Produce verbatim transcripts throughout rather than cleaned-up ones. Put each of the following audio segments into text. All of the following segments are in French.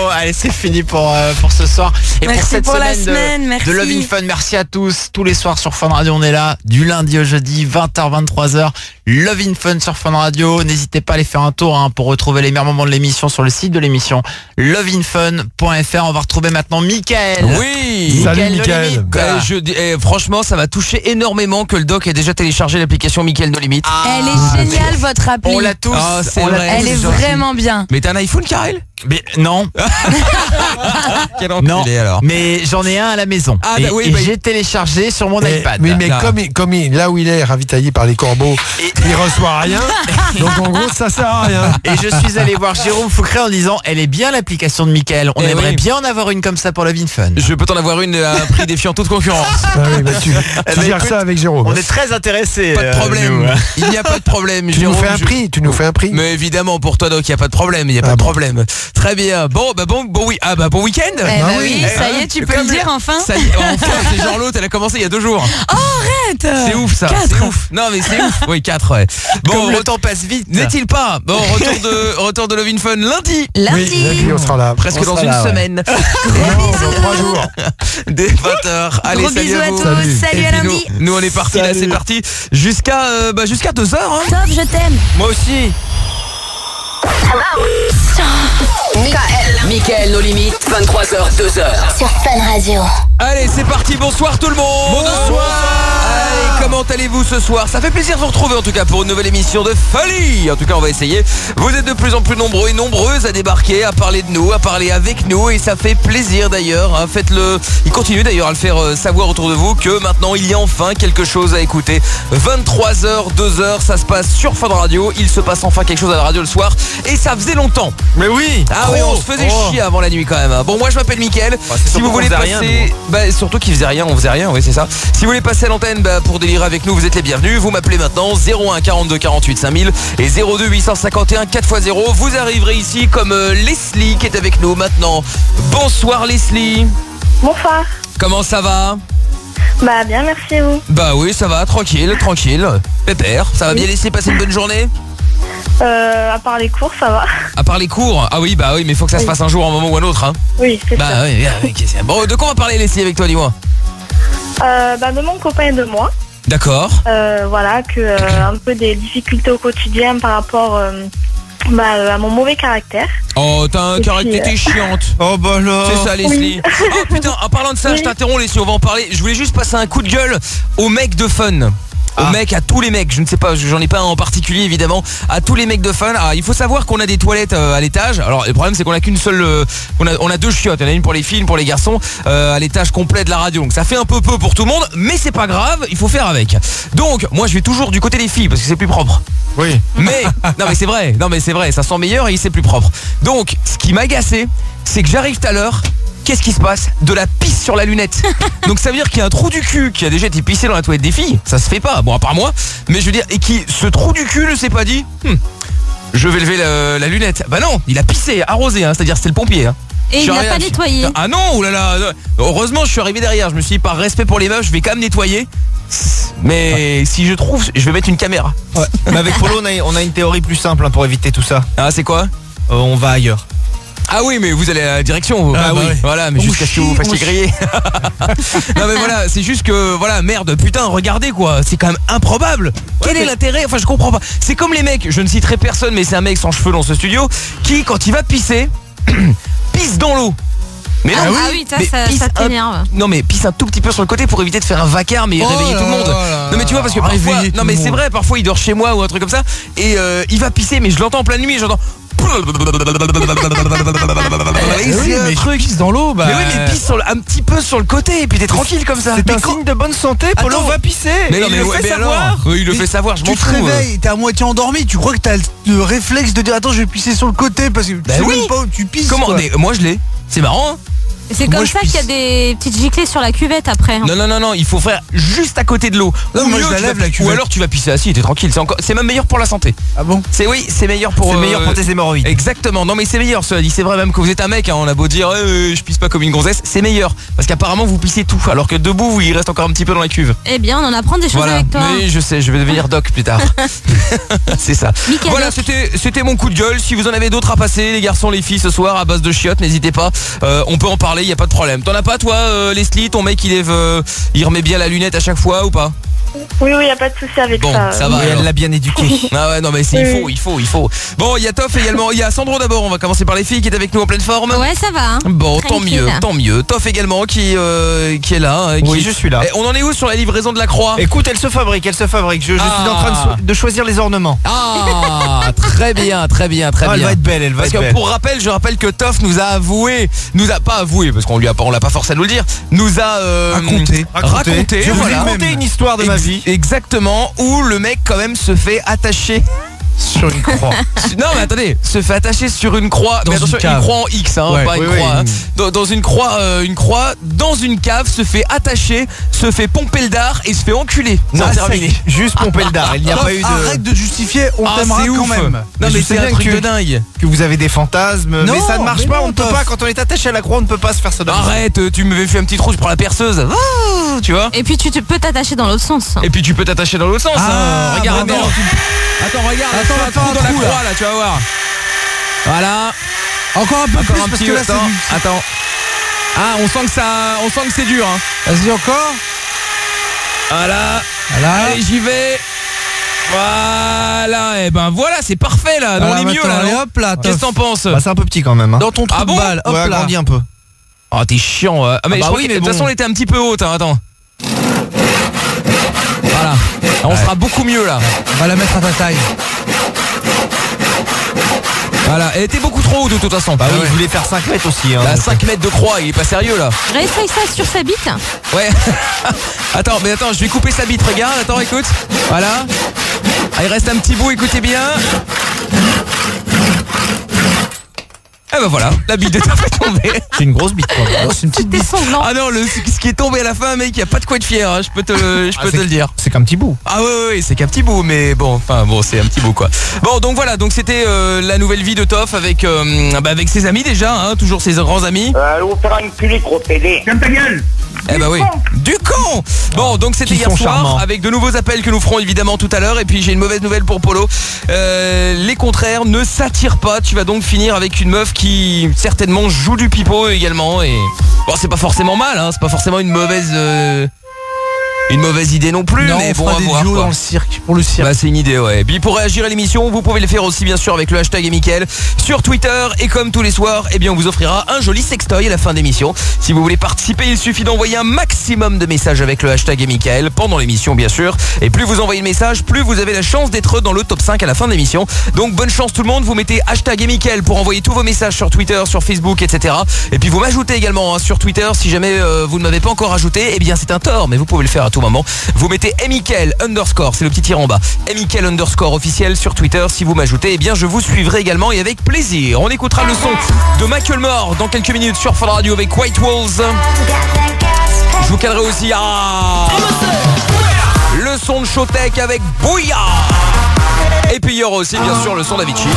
Bon, allez, c'est fini pour, euh, pour ce soir. Et merci pour cette pour semaine, la semaine de, merci. de Love in Fun. Merci à tous. Tous les soirs sur Fun Radio, on est là. Du lundi au jeudi, vingt heures, vingt-trois heures. Love in Fun sur Fun Radio. N'hésitez pas à aller faire un tour hein, pour retrouver les meilleurs moments de l'émission sur le site de l'émission love in fun point f r. On va retrouver maintenant Mickaël. Oui. Salut Mickaël. Bah, je, eh, franchement, ça m'a touché énormément que le doc ait déjà téléchargé l'application Mickaël No Limite. Ah, Elle est géniale votre appli. on l'a tous. Ah, c'est on l'a vrai. tous, Elle est gentil. vraiment bien. Mais t'as un iPhone, Karel? Mais non. Quel Non. enculé, alors. Mais j'en ai un à la maison. Ah, et bah oui, et bah, j'ai téléchargé sur mon Eh, iPad. oui, mais Ah. comme, il, comme il, là où il est ravitaillé par les corbeaux, il reçoit rien. Donc en gros, ça sert à rien. Et je suis allé voir Jérôme Foucret en disant elle est bien l'application de Mickaël. On Eh aimerait oui. bien en avoir une comme ça pour Love in Fun. Je peux t'en avoir une à un prix défiant toute concurrence. Ah oui, bah tu, tu bah, gères écoute, ça avec Jérôme. On est très intéressés. Pas de euh, problème. nous, hein. Il n'y a pas de problème. Tu nous Jérôme, fais un je- prix, tu nous fais un prix. Mais évidemment, pour toi, donc, il n'y a pas de problème. Il n'y a Ah pas de bon. problème. Très bien. Bon, bah bon, bon, oui. Ah, bah bon week-end. Eh bah oui. oui, ça y est, tu peux Comme le dire enfin. Ça y est, enfin, c'est genre l'autre, elle a commencé il y a deux jours. Arrête. C'est ouf ça, Quatre. c'est ouf. Non mais c'est ouf. Oui, quatre, ouais. Bon, Comme le re- temps passe vite. n'est-il pas? Bon, retour de retour de Love in Fun lundi. Oui, Lundi. lundi, on sera là. Presque On dans sera une là, ouais. semaine. Non, dans trois jours. Dès vingt heures. Allez, Gros salut bisous à à vous. tous. Salut. Salut Et à puis nous, lundi. nous on est parti là, Salut. c'est parti jusqu'à euh, bah, jusqu'à deux heures hein. Top, je t'aime. Moi aussi. Mickaël, Mickaël No Limite, vingt-trois heures, deux heures. Sur Fun Radio. Allez, c'est parti. Bonsoir tout le monde. Bonsoir. Allez, comment allez-vous ce soir? Ça fait plaisir de vous retrouver en tout cas pour une nouvelle émission de folie. En tout cas, on va essayer. Vous êtes de plus en plus nombreux et nombreuses à débarquer, à parler de nous, à parler avec nous et ça fait plaisir d'ailleurs. Hein. Faites-le. Il continue d'ailleurs à le faire euh, savoir autour de vous que maintenant il y a enfin quelque chose à écouter. vingt-trois heures, deux heures, ça se passe sur Fun Radio. Il se passe enfin quelque chose à la radio le soir et ça faisait longtemps. Mais oui. Ah oui, on se faisait Oh. chier avant la nuit quand même. hein. Bon, moi je m'appelle Mickaël. Bah, c'est si surtout vous voulez qu'on passer, faisait rien, bah, surtout qu'il faisait rien, on faisait rien, oui c'est ça. Si vous voulez passer à l'antenne bah, pour délirer avec nous, vous êtes les bienvenus. Vous m'appelez maintenant zéro un quarante-deux quarante-huit cinq mille et zéro deux huit cent cinquante et un quatre fois zéro. Vous arriverez ici comme euh, Leslie qui est avec nous maintenant. Bonsoir Leslie. Bonsoir. Comment ça va? Bah bien, merci à vous. Bah oui, ça va, tranquille, tranquille. Pépère, ça va bien Leslie, passer une bonne journée? Euh, à part les cours, ça va. À part les cours? Ah oui, bah oui, mais faut que ça se Oui. fasse un jour, un moment ou un autre. Hein. Oui, c'est Bah ça. oui, bien, ok, c'est- bon, de quoi on va parler Leslie avec toi, dis-moi? Euh, bah de mon copain et de moi. D'accord. Euh, voilà, que euh, un peu des difficultés au quotidien par rapport euh, bah, euh, à mon mauvais caractère. Oh, t'as un Et caractère, puis, t'es chiante. Oh bah là. C'est ça, Leslie. Oh putain, en parlant de ça, Oui. je t'interromps, Leslie, on va en parler. Je voulais juste passer un coup de gueule aux mecs de Fun. Aux Ah. mecs, à tous les mecs, je ne sais pas, j'en ai pas un en particulier évidemment, à tous les mecs de Fun. Alors, il faut savoir qu'on a des toilettes euh, à l'étage. Alors le problème c'est qu'on a qu'une seule, euh, on, a, on a deux chiottes, il y en a une pour les filles, une pour les garçons, euh, à l'étage complet de la radio. Donc ça fait un peu peu pour tout le monde, mais c'est pas grave, il faut faire avec. Donc moi je vais toujours du côté des filles parce que c'est plus propre. Oui. Mais non mais c'est vrai, non mais c'est vrai, ça sent meilleur et c'est plus propre. Donc ce qui m'a agacé, c'est que j'arrive tout à l'heure. Qu'est-ce qui se passe? De la pisse sur la lunette. Donc ça veut dire qu'il y a un trou du cul qui a déjà été pissé dans la toilette des filles. Ça se fait pas, bon à part moi. Mais je veux dire, et qui, ce trou du cul ne s'est pas dit hmm, je vais lever la, la lunette. Bah non, il a pissé, arrosé, hein, c'est-à-dire c'était le pompier. Hein. Et Je il suis l'a arrivé pas à- nettoyé. Ah non, oulala. non. Heureusement je suis arrivé derrière. Je me suis dit par respect pour les meufs, je vais quand même nettoyer. Mais si je trouve, je vais mettre une caméra. Mais avec Polo, on a, on a une théorie plus simple hein, pour éviter tout ça. Ah c'est quoi? Euh, on va ailleurs. Ah oui, mais vous allez à la direction vous. Ah bah oui. Voilà, mais On jusqu'à ce que vous chie, fassiez on chie. griller. Non mais voilà, c'est juste que voilà, merde, putain, regardez quoi, c'est quand même improbable. Quel est l'intérêt? Enfin, je comprends pas. C'est comme les mecs, je ne citerai personne, mais c'est un mec sans cheveux dans ce studio qui, quand il va pisser, pisse dans l'eau. Mais Ah non, oui, ah oui, ça, mais ça- pisse ça un- t'énerve. Non mais pisse un tout petit peu sur le côté pour éviter de faire un vacarme et Oh réveiller là tout le monde. là Non mais tu vois parce que là, parfois, réveiller tout non mais le c'est monde. vrai, parfois il dort chez moi ou un truc comme ça et euh, il va pisser mais je l'entends en pleine nuit et j'entends. Eh oui, mais truc. je pisse dans l'eau, bah. Mais oui, mais pisse sur le- un petit peu sur le côté et puis t'es tranquille comme ça. C'est Mais un quand- signe de bonne santé. Polo Attends. va pisser. Mais non, il mais le ouais, fait mais savoir. alors Oui, il le fait savoir, je m'en Tu te fous. euh. réveilles, t'es à moitié endormi, tu crois que t'as le réflexe de dire attends je vais pisser sur le côté parce que tu Bah sais oui. même pas où tu pisses. Comment quoi. mais moi je l'ai. C'est marrant hein. C'est Moi, comme je ça pisse. qu'il y a des petites giclées sur la cuvette après. Non, non, non, non, il faut faire juste à côté de l'eau. Non, Ou moi, je mieux, la tu lève, vas- la Ou cuvette. alors tu vas pisser assis, t'es tranquille. C'est encore, c'est même meilleur pour la santé. Ah bon? C'est oui, c'est meilleur pour. C'est euh, meilleur pour tes hémorroïdes. Exactement. Non, mais c'est meilleur. Cela dit, c'est vrai même que vous êtes un mec. Hein, on a beau dire, euh, je pisse pas comme une gonzesse, c'est meilleur parce qu'apparemment vous pissez tout, alors que debout, vous, il reste encore un petit peu dans la cuve. Eh bien, on en apprend des choses Voilà. avec toi. Mais je sais, je vais devenir doc plus tard. C'est ça. Nickel. Voilà, c'était c'était mon coup de gueule. Si vous en avez d'autres à passer, les garçons, les filles, ce soir à base de chiottes, n'hésitez pas. Euh, on peut en parler, il y a pas de problème. T'en as pas toi, euh, Leslie, ton mec il lève, euh, il remet bien la lunette à chaque fois ou pas? Oui, oui, y a pas de souci avec Bon, ça. ça va. Oui, alors. elle l'a bien éduqué. Ah ouais, non mais c'est, il Oui. faut, il faut, il faut. Bon, il y a Toff également, il y a Sandro d'abord. On va commencer par les filles qui est avec nous en pleine forme. Ouais, ça va. hein. Bon, tant Tranquille. mieux, tant mieux. Toff également qui euh, qui est là. hein, Oui, qui- je suis là. Eh, on en est où sur la livraison de la croix? Écoute, elle se fabrique, elle se fabrique. Je, je Ah. suis en train de, so- de choisir les ornements. Ah, très bien, très bien, très Ah, elle bien. va être belle, elle va Parce être que belle. pour rappel, je rappelle que Toff nous a avoué, nous a pas avoué parce qu'on lui a pas, on l'a pas forcé à nous le dire, nous a euh, Raconté. raconté, Je vous ai voilà. raconté une histoire de ma Ex- vie Exactement, où le mec quand même se fait attacher. sur une croix. Non mais attendez, se fait attacher sur une croix. Dans mais attention, une cave. croix en X, hein, Ouais, pas une oui, croix. oui. hein. Dans, dans une croix, euh, une croix dans une cave, se fait attacher, se fait pomper le dard et se fait enculer. Non, C'est terminé. c'est juste pomper le dard. Il n'y a Stop, pas eu de. Arrête de justifier, on Ah, t'aimera c'est quand ouf. même. Non Je mais sais c'est un bien truc que- de dingue. Que vous avez des fantasmes, Non, mais ça ne marche mais pas. non, On ne peut Toff. pas. Quand on est attaché à la croix, on ne peut pas se faire ça. domicile. Arrête, tu me fais un petit trou, je prends la perceuse. Ah, tu vois. Et puis tu te- peux t'attacher dans l'autre sens. Et puis tu peux t'attacher dans l'autre sens. Ah, hein. Regarde, bah attends. non, Attends, regarde, Attends, fais un attends, trou un dans la trou, là. croix là, tu vas voir. Voilà. Encore un peu Encore plus un parce petit que là c'est attends, du... attends. Ah, on sent que ça, on sent que c'est dur. Hein. Vas-y encore. Voilà. Voilà. Allez, j'y vais. Voilà. Et ben voilà, c'est parfait là. Voilà, on est mieux maintenant, là. allez, non hop là, Qu'est-ce que Toff. t'en penses? Bah, c'est un peu petit quand même. Hein. Dans ton trou Ah de bon balle, hop Ouais, là. agrandis un peu. Oh, t'es chiant. ouais. Ah mais Ah je bah crois oui, que mais de toute bon. façon, elle était un petit peu haute. Hein. Attends. Voilà. On Ouais. sera beaucoup mieux là. On va la mettre à ta taille. Voilà. Elle était beaucoup trop haute de toute façon. Bah oui, Ouais. je voulais faire cinq mètres aussi. Hein, Là, donc. cinq mètres de croix, il est pas sérieux là. Réessaye ça sur sa bite. Ouais. Attends, mais attends, je vais couper sa bite, regarde, attends, écoute. Voilà. Ah, il reste un petit bout, écoutez bien. Eh ben voilà, la bite de ta fait tomber. C'est une grosse bite. Quoi. Oh, c'est une petite C'était bite. sanglant. Ah non, le, ce qui est tombé à la fin, mec, il y a pas de quoi être fier, hein, je peux te, le- je Ah, peux c'est- te le dire. C'est qu'un petit bout. Ah ouais, ouais, ouais, c'est qu'un petit bout, mais bon, enfin bon, c'est un petit bout quoi. Bon, donc voilà, donc c'était euh, la nouvelle vie de Toff avec, euh, bah, avec ses amis déjà, hein, toujours ses grands amis. Euh, vous faire enculer, gros pédé. Ferme ta gueule. Eh bah oui, du con. Bon, donc c'était Qui hier sont soir charmants. avec de nouveaux appels que nous ferons évidemment tout à l'heure. Et puis j'ai une mauvaise nouvelle pour Polo. Euh, les contraires ne s'attirent pas. Tu vas donc finir avec une meuf qui certainement joue du pipeau également. Et bon, c'est pas forcément mal, hein, c'est pas forcément une mauvaise, euh, une mauvaise idée non plus. Non, mais on bon, fera à des voir, duos quoi. dans le cirque, pour le cirque. Bah c'est une idée, ouais. Et puis pour réagir à l'émission, vous pouvez le faire aussi bien sûr avec le hashtag et Mickaël sur Twitter. Et comme tous les soirs, eh bien on vous offrira un joli sextoy à la fin d'émission. Si vous voulez participer, il suffit d'envoyer un maximum de messages avec le hashtag et Mickaël pendant l'émission bien sûr. Et plus vous envoyez de messages, plus vous avez la chance d'être dans le top cinq à la fin de l'émission. Donc bonne chance tout le monde, vous mettez hashtag et Mickaël pour envoyer tous vos messages sur Twitter, sur Facebook, et cetera. Et puis vous m'ajoutez également hein, sur Twitter si jamais euh, vous ne m'avez pas encore ajouté, eh bien c'est un tort, mais vous pouvez le faire à tout moment. Vous mettez Mickaël underscore, c'est le petit tir en bas. Mickaël underscore officiel sur Twitter. Si vous m'ajoutez, eh bien je vous suivrai également et avec plaisir. On écoutera le son de Michael Moore dans quelques minutes sur Fun Radio avec White Walls. Je vous calerai aussi à le son de Showtek avec Bouya. Et puis il y aura aussi bien sûr le son d'Avicii.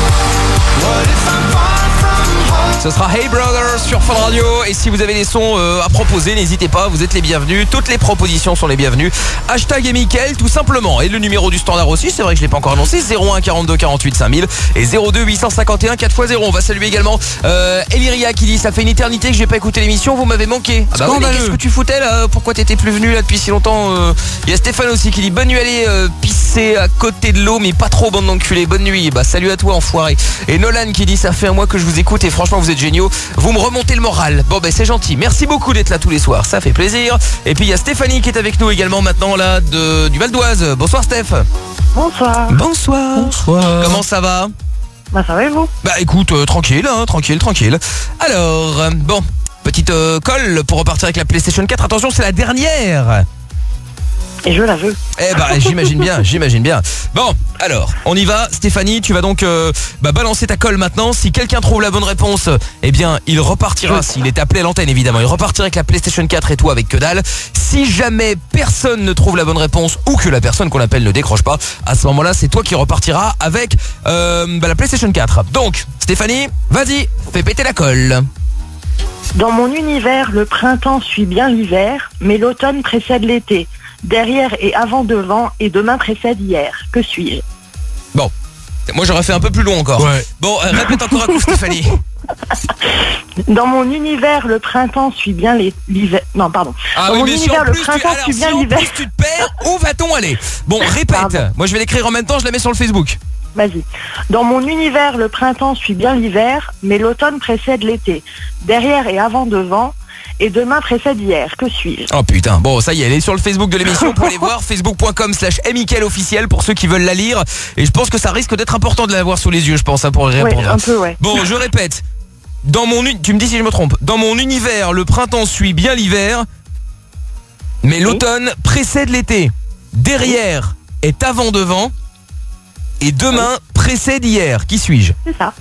Ce sera Hey Brother sur Fun Radio. Et si vous avez des sons euh, à proposer, n'hésitez pas, vous êtes les bienvenus. Toutes les propositions sont les bienvenues. Hashtag et Mickaël tout simplement. Et le numéro du standard aussi, c'est vrai que je l'ai pas encore annoncé, zéro un quarante-deux quarante-huit cinq mille et zéro deux huit cent cinquante et un quatre fois zéro. On va saluer également euh, Eliria qui dit ça fait une éternité que j'ai pas écouté l'émission, vous m'avez manqué. Ah bah oui, mais Scandaleux. qu'est-ce que tu foutais là? Pourquoi t'étais plus venu là depuis si longtemps? euh Il y a Stéphane aussi qui dit bonne nuit, allez euh, pisser à côté de l'eau mais pas trop, bande d'enculés. Bonne nuit. Bah salut à toi enfoiré. Et Nolan qui dit ça fait un mois que je vous écoute et franchement vous êtes géniaux, vous me remontez le moral. Bon ben c'est gentil, merci beaucoup d'être là tous les soirs, ça fait plaisir. Et puis il y a Stéphanie qui est avec nous également maintenant là de, du Val d'Oise. Bonsoir Steph. Bonsoir. Bonsoir. Bonsoir. Comment ça va? Bah ça va et vous? Bah écoute, euh, tranquille, hein, tranquille, tranquille. Alors, euh, bon, petite euh, colle pour repartir avec la PlayStation quatre. Attention, c'est la dernière. Et je la veux. Eh bah j'imagine bien, j'imagine bien. Bon, alors, on y va. Stéphanie, tu vas donc euh, bah, balancer ta colle maintenant. Si quelqu'un trouve la bonne réponse, eh bien il repartira, s'il est appelé à l'antenne évidemment, il repartira avec la PlayStation quatre et tout avec que dalle. Si jamais personne ne trouve la bonne réponse ou que la personne qu'on appelle ne décroche pas, à ce moment-là c'est toi qui repartiras avec euh, bah, la PlayStation quatre. Donc Stéphanie, vas-y, fais péter la colle. Dans mon univers, le printemps suit bien l'hiver, mais l'automne précède l'été. Derrière et avant devant, et demain précède hier. Que suis-je? Bon, moi j'aurais fait un peu plus long encore. Ouais. Bon, euh, répète encore un coup Stéphanie. Dans mon univers, le printemps suit bien les- l'hiver. Non, pardon. Ah Dans oui, mon mais si univers, en le plus tu, printemps alors, suit si bien en l'hiver. plus tu te perds, où va-t-on aller? Bon, répète. Pardon. Moi je vais l'écrire en même temps, je la mets sur le Facebook. Vas-y. Dans mon univers, le printemps suit bien l'hiver, mais l'automne précède l'été. Derrière et avant devant, et demain précède hier. Que suis-je? Oh putain, bon ça y est, elle est sur le Facebook de l'émission pour aller voir, facebook point com slash Mickaël officiel pour ceux qui veulent la lire. Et je pense que ça risque d'être important de la voir sous les yeux, je pense, hein, pour y Ouais, répondre. un peu, ouais. Bon, je répète. Dans mon uni- tu me dis si je me trompe. Dans mon univers, le printemps suit bien l'hiver, mais l'automne précède l'été. Derrière est avant devant, et demain précède hier. Qui suis-je? C'est ça.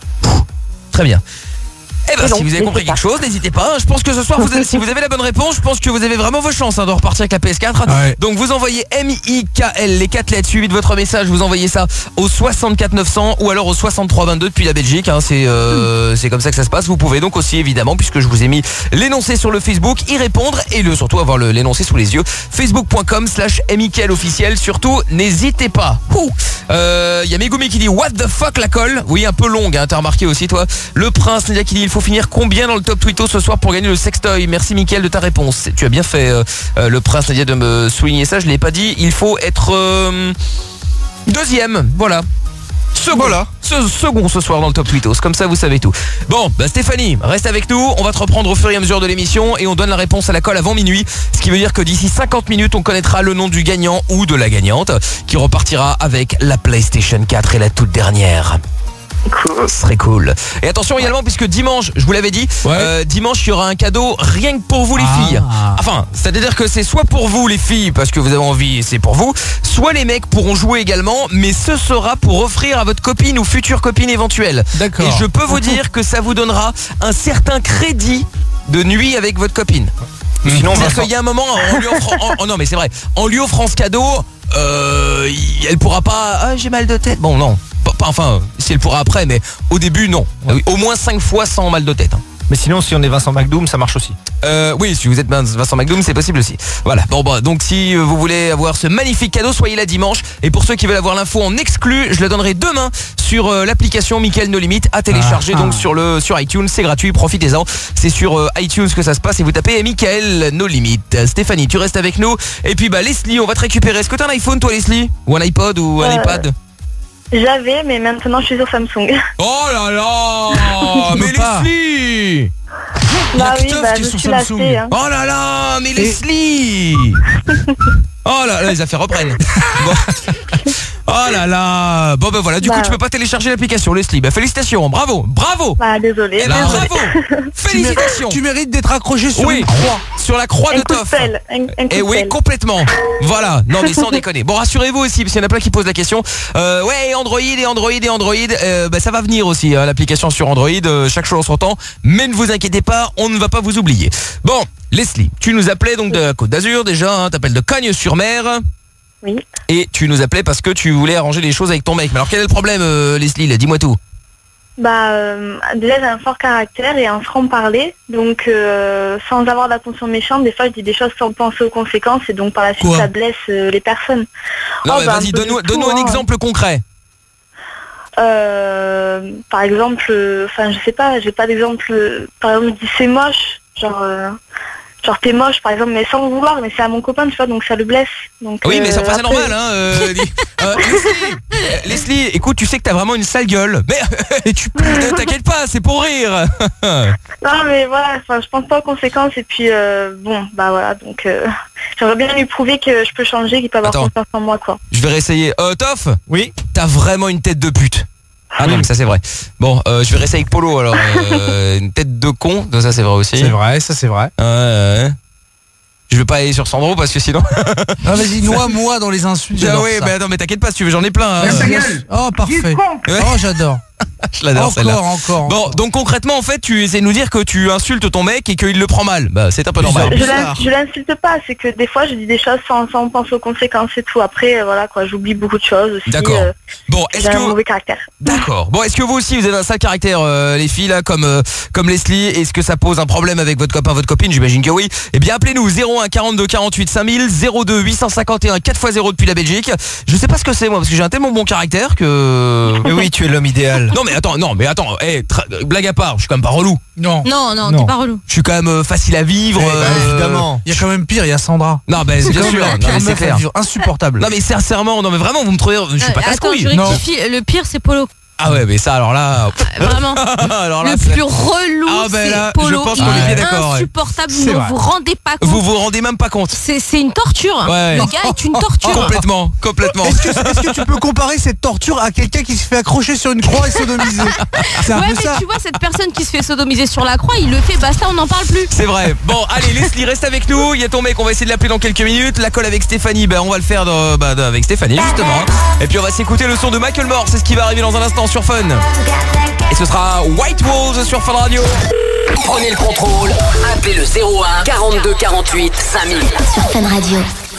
Très bien. Eh ben, Et si donc, vous avez compris n'hésitez quelque chose, n'hésitez pas. Je pense que ce soir, vous avez- si vous avez la bonne réponse, je pense que vous avez vraiment vos chances hein, de repartir avec la P S quatre. Ouais. Donc vous envoyez M I K L, les quatre lettres suivies de votre message, vous envoyez ça au soixante-quatre neuf cents ou alors au soixante-trois vingt-deux depuis la Belgique. Hein, c'est euh, c'est comme ça que ça se passe. Vous pouvez donc aussi évidemment, puisque je vous ai mis l'énoncé sur le Facebook, y répondre et le surtout avoir le- l'énoncé sous les yeux. facebook point com slash M I K L officiel. Surtout, n'hésitez pas. Ouh. Euh, y a Megumi qui dit what the fuck la colle. Oui, un peu longue, hein, t'as remarqué aussi toi. Le Prince Nadia qui dit il faut finir combien dans le top Twitto ce soir pour gagner le sextoy. Merci Mickaël de ta réponse. Tu as bien fait euh, euh, le Prince Nadia de me souligner ça, je l'ai pas dit. Il faut être euh, deuxième, voilà. Second, Voilà. Ce, second ce soir dans le top Twittos, comme ça vous savez tout. Bon, bah Stéphanie, reste avec nous, on va te reprendre au fur et à mesure de l'émission et on donne la réponse à la colle avant minuit, ce qui veut dire que d'ici cinquante minutes on connaîtra le nom du gagnant ou de la gagnante qui repartira avec la PlayStation quatre et la toute dernière. Cool. Ce serait cool. Et attention également, puisque dimanche, je vous l'avais dit, Ouais. euh, dimanche il y aura un cadeau rien que pour vous les Ah. filles. Enfin, c'est-à-dire que c'est soit pour vous les filles, parce que vous avez envie, c'est pour vous, soit les mecs pourront jouer également, mais ce sera pour offrir à votre copine ou future copine éventuelle. D'accord. Et je peux vous dire que ça vous donnera un certain crédit de nuit avec votre copine. Sinon, parce qu'il y a un moment, en lui offrant, en- en- non mais c'est vrai, en lui offrant ce cadeau, euh, il- elle pourra pas, ah, j'ai mal de tête. Bon non, pas, pas- enfin, si elle pourra après, mais au début non. Ah oui, au moins cinq fois sans mal de tête. hein. Mais sinon, si on est Vincent McDoom, ça marche aussi. Euh, oui, si vous êtes Vincent McDoom, c'est possible aussi. Voilà. Bon, bah, donc si vous voulez avoir ce magnifique cadeau, soyez là dimanche. Et pour ceux qui veulent avoir l'info en exclu, je la donnerai demain sur euh, l'application Mickaël No Limit à télécharger Ah, donc ah. sur le sur iTunes. C'est gratuit, profitez-en. C'est sur euh, iTunes que ça se passe et vous tapez Mickaël No Limit. Stéphanie, tu restes avec nous. Et puis bah Leslie, on va te récupérer. Est-ce que t'as un iPhone toi, Leslie, ou un iPod ou un Euh, iPad? J'avais, mais maintenant je suis sur Samsung. Oh là là, mais peux pas. Leslie. Bah oui, Christophe bah qui est je sur suis Samsung. lassée. Hein. Oh là là, mais Leslie. Oh là là, les affaires reprennent. Bon. Oh là là. Bon ben voilà, du Bah. coup tu peux pas télécharger l'application Leslie. Bah félicitations, bravo, bravo. Bah désolée. Eh ben, désolée. bravo. Félicitations. Tu mérites d'être accroché sur Oui, une croix. sur la croix Un de coup de Toff. pelle. Un, un coup Et de oui, pelle. complètement. Voilà. Non mais sans déconner. Bon, rassurez-vous aussi, parce qu'il y en a plein qui posent la question. Euh, ouais, et Android et Android et Android, euh, bah, ça va venir aussi, hein, l'application sur Android, euh, chaque chose en son temps. Mais ne vous inquiétez pas, on ne va pas vous oublier. Bon, Leslie, tu nous appelais donc de la Côte d'Azur déjà, hein, t'appelles de Cagnes-sur-Mer. Oui. Et tu nous appelais parce que tu voulais arranger les choses avec ton mec. Mais alors quel est le problème, euh, Leslie là, dis-moi tout. Bah euh, déjà j'ai un fort caractère et un franc-parler. Donc euh, sans avoir d'attention méchante, des fois je dis des choses sans penser aux conséquences et donc par la suite Quoi ça blesse euh, les personnes. Non Oh, mais bah, vas-y, un peu donne-nous de donne-nous tout, un hein. exemple concret. Euh, par exemple, euh, enfin je sais pas, j'ai pas d'exemple. euh, Par exemple, je dis c'est moche, genre euh, genre t'es moche par exemple, mais sans le vouloir, mais c'est à mon copain, tu vois, donc ça le blesse. Donc, Oui, mais euh, ça enfin, c'est après- normal, hein. euh, dis- euh, Leslie, euh, Leslie, écoute, tu sais que t'as vraiment une sale gueule. Mais et tu ne t'inquiète pas, c'est pour rire. Non mais voilà, enfin je pense pas aux conséquences et puis euh, bon bah voilà donc euh, j'aimerais bien lui prouver que je peux changer, qu'il peut avoir Attends. confiance en moi quoi. Je vais réessayer. Euh, Toff, Oui. t'as vraiment une tête de pute. Ah non, mais ça c'est vrai. Bon, euh, je vais réessayer avec Polo alors. Euh, une tête de con, ça c'est vrai aussi. C'est vrai, ça c'est vrai. Ouais, ouais. Je vais pas aller sur Sandro parce que sinon. Ah, vas-y, noie-moi dans les insultes. Ah j'adore ouais, ça. mais attends, mais t'inquiète pas si tu veux, j'en ai plein. Hein. Ta gueule. Oh, parfait. Ouais. Oh, j'adore. Je l'adore celle-là. Encore, encore. Bon, donc concrètement, en fait, tu essaies de nous dire que tu insultes ton mec et qu'il le prend mal. Bah, c'est un peu normal. Je l'in- je l'insulte pas, c'est que des fois je dis des choses sans, sans penser aux conséquences et tout. Après, euh, voilà quoi, j'oublie beaucoup de choses aussi. D'accord. euh, Bon, est-ce j'ai un que mauvais caractère. D'accord. Bon, est-ce que vous aussi vous avez un sale caractère, euh, les filles là, comme euh, comme Leslie? Est-ce que ça pose un problème avec votre copain, votre copine? J'imagine que oui. Eh bien, appelez-nous zéro un quarante-deux quarante-huit cinq mille, zéro deux huit cent cinquante et un quatre fois zéro depuis la Belgique. Je sais pas ce que c'est moi parce que j'ai un tellement bon caractère que. Mais oui, tu es l'homme idéal. Non mais attends, non mais attends, hey, tra- blague à part, je suis quand même pas relou. Non. Non, non, Non. t'es pas relou. Je suis quand même euh, facile à vivre. Eh ben, euh, évidemment. Il y a quand même pire, il y a Sandra. Non, ben C'est bien quand sûr, même la non, pire mais c'est meuf à clair. vivre, insupportable. Non mais sincèrement, non mais vraiment, vous me trouvez, je suis pas Euh, Attends, je casse-couille. rectifie. Le pire, c'est Polo. Ah ouais, mais ça alors là. Euh, Vraiment. alors là, Le c'est- plus relou, Ah, ben c'est là, Polo. je pense Il qu'on est bien est d'accord, ouais. insupportable. C'est Vous ne vrai. vous rendez pas compte. Vous vous rendez même pas compte. C'est c'est une torture. Ouais. Le gars est une torture. Complètement, complètement. Est-ce que, est-ce que tu peux comparer cette torture à quelqu'un qui se fait accrocher sur une croix et sodomiser? C'est un Ouais, peu mais ça. tu vois, cette personne qui se fait sodomiser sur la croix, il le fait, basta, on n'en parle plus. C'est vrai. Bon, allez, Leslie, reste avec nous. Il y a ton mec, on va essayer de l'appeler dans quelques minutes. La colle avec Stéphanie, ben on va le faire dans- bah, dans- avec Stéphanie justement. Et puis on va s'écouter le son de Michael Moore, c'est ce qui va arriver dans un instant sur Fun. Et ce sera White Walls sur Fun Radio. Prenez le contrôle. Appelez le zéro un quarante-deux quarante-huit cinq mille. Sur Fun Radio.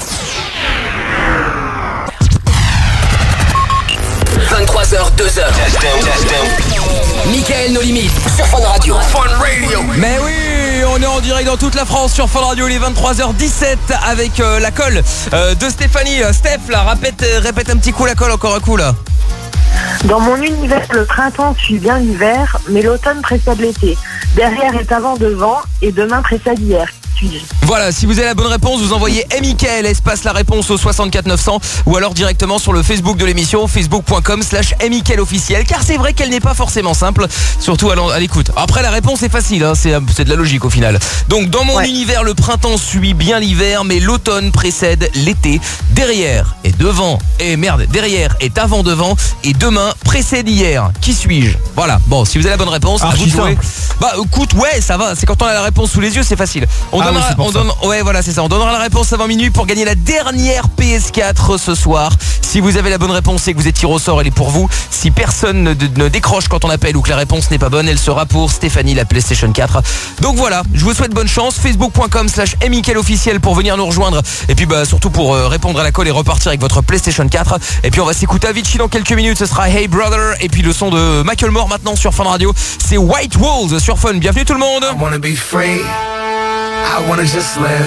vingt-trois heures deux heures. Mickaël, nos limites sur Fun Radio. Mais oui, on est en direct dans toute la France sur Fun Radio, il est vingt-trois heures dix-sept avec euh, la colle euh, de Stéphanie. Euh, Steph, là, répète, euh, répète un petit coup la colle, encore un coup là. Dans mon univers, le printemps suit bien l'hiver, mais l'automne précède l'été. Derrière est avant devant et demain précède hier. Suis-je? Voilà, si vous avez la bonne réponse, vous envoyez Mickaël, espace la réponse au soixante-quatre neuf cents ou alors directement sur le Facebook de l'émission, facebook point com slash Mickaël officiel, car c'est vrai qu'elle n'est pas forcément simple, surtout à l'en- à l'écoute. Après, la réponse est facile, hein, c'est c'est de la logique au final. Donc, dans mon Ouais. univers, le printemps suit bien l'hiver, mais l'automne précède l'été. Derrière et devant, et merde, derrière est avant devant, et demain précède hier. Qui suis-je? Voilà, bon, si vous avez la bonne réponse, à Archi vous de jouer. simple. Bah écoute, ouais, ça va, c'est quand on a la réponse sous les yeux, c'est facile. On Ah oui, donnera, c'est pour on ça. donne, ouais, voilà, c'est ça. On donnera la réponse avant minuit pour gagner la dernière P S quatre ce soir. Si vous avez la bonne réponse et que vous êtes tiré au sort, elle est pour vous. Si personne ne, ne décroche quand on appelle ou que la réponse n'est pas bonne, elle sera pour Stéphanie, la PlayStation quatre. Donc voilà, je vous souhaite bonne chance. facebook point com slash Mickaël officiel pour venir nous rejoindre. Et puis bah surtout pour euh, répondre à la colle et repartir avec votre PlayStation quatre. Et puis on va s'écouter Avicii dans quelques minutes. Ce sera Hey Brother. Et puis le son de Michael Moore maintenant sur Fun Radio. C'est White Walls sur Fun. Bienvenue tout le monde. I wanna be free. I wanna just live.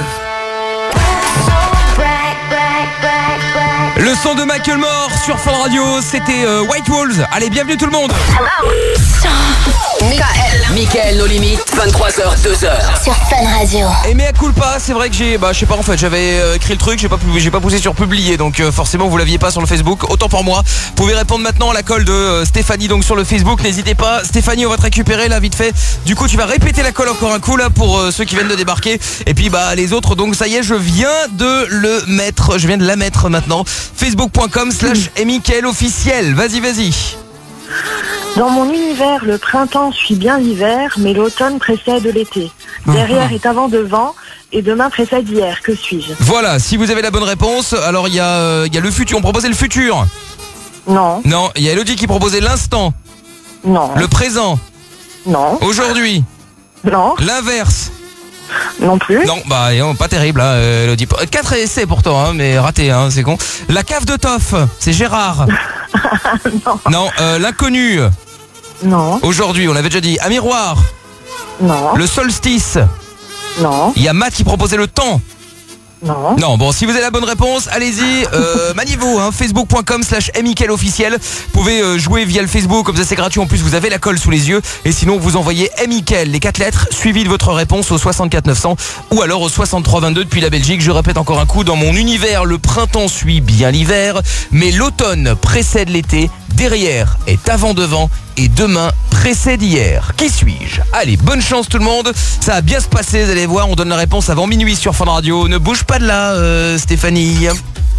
Le son de Michael Moore sur Fun Radio, c'était euh, White Walls. Allez, bienvenue tout le monde. Mickaël, Mickaël, nos limites, vingt-trois heures deux heures. Sur Fun Radio. Et mea culpa, c'est vrai que j'ai, bah je sais pas en fait, j'avais euh, écrit le truc, j'ai pas, pu- j'ai pas poussé sur publier, donc euh, forcément vous l'aviez pas sur le Facebook, autant pour moi. Vous pouvez répondre maintenant à la colle de euh, Stéphanie donc sur le Facebook, n'hésitez pas. Stéphanie, on va te récupérer là vite fait. Du coup tu vas répéter la colle encore un coup là pour euh, ceux qui viennent de débarquer. Et puis bah les autres, donc ça y est, je viens de le mettre, je viens de la mettre maintenant. facebook point com slash Mickaël officiel. Vas-y, vas-y. Dans mon univers, le printemps suit bien l'hiver, mais l'automne précède l'été. Derrière est avant devant et demain précède hier. Que suis-je? Voilà, si vous avez la bonne réponse, alors il y, a, euh, il y a le futur, on proposait le futur. Non, Non, il y a Elodie qui proposait l'instant, non, le présent, non, aujourd'hui, non, l'inverse. non plus. Non, bah non, pas terrible, hein, euh, Elodie. quatre essais pourtant, hein, mais raté, hein, c'est con. La cave de Toff, c'est Gérard. Non, Non, euh, l'inconnu, non, aujourd'hui, on l'avait déjà dit. Un miroir, non, le solstice. non, Il y a Matt qui proposait le temps. non. Non, bon, si vous avez la bonne réponse, allez-y, euh, maniez-vous, hein, facebook point com slash Mickaël officiel. Vous pouvez euh, jouer via le Facebook, comme ça c'est gratuit, en plus vous avez la colle sous les yeux. Et sinon, vous envoyez Mickaël, les quatre lettres, suivi de votre réponse au soixante-quatre neuf cents ou alors au soixante-trois vingt-deux depuis la Belgique. Je répète encore un coup, dans mon univers, le printemps suit bien l'hiver, mais l'automne précède l'été, derrière est avant devant et demain précède hier. Qui suis-je? Allez, bonne chance tout le monde, ça va bien se passer, vous allez voir, on donne la réponse avant minuit sur Fun Radio. Ne bouge pas de là, euh, Stéphanie.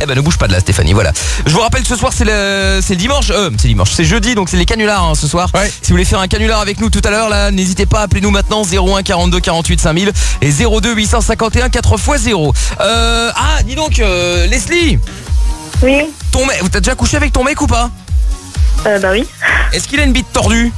Eh ben ne bouge pas de là Stéphanie, voilà. Je vous rappelle que ce soir c'est le c'est le dimanche, euh c'est dimanche, c'est jeudi donc c'est les canulars hein, ce soir. Ouais. Si vous voulez faire un canular avec nous tout à l'heure là, n'hésitez pas, appelez-nous maintenant zéro un quarante-deux quarante-huit cinq mille et zéro deux huit cent cinquante et un quatre fois zéro. Euh, ah, dis donc euh, Leslie. Oui. Ton mec, t'as déjà couché avec ton mec ou pas? Euh, bah oui. Est-ce qu'il a une bite tordue?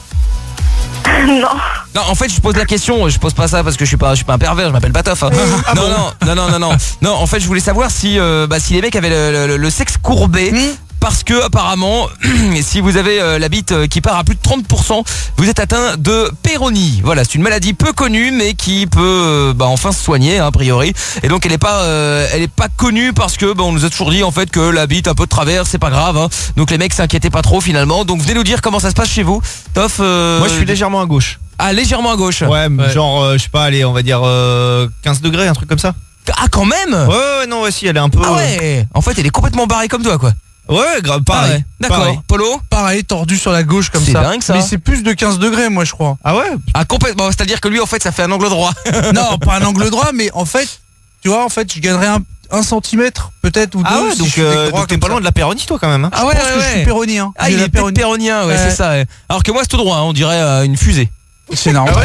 Non. Non, en fait, je pose la question. Je pose pas ça parce que je suis pas, je suis pas un pervers. Je m'appelle Batoff. Hein. Ah non, bon non, non, non, non, non. Non, en fait, je voulais savoir si, euh, bah, si les mecs avaient le, le, le sexe courbé. Mmh. Parce que apparemment, si vous avez euh, la bite euh, qui part à plus de trente pour cent, vous êtes atteint de péronie. Voilà, c'est une maladie peu connue, mais qui peut euh, bah, enfin se soigner, hein, a priori. Et donc, elle est pas, euh, elle est pas connue parce que bah, on nous a toujours dit en fait que la bite un peu de travers, c'est pas grave. Hein. Donc les mecs s'inquiétaient pas trop finalement. Donc venez nous dire comment ça se passe chez vous. Toff. Euh... Moi, je suis légèrement à gauche. Ah, légèrement à gauche. Ouais, ouais. genre, euh, je sais pas, allez, on va dire euh, quinze degrés, un truc comme ça. Ah, quand même. Ouais, ouais, non, ouais, si, elle est un peu. Ah ouais. En fait, elle est complètement barrée comme toi, quoi. Ouais, grave, pareil. Ah ouais. D'accord. Pareil. Polo. Pareil, tordu sur la gauche comme c'est ça. C'est dingue ça. Mais c'est plus de quinze degrés, moi, je crois. Ah ouais. Ah complètement. C'est-à-dire que lui, en fait, ça fait un angle droit. Non, pas un angle droit, mais en fait, tu vois, en fait, je gagnerais un, un centimètre peut-être ou deux. Ah ouais, si donc, je euh, donc t'es pas loin de la péronie, toi, quand même. Hein. Ah ouais, je pense ouais, que ouais. je suis péronien. Ah, il est peut-être péronien, ouais, ouais, c'est ça. Ouais. Alors que moi, c'est tout droit. Hein, on dirait euh, une fusée. C'est normal.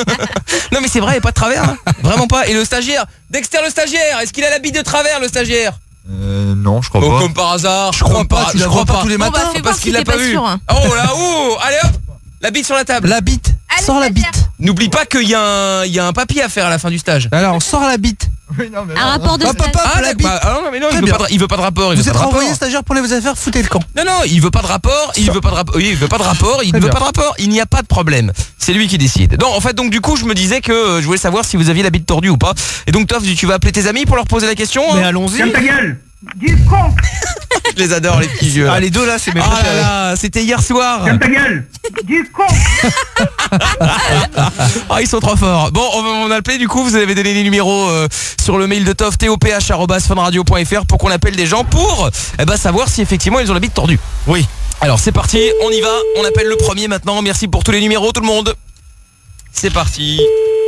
Non mais c'est vrai, il n'y a pas de travers. Hein. Vraiment pas. Et le stagiaire, Dexter le stagiaire, est-ce qu'il a la bite de travers, le stagiaire? Euh, non, je crois oh, pas. Comme par hasard. Je crois pas, tu la vois pas tous les Bon, matins. bah, fais parce voir qu'il si l'a t'es pas, pas vu. sûr, hein. Oh là, oh, allez hop, la bite sur la table. La bite. Allez, Sors la stagiaire. bite. N'oublie pas qu'il y, y a un papier à faire à la fin du stage. Alors, on sort la bite. Un rapport de Hop, hop, hop, Ah, la bah, bite. ah non mais non, il Très veut, bien. pas de, il veut pas de rapport. Il Vous veut êtes pas de renvoyé rapport. stagiaire pour les affaires, foutez le camp. Non non, il veut pas de rapport, il Sors. veut pas de rapport. Oui, il veut pas de rapport, il Très ne veut bien. pas de rapport, il n'y a pas de problème. C'est lui qui décide. Non, en fait, donc du coup, je me disais que euh, je voulais savoir si vous aviez la bite tordue ou pas. Et donc Toff, tu vas appeler tes amis pour leur poser la question. Mais Hein allons-y. Ferme ta gueule. Du con. Je les adore les petits jeux. Ah, les deux là, c'est mes Ah là préférés. là, c'était hier soir. Ferme ta gueule. Du con. Ah, ils sont trop forts. Bon, on va on a appelé du coup, vous avez donné les numéros euh, sur le mail de Toff, top arobase funradio point fr pour qu'on appelle des gens pour eh ben, savoir si effectivement ils ont la bite tordue. Oui. Alors c'est parti, on y va, on appelle le premier maintenant. Merci pour tous les numéros tout le monde. C'est parti.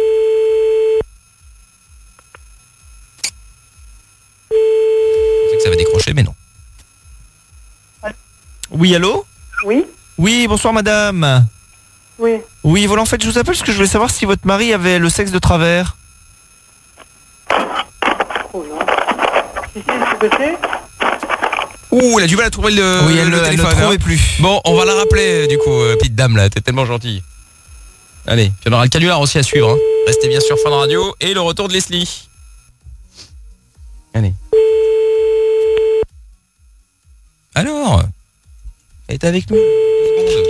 Je pensais que ça va décrocher mais non. Oui, allô? Oui. Oui, bonsoir madame. Oui. Oui, voilà, en fait, je vous appelle parce que je voulais savoir si votre mari avait le sexe de travers. Oh non. Si, si, c'est que c'est. Ouh, elle a du mal à trouver le, Oui, elle le le- elle ne téléphone. trouvait hein. plus. Bon, on va la rappeler du coup, euh, petite dame là, t'es tellement gentille. Allez, puis on aura le canular aussi à suivre. Hein. Restez bien sur Fun Radio et le retour de Leslie. Allez. Alors, elle est avec nous. Deux secondes.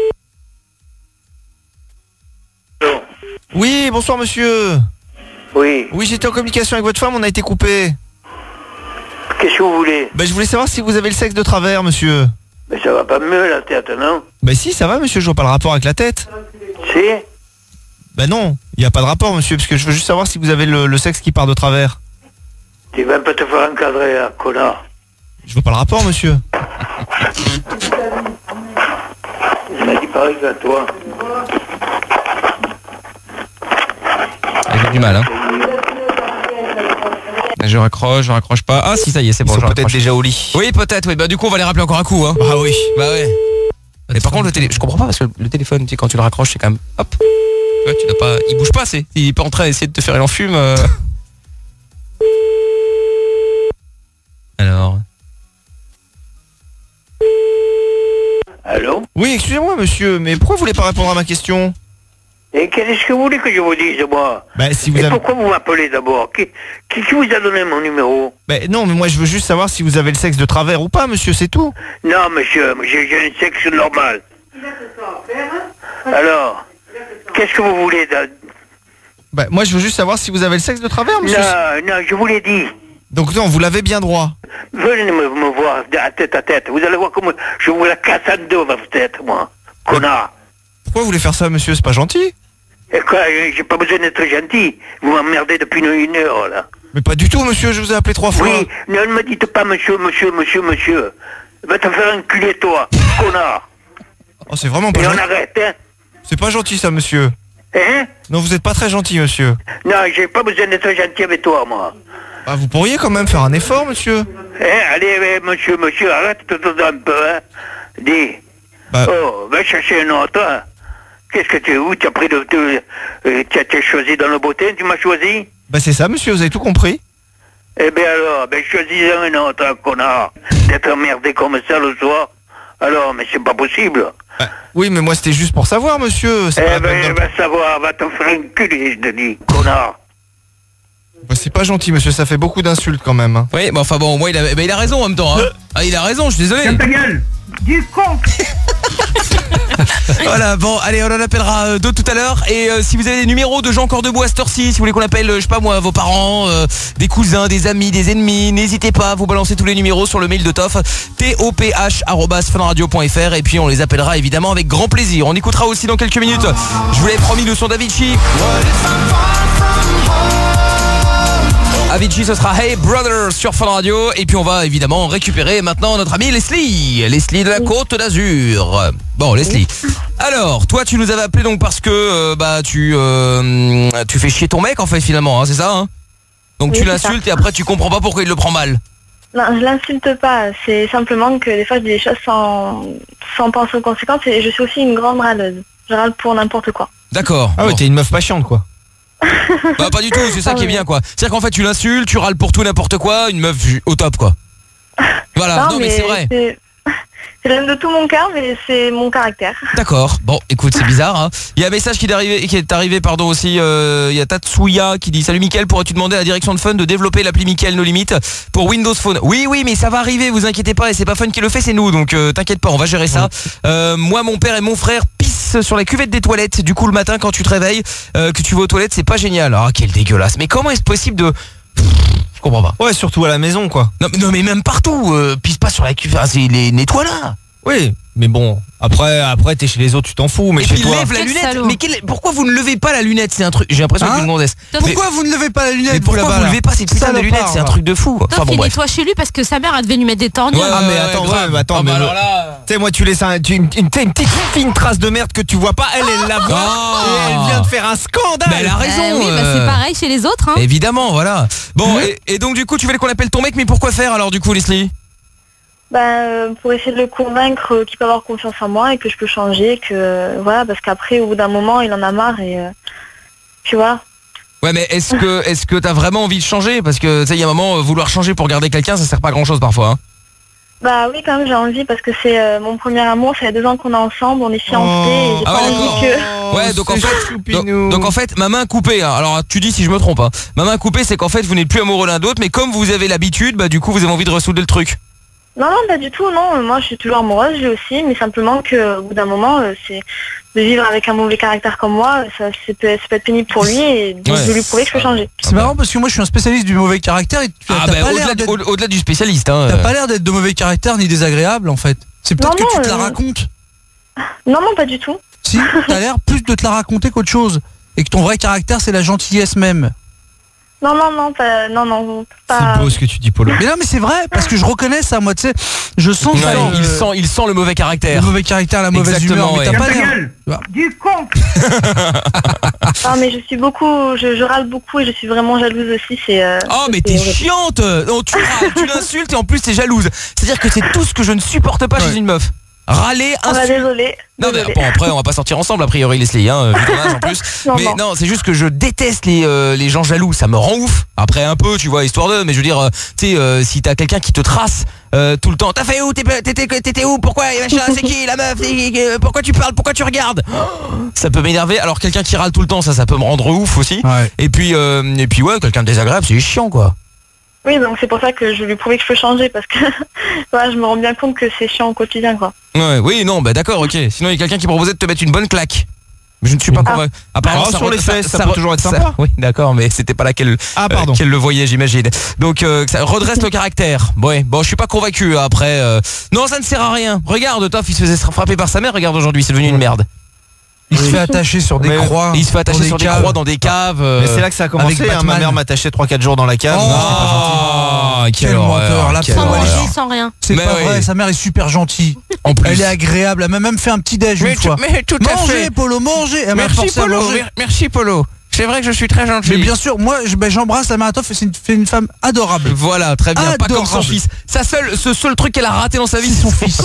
Oui, bonsoir monsieur. Oui. Oui, j'étais en communication avec votre femme, on a été coupé. Qu'est-ce que vous voulez? Ben, je voulais savoir si vous avez le sexe de travers, monsieur. Mais ça va pas mieux la tête, non? Ben si, ça va monsieur, je vois pas le rapport avec la tête. Si? Ben non, il n'y a pas de rapport monsieur, parce que je veux juste savoir si vous avez le, le sexe qui part de travers. Tu vas pas te faire encadrer, hein, connard. Je vois pas le rapport monsieur. Il m'a dit pareil que toi. J'ai du mal, hein. Je raccroche, je raccroche pas. Ah si, ça y est, c'est bon. Ils sont je peut-être raccroche. déjà au lit. Oui, peut-être, oui. Bah du coup, on va les rappeler encore un coup, hein. Ah oui. Bah ouais. Mais par contre, le télé, je comprends pas parce que le téléphone, tu sais, quand tu le raccroches, c'est quand même, hop. Tu vois, tu dois pas, il bouge pas, c'est, il est pas en train d'essayer de te faire une enfume. euh. Alors. Allô? Oui, excusez-moi monsieur, mais pourquoi vous voulez pas répondre à ma question? Et qu'est-ce que vous voulez que je vous dise, moi? Ben si vous Et avez... pourquoi vous m'appelez d'abord? Qui, qui, qui vous a donné mon numéro? Ben non, mais moi je veux juste savoir si vous avez le sexe de travers ou pas monsieur, c'est tout. Non, monsieur, j'ai j'ai un sexe normal. Alors, qu'est-ce que vous voulez de... Ben moi je veux juste savoir si vous avez le sexe de travers monsieur. Non, non, je vous l'ai dit. Donc non, vous l'avez bien droit. Venez me, me voir à tête à tête. Vous allez voir comment je vous la casse en deux, votre tête, moi. Connard. Pourquoi vous voulez faire ça monsieur, c'est pas gentil? Et quoi, j'ai pas besoin d'être gentil. Vous m'emmerdez depuis une, une heure, là. Mais pas du tout monsieur, je vous ai appelé trois fois. Oui, ne me dites pas monsieur, monsieur, monsieur, monsieur. Va te faire enculer, toi, connard. Oh c'est vraiment pas Et on gentil. arrête, hein. C'est pas gentil ça monsieur. Hein? Non, vous êtes pas très gentil monsieur. Non, j'ai pas besoin d'être gentil avec toi, moi. Ah, vous pourriez quand même faire un effort, monsieur. Eh, allez, eh, monsieur, monsieur, arrête de te un peu, hein. Dis. Bah. Oh, va chercher un autre, hein. Qu'est-ce que tu... Où tu as pris de... de euh, tu as t'es choisi dans le bottin, tu m'as choisi? Bah c'est ça, monsieur, vous avez tout compris. Eh bien alors, ben choisis un autre, hein, connard. D'être emmerdé comme ça le soir. Alors, mais c'est pas possible. Bah, oui, mais moi c'était juste pour savoir, monsieur. C'est Eh pas, ben, pas- va savoir, va te faire enculer, je te dis, connard. bah, c'est pas gentil, monsieur, ça fait beaucoup d'insultes quand même. hein. Oui, bah enfin bon, moi il a, bah, il a raison en même temps. Hein. Ah, il a raison, je suis désolé. Ferme ta gueule. Du con. Voilà, bon, allez, on en appellera euh, d'autres tout à l'heure. Et euh, si vous avez des numéros de gens encore debout à cette heure-ci, si vous voulez qu'on appelle, euh, je sais pas moi, vos parents, euh, des cousins, des amis, des ennemis, n'hésitez pas à vous balancer tous les numéros sur le mail de Toff, top arobase funradio point fr, et puis on les appellera évidemment avec grand plaisir. On écoutera aussi dans quelques minutes, je vous l'avais promis, le son d'Avicii. Avicii, ce sera Hey Brother sur Fun Radio. Et puis on va évidemment récupérer maintenant notre ami Leslie Leslie de la Côte d'Azur. Bon, Leslie, alors toi tu nous avais appelé donc parce que euh, bah tu euh, tu fais chier ton mec en fait finalement, hein, c'est ça hein. Donc Oui, tu c'est l'insultes ça. et après tu comprends pas pourquoi il le prend mal. Non, je l'insulte pas. C'est simplement que des fois je dis des choses sans, sans penser aux conséquences et je suis aussi une grande râleuse. Je râle pour n'importe quoi. D'accord. Ah ouais, Bon. t'es une meuf patiente quoi. Bah pas du tout, c'est ça Ah qui est ouais. bien quoi. C'est-à-dire qu'en fait tu l'insultes, tu râles pour tout n'importe quoi, une meuf au top quoi. Voilà, non, mais, c'est vrai. C'est c'est l'aime de tout mon cœur, mais c'est mon caractère. D'accord. Bon, écoute, c'est bizarre. Hein. Il y a un message qui est arrivé, qui est arrivé, pardon aussi. Euh, il y a Tatsuya qui dit: salut Mickaël, pourrais-tu demander à la direction de Fun de développer l'appli Mickaël No Limit pour Windows Phone? Oui, oui, mais ça va arriver. Vous inquiétez pas. Et c'est pas Fun qui le fait, c'est nous. Donc euh, t'inquiète pas, on va gérer ça. Euh, moi, mon père et mon frère pissent sur la cuvette des toilettes. Du coup, le matin, quand tu te réveilles, euh, que tu vas aux toilettes, c'est pas génial. Ah, quel dégueulasse. Mais comment est-ce possible de... Je comprends pas. Ouais, surtout à la maison quoi. Non, mais, non, mais même partout. Euh, pisse pas sur la cuvette. Ah, c'est les nettoie là. Oui, mais bon, après, après t'es chez les autres, tu t'en fous, mais Et chez puis toi. lève la Quel lunette. salaud. Mais quel- pourquoi vous ne levez pas la lunette? C'est un truc. J'ai l'impression Hein que c'est une gonzesse. Pourquoi vous ne levez pas la lunette Mais vous, pourquoi là-bas, vous là levez pas ces putains de Salopard, lunettes? C'est un va. truc de fou. Enfin Toff, bon il bref. nettoie chez lui parce que sa mère a devait lui mettre des tornières. Ah mais attends, ouais, mais attends, Ah, bah mais alors le- là. Tu sais, moi tu laisses un, tu- une, une, t'sais, une petite fine trace de merde que tu vois pas, elle, elle la voit, Ah. et elle vient de faire un scandale. Mais elle a raison. Euh, oui, bah, euh, c'est pareil chez les autres. Hein. Évidemment, voilà. Bon, et, et donc du coup, tu voulais qu'on appelle ton mec, mais pourquoi faire alors du coup, Leslie? Ben, euh, pour essayer de le convaincre euh, qu'il peut avoir confiance en moi et que je peux changer, que euh, voilà, parce qu'après, au bout d'un moment, il en a marre et euh, tu vois. Ouais, mais est-ce que est-ce que t'as vraiment envie de changer? Parce que tu sais, il y a un moment, euh, vouloir changer pour garder quelqu'un, ça sert pas à grand chose parfois. Hein. Bah oui, quand même, j'ai envie parce que c'est euh, mon premier amour, ça fait deux ans qu'on est ensemble, on est fiancés et j'ai Ah pas ouais, envie d'accord. que... Ouais, donc en fait, donc, donc en fait, ma main coupée. Hein. Alors tu dis si je me trompe. Hein. Ma main coupée, c'est qu'en fait, vous n'êtes plus amoureux l'un d'autre, mais comme vous avez l'habitude, bah du coup, vous avez envie de ressouder le truc. Non, non, pas du tout, non, moi je suis toujours amoureuse, lui aussi, mais simplement que au bout d'un moment, euh, c'est de vivre avec un mauvais caractère comme moi, ça, c'est peut, ça peut être pénible pour lui et donc Ouais. je lui prouver que je peux changer. C'est marrant parce que moi je suis un spécialiste du mauvais caractère et tu Ah t'as bah pas au-delà l'air du- d'être- au- au-delà du spécialiste. Hein. t'as pas l'air d'être de mauvais caractère ni désagréable en fait. C'est peut-être Non, que non, tu te la euh, racontes. Non, non, pas du tout. Si, t'as l'air plus de te la raconter qu'autre chose. Et que ton vrai caractère c'est la gentillesse même. Non, non, non, pas, non, non, C'est pas... beau ce que tu dis, Polo. Mais non mais c'est vrai parce que je reconnais ça moi tu sais. Je sens Ouais, ça. il euh, sent, il sent le mauvais le caractère. mauvais caractère, la mauvaise Exactement, humeur. Mais ouais. t'as pas Ferme ta l'air. gueule. Du con. Non, mais je suis beaucoup, je, je râle beaucoup et je suis vraiment jalouse aussi, c'est... euh, Oh mais c'est t'es horrible. chiante. Non, tu râles, tu l'insultes et en plus t'es jalouse. C'est-à-dire que c'est tout ce que je ne supporte pas Ouais. chez une meuf. Râler, Ah bah insulter. désolé. Non mais désolé. bon, après on va pas sortir ensemble a priori Leslie hein, vu ton âge en plus. Non, mais non. non, c'est juste que je déteste les, euh, les gens jaloux, ça me rend ouf. Après un peu, tu vois, histoire de, mais je veux dire, euh, tu sais, euh, si t'as quelqu'un qui te trace euh, tout le temps, t'as fait où, T'es- t'étais t'étais où, pourquoi, et machin, c'est qui la meuf, Et- et- pourquoi tu parles, pourquoi tu regardes, ça peut m'énerver. Alors quelqu'un qui râle tout le temps, ça, ça peut me rendre ouf aussi. Ouais. Et puis, euh, et puis ouais, quelqu'un de désagréable, c'est chiant quoi. Oui, donc c'est pour ça que je lui prouvais que je peux changer parce que voilà, je me rends bien compte que c'est chiant au quotidien, quoi. Ouais, oui, non, bah d'accord, ok. Sinon il y a quelqu'un qui proposait de te mettre une bonne claque. Je ne suis pas Ah. convaincu. Apparemment, Ah, ça sur re- les fesses, ça peut re- toujours être sympa. Oui, d'accord, mais c'était pas là qu'elle Ah, euh, pardon. qu'elle le voyait, j'imagine. Donc euh, ça redresse le caractère. Ouais, bon, je suis pas convaincu. Après, euh, non, ça ne sert à rien. Regarde, Toff, il se faisait frapper par sa mère. Regarde aujourd'hui, c'est devenu une merde. Il se fait attacher sur des Mais croix. Il se fait attacher dans sur des caves. croix dans des caves. euh, Mais c'est là que ça a commencé, avec hein, ma Batman. mère m'attachait trois quatre jours dans la cave. Oh. Ah, Quel menteur, la quelle Sans horreur. manger, sans rien. C'est Mais pas oui. vrai, sa mère est super gentille. En plus. Elle est agréable, elle m'a même fait un petit déj une fois. mais tout Mangez, Polo, mangez. Elle m'a forcé à manger. merci Polo. C'est vrai que je suis très gentil. Mais bien sûr, moi, je- ben, j'embrasse la mère à Toff et c'est une, c'est une femme adorable. Voilà, très bien. Pas comme son Adorable. fils. Sa seule, ce seul truc qu'elle a raté dans sa vie, c'est son fils.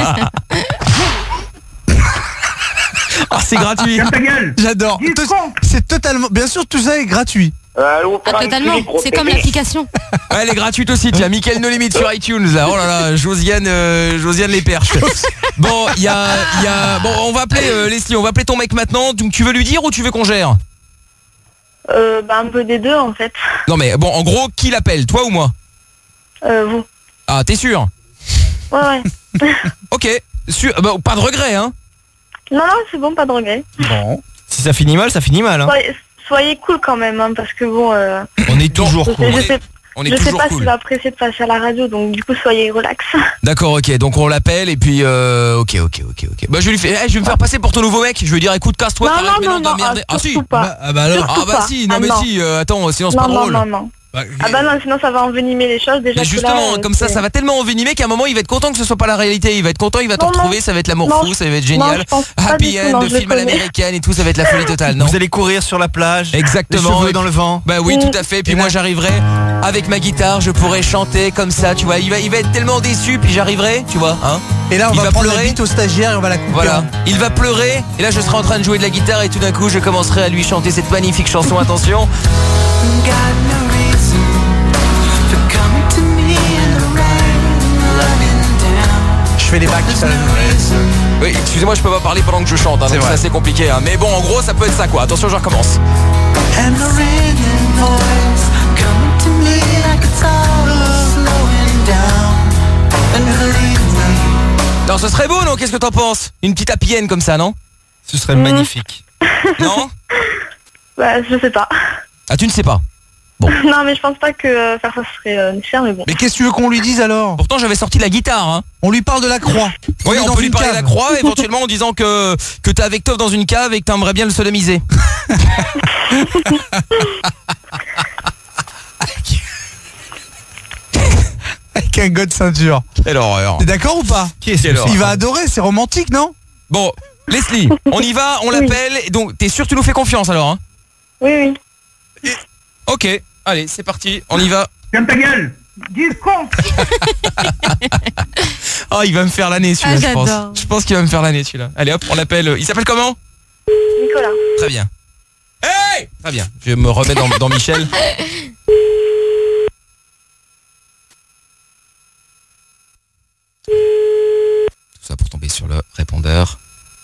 Ah, c'est gratuit. Ferme ta gueule. J'adore. Dis Tout- con. C'est totalement, bien sûr, tout ça est gratuit. Euh, allons Ah, faire un totalement. petit micro, C'est comme bébé. l'application. Ouais, elle est gratuite aussi, tiens, Mickaël No Limit sur iTunes là. Oh là là, Josiane euh, Josiane les perches. Bon, il y a, il y a bon, on va appeler euh, Leslie, on va appeler ton mec maintenant. Donc tu veux lui dire ou tu veux qu'on gère? Euh, bah, un peu des deux, en fait. Non mais bon, en gros, qui l'appelle, toi ou moi? Euh, vous. Ah, t'es sûr? Ouais, ouais. OK, sûr, bah, pas de regret hein. Non, non, c'est bon, pas de regret. Bon. Si ça finit mal, ça finit mal. Hein. Soyez, soyez cool quand même, hein, parce que bon... Euh, On est toujours je cool. sais, On je est, sais, on est je sais toujours pas cool. s'il va presser de passer à la radio, donc du coup, soyez relax. D'accord, OK, donc on l'appelle et puis euh, OK, OK, OK, OK. Bah je vais lui faire eh, je vais me faire passer pour ton nouveau mec, je vais lui dire écoute, casse-toi, Non, t'arrêtes non, maintenant non, non, d'emmerder. ah, Ah si. surtout pas. Bah, ah bah alors. Ah bah pas. si, non Ah, mais non. si, euh, attends, sinon c'est Non, pas non, drôle. non, non. Bah, Ah bah non, sinon ça va envenimer les choses déjà. Mais que justement, là, euh, comme ça, c'est- ça va tellement envenimer qu'à un moment, il va être content que ce soit pas la réalité. Il va être content, il va te Non, non. retrouver, ça va être l'amour Non, fou, ça va être non, génial. je pense pas Happy du tout, end, non, de je le film à connais. l'américaine et tout, ça va être la folie totale, non? Vous allez courir sur la plage. Exactement. Les cheveux Et dans puis- le vent. Bah oui, Mm. tout à fait. Puis Et moi, là- j'arriverai avec ma guitare, je pourrai chanter comme ça, tu vois. Il va, il va être tellement déçu, puis j'arriverai, tu vois, hein. Et là, on Il va, va prendre pleurer. la bite au stagiaire et on va la couper. Voilà. en- Il va pleurer, et là, je serai en train de jouer de la guitare, et tout d'un coup, je commencerai à lui chanter cette magnifique chanson. Attention. Je fais les bacs. ça- Oui, excusez-moi, je peux pas parler pendant que je chante, hein, donc c'est assez compliqué. Hein. Mais bon, en gros, ça peut être ça, quoi. Attention, je recommence. Non, ce serait beau, non? Qu'est-ce que t'en penses? Une petite happy end comme ça, non? Ce serait magnifique. Non? Bah, je sais pas. Ah, tu ne sais pas. Non, mais je pense pas que euh, faire ça serait euh, nécessaire, mais bon. Mais qu'est-ce que tu veux qu'on lui dise alors? Pourtant, j'avais sorti la guitare, hein. On lui parle de la croix. Oui, est on dans peut lui une parler de la cave. croix, éventuellement en disant que, que t'es avec Tov dans une cave et que t'aimerais bien le sodomiser. Avec un god ceinture. Quelle horreur. T'es d'accord ou pas? Quelle horreur. Il va adorer, c'est romantique, non? Bon, Leslie, on y va, on l'appelle. Donc, t'es sûr que tu nous fais confiance alors, hein? Oui, oui. Ok, allez, c'est parti, on y va. Ferme ta gueule. Dis con. Oh, il va me faire l'année celui-là, Ah, je pense. j'adore. Je pense qu'il va me faire l'année celui-là. Allez hop, on l'appelle. Il s'appelle comment? Nicolas. Très bien. Hey! Très bien, je vais me remettre dans, dans Michel. Tout ça pour tomber sur le répondeur.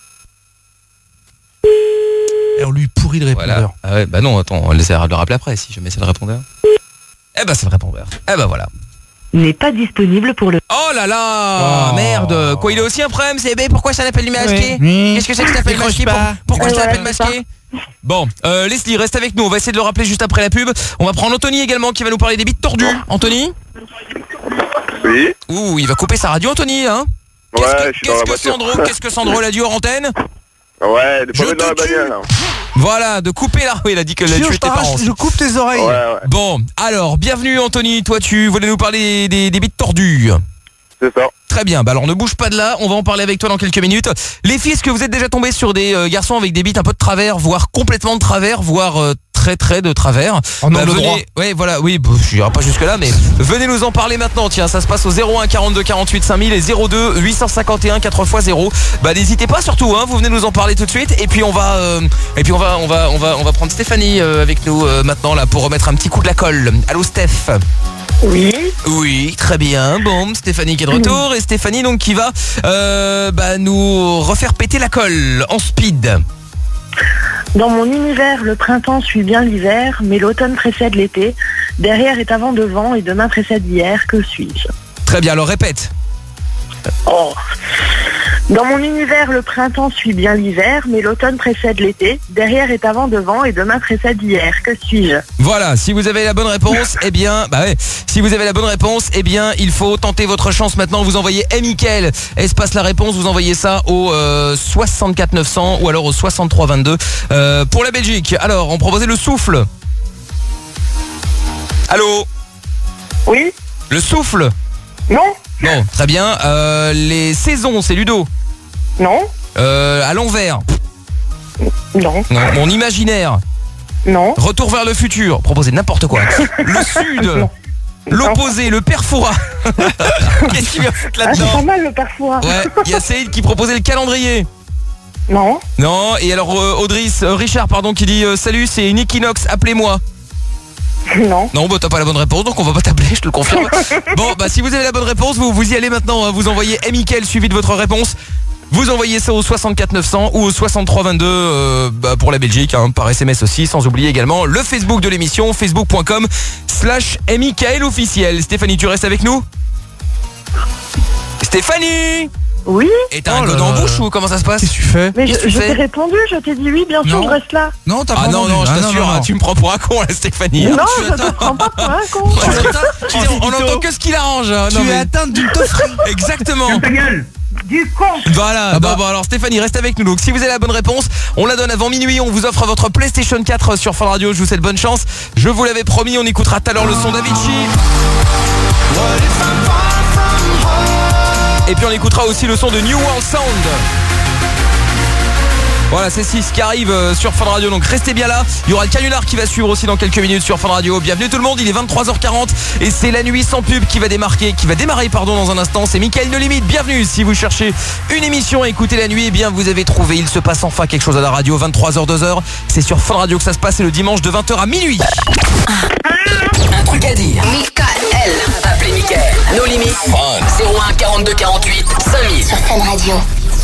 Et on lui pourrit le répondeur. Voilà. Ah ouais, bah non, attends, on essaiera de le rappeler après si jamais c'est le répondeur. Eh bah c'est le répondeur. Eh bah voilà. N'est pas disponible pour le... Oh là là, Oh. merde. Quoi, il a aussi un problème, c'est B, pourquoi ça l'appelle du masqué? Oui. Qu'est-ce que c'est que ça s'appelle Décroche masqué? pas. Pour- Pourquoi Ouais, ça s'appelle ouais, masqué? Bon, euh, Leslie, reste avec nous, on va essayer de le rappeler juste après la pub. On va prendre Anthony également qui va nous parler des bits tordus. Anthony? Oui. Ouh, il va couper sa radio, Anthony, hein? Ouais, Qu'est-ce que, je suis dans la qu'est-ce que voiture. Sandro, qu'est-ce que Sandro l'a dit hors antenne? Ouais, de Je pas mettre dans la te tue. bagnole. là. Voilà, de couper la... Oui, il a dit que l'a Sinon, tué je tes t'arrache, parents. je coupe tes oreilles. Ouais, ouais, Bon, alors, bienvenue Anthony, toi tu voulais nous parler des, des bits tordus. c'est ça. Très bien, bah alors ne bouge pas de là, on va en parler avec toi dans quelques minutes. Les filles, est-ce que vous êtes déjà tombés sur des euh, garçons avec des bites un peu de travers, voire complètement de travers, voire euh, très très de travers? En angle venez... droit. Ouais, voilà, oui, bah, je n'irai pas jusque là, mais venez nous en parler maintenant. Tiens, ça se passe au zéro un quarante-deux quarante-huit cinq mille et zéro deux huit cent cinquante et un quatre fois zéro. Bah n'hésitez pas surtout, hein, vous venez nous en parler tout de suite. Et puis on va, euh, et puis on va, on va, on va, on va prendre Stéphanie euh, avec nous euh, maintenant là pour remettre un petit coup de la colle. Allô Steph. Oui. Oui, très bien. Bon, Stéphanie qui est de retour. Et Stéphanie donc qui va euh, bah, nous refaire péter la colle en speed. Dans mon univers, le printemps suit bien l'hiver, mais l'automne précède l'été. Derrière est avant devant et demain précède hier. Que suis-je? Très bien, alors répète. Oh. Dans mon univers, le printemps suit bien l'hiver, mais l'automne précède l'été. Derrière est avant devant et demain précède hier. Que suis-je? Voilà, si vous avez la bonne réponse, eh bien, bah ouais, si vous avez la bonne réponse, eh bien, il faut tenter votre chance maintenant. Vous envoyez M. Mickaël, espace la réponse, vous envoyez ça au euh, soixante-quatre neuf cents ou alors au soixante-trois vingt-deux euh, pour la Belgique. Alors, on proposait le souffle. Allô? Oui? Le souffle? Non? Bon, très bien. Euh, les saisons, c'est Ludo. Non? Euh, à l'envers. Non. Non, mon imaginaire. Non. Retour vers le futur, proposer n'importe quoi. Le sud. L'opposé, le père Fouras. Qu'est-ce qu'il vient foutre Ah, c'est pas là-dedans? mal le père Fouras. Ouais, il y a Saïd qui proposait le calendrier. Non. Non, et alors euh, Audrey, euh, Richard pardon, qui dit euh, salut, c'est une Equinox, appelez-moi. Non. Non, bah t'as pas la bonne réponse, donc on va pas t'appeler, je te le confirme. Bon, bah si vous avez la bonne réponse, vous, vous y allez maintenant, hein, vous envoyez Mickaël suivi de votre réponse. Vous envoyez ça au soixante-quatre neuf cents ou au soixante-trois vingt-deux euh, bah, pour la Belgique, hein, par S M S aussi, sans oublier également le Facebook de l'émission, facebook point com slash Mickaël officiel. Stéphanie, tu restes avec nous? Stéphanie! Oui. Et t'as un god en bouche ou comment ça se passe? Qu'est-ce que tu fais? Mais je, Qu'est-ce que tu je t'ai fais répondu, je t'ai dit oui, bien sûr, Non. je reste là. Non, t'as Ah pas non, vendu. non, je Ah, t'assure, non, hein, non. tu me prends pour un con là, Stéphanie. Non, tu je attends. te prends pas pour un con. Tu sais, on entend que ce qu'il arrange. hein. Tu Non, es mais- atteinte d'une tofferie. Exactement. Du con. Voilà, Ah bah. bon, bon, alors Stéphanie reste avec nous. Donc si vous avez la bonne réponse, on la donne avant minuit. On vous offre votre PlayStation quatre sur Fun Radio. Je vous souhaite bonne chance. Je vous l'avais promis, on écoutera tout à l'heure le son d'Avicii. Et puis on écoutera aussi le son de New World Sound. Voilà, c'est ce qui arrive euh, sur Fun Radio, donc restez bien là. Il y aura le canular qui va suivre aussi dans quelques minutes sur Fun Radio. Bienvenue tout le monde, il est vingt-trois heures quarante et c'est la nuit sans pub qui va démarquer, qui va démarrer pardon dans un instant. C'est Mickaël No Limite. Bienvenue. Si vous cherchez une émission à écouter la nuit, eh bien vous avez trouvé. Il se passe enfin quelque chose à la radio. vingt-trois heures deux heures. C'est sur Fun Radio que ça se passe. C'est le dimanche de vingt heures à minuit. Un truc à dire. Mickaël. Appelez Mickaël. No Limite. zéro un quarante-deux quarante-huit cinq mille. Sur Fun Radio.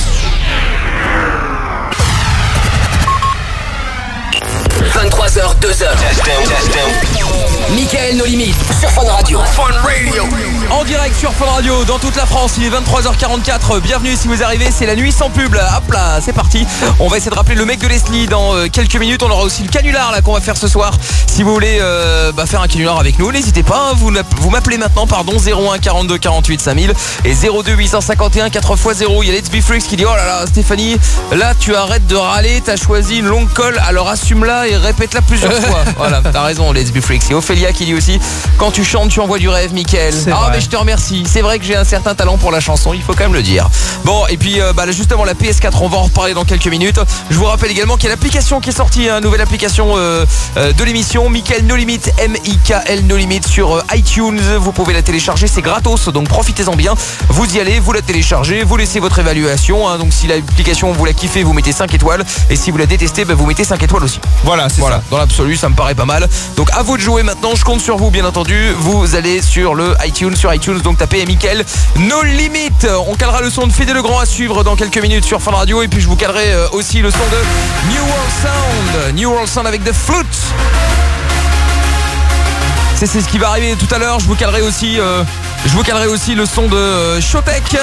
vingt-trois heures deux heures. Mickaël No Limite sur Fun Radio. Fun Radio. En direct sur Fun Radio dans toute la France, il est vingt-trois heures quarante-quatre. Bienvenue si vous arrivez, c'est la nuit sans pub là. Hop là, c'est parti. On va essayer de rappeler le mec de Leslie dans euh, quelques minutes. On aura aussi le canular là qu'on va faire ce soir. Si vous voulez euh, bah, faire un canular avec nous, n'hésitez pas. Vous, vous m'appelez maintenant, pardon, zéro un quarante-deux quarante-huit cinq mille et zéro deux huit cent cinquante et un quatre fois zéro. Il y a Let's Be Freaks qui dit oh là là Stéphanie, là tu arrêtes de râler, t'as choisi une longue colle, alors assume-la et répète-la plusieurs fois. Voilà, t'as raison Let's Be Freaks. Et Ophélia qui dit aussi quand tu chantes tu envoies du rêve Mickaël. C'est Ah vrai. mais je te remercie. C'est vrai que j'ai un certain talent pour la chanson, il faut quand même le dire. Bon et puis euh, bah, là, justement la P S quatre, on va en reparler dans quelques minutes. Je vous rappelle également qu'il y a l'application qui est sortie, une nouvelle application euh, euh, de l'émission Mickaël No Limite, M I K L No Limite sur euh, iTunes. Vous pouvez la télécharger, c'est gratos, donc profitez-en bien. Vous y allez, vous la téléchargez, vous laissez votre évaluation, hein. Donc si l'application vous la kiffez, vous mettez cinq étoiles et si vous la détestez, bah, vous mettez cinq étoiles aussi. Voilà, c'est Voilà, ça. dans l'absolu, ça me paraît pas mal. Donc à vous de jouer maintenant, je compte sur vous bien entendu. Vous allez sur le iTunes, sur iTunes, donc tapez Mickaël No Limite. On calera le son de Fédé Legrand à suivre dans quelques minutes sur Fun Radio. Et puis je vous calerai euh, aussi le son de New World Sound. New World Sound avec The Flute. C'est c'est ce qui va arriver tout à l'heure. Je vous calerai aussi, euh, je vous calerai aussi le son de euh, Showtek.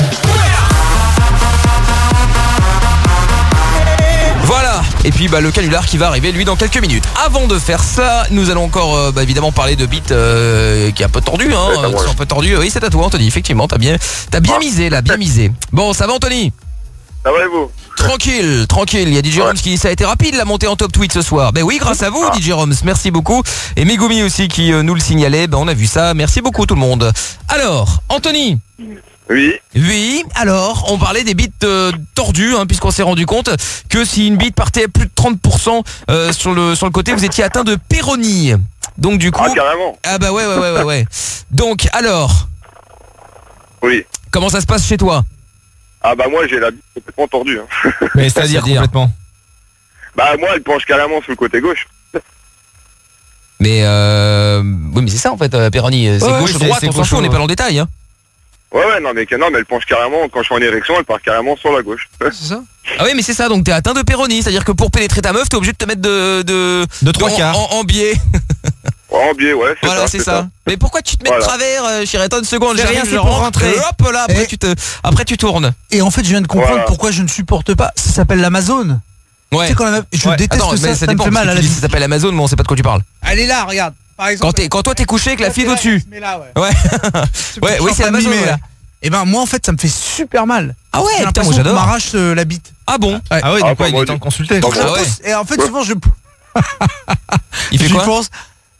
Voilà, et puis bah, le canular qui va arriver lui dans quelques minutes. Avant de faire ça, nous allons encore euh, bah, évidemment parler de beats euh, qui est un peu tordu, hein, Ouais, euh, qui sont un peu tordus. Oui, c'est à toi Anthony, effectivement, t'as bien, t'as bien misé là, bien misé. Bon, ça va Anthony? Ça va et vous? Tranquille, tranquille, il y a D J Roms qui dit ça a été rapide la montée en top tweet ce soir. Ben oui, grâce à vous D J Roms, merci beaucoup. Et Megumi aussi qui euh, nous le signalait, ben on a vu ça, merci beaucoup tout le monde. Alors, Anthony? Oui. Oui, alors, on parlait des beats euh, tordus, hein, puisqu'on s'est rendu compte que si une beat partait à plus de trente pour cent euh, sur, le, sur le côté, vous étiez atteint de péronie. Donc du coup... Ah, carrément. Ah bah ouais, ouais, ouais, ouais, ouais. Donc, alors... Oui. Comment ça se passe chez toi? Ah bah moi j'ai la bite complètement tordue. Hein. Mais c'est-à-dire complètement. Bah moi elle penche carrément sur le côté gauche. Mais euh... Oui, mais c'est ça en fait, euh, péronie. C'est Ouais, gauche, oui, droite, c'est- on c'est s'en fout, gauche, on n'est ouais. pas dans le détail. Hein. Ouais ouais non mais, non mais elle penche carrément, quand je suis en érection elle part carrément sur la gauche. C'est ça? Ah oui mais c'est ça, donc t'es atteint de péronie, c'est-à-dire que pour pénétrer ta meuf t'es obligé de te mettre de... De, de trois en, quarts. En, en biais. Ouais, en biais ouais c'est Voilà ça. c'est ça. Mais pourquoi tu te mets Voilà. de travers, euh, chérie? Attends une seconde, C'est j'arrive, rien, je c'est pour rentre, rentrer. Hop là, après, Et- tu te, après tu tournes. Et en fait, je viens de comprendre Voilà. pourquoi je ne supporte pas. Ça s'appelle l'Amazon. Ouais. Tu sais, quand la meuf- je Ouais. déteste Attends, ça, mais ça, ça me dépend, fait mal parce à que la tu dis vie. ça s'appelle Amazon mais on sait pas de quoi tu parles. Elle est là, regarde. Par exemple. Quand, t'es- quand toi t'es couché avec la fille d'au-dessus. Mais là, ouais. Ouais. Ouais, oui c'est la Amazon. Ouais. Et ben moi en fait ça me fait super mal. Ah ouais, J'ai putain, l'impression moi, j'adore. qu'on m'arrache euh, la bite. Ah bon? Ouais. Ah ouais, Ah, donc quoi, bah, il moi, est temps du- de consulter. Donc, Je Ah ouais. pousse, et en fait souvent je Il fait j'y quoi? pense.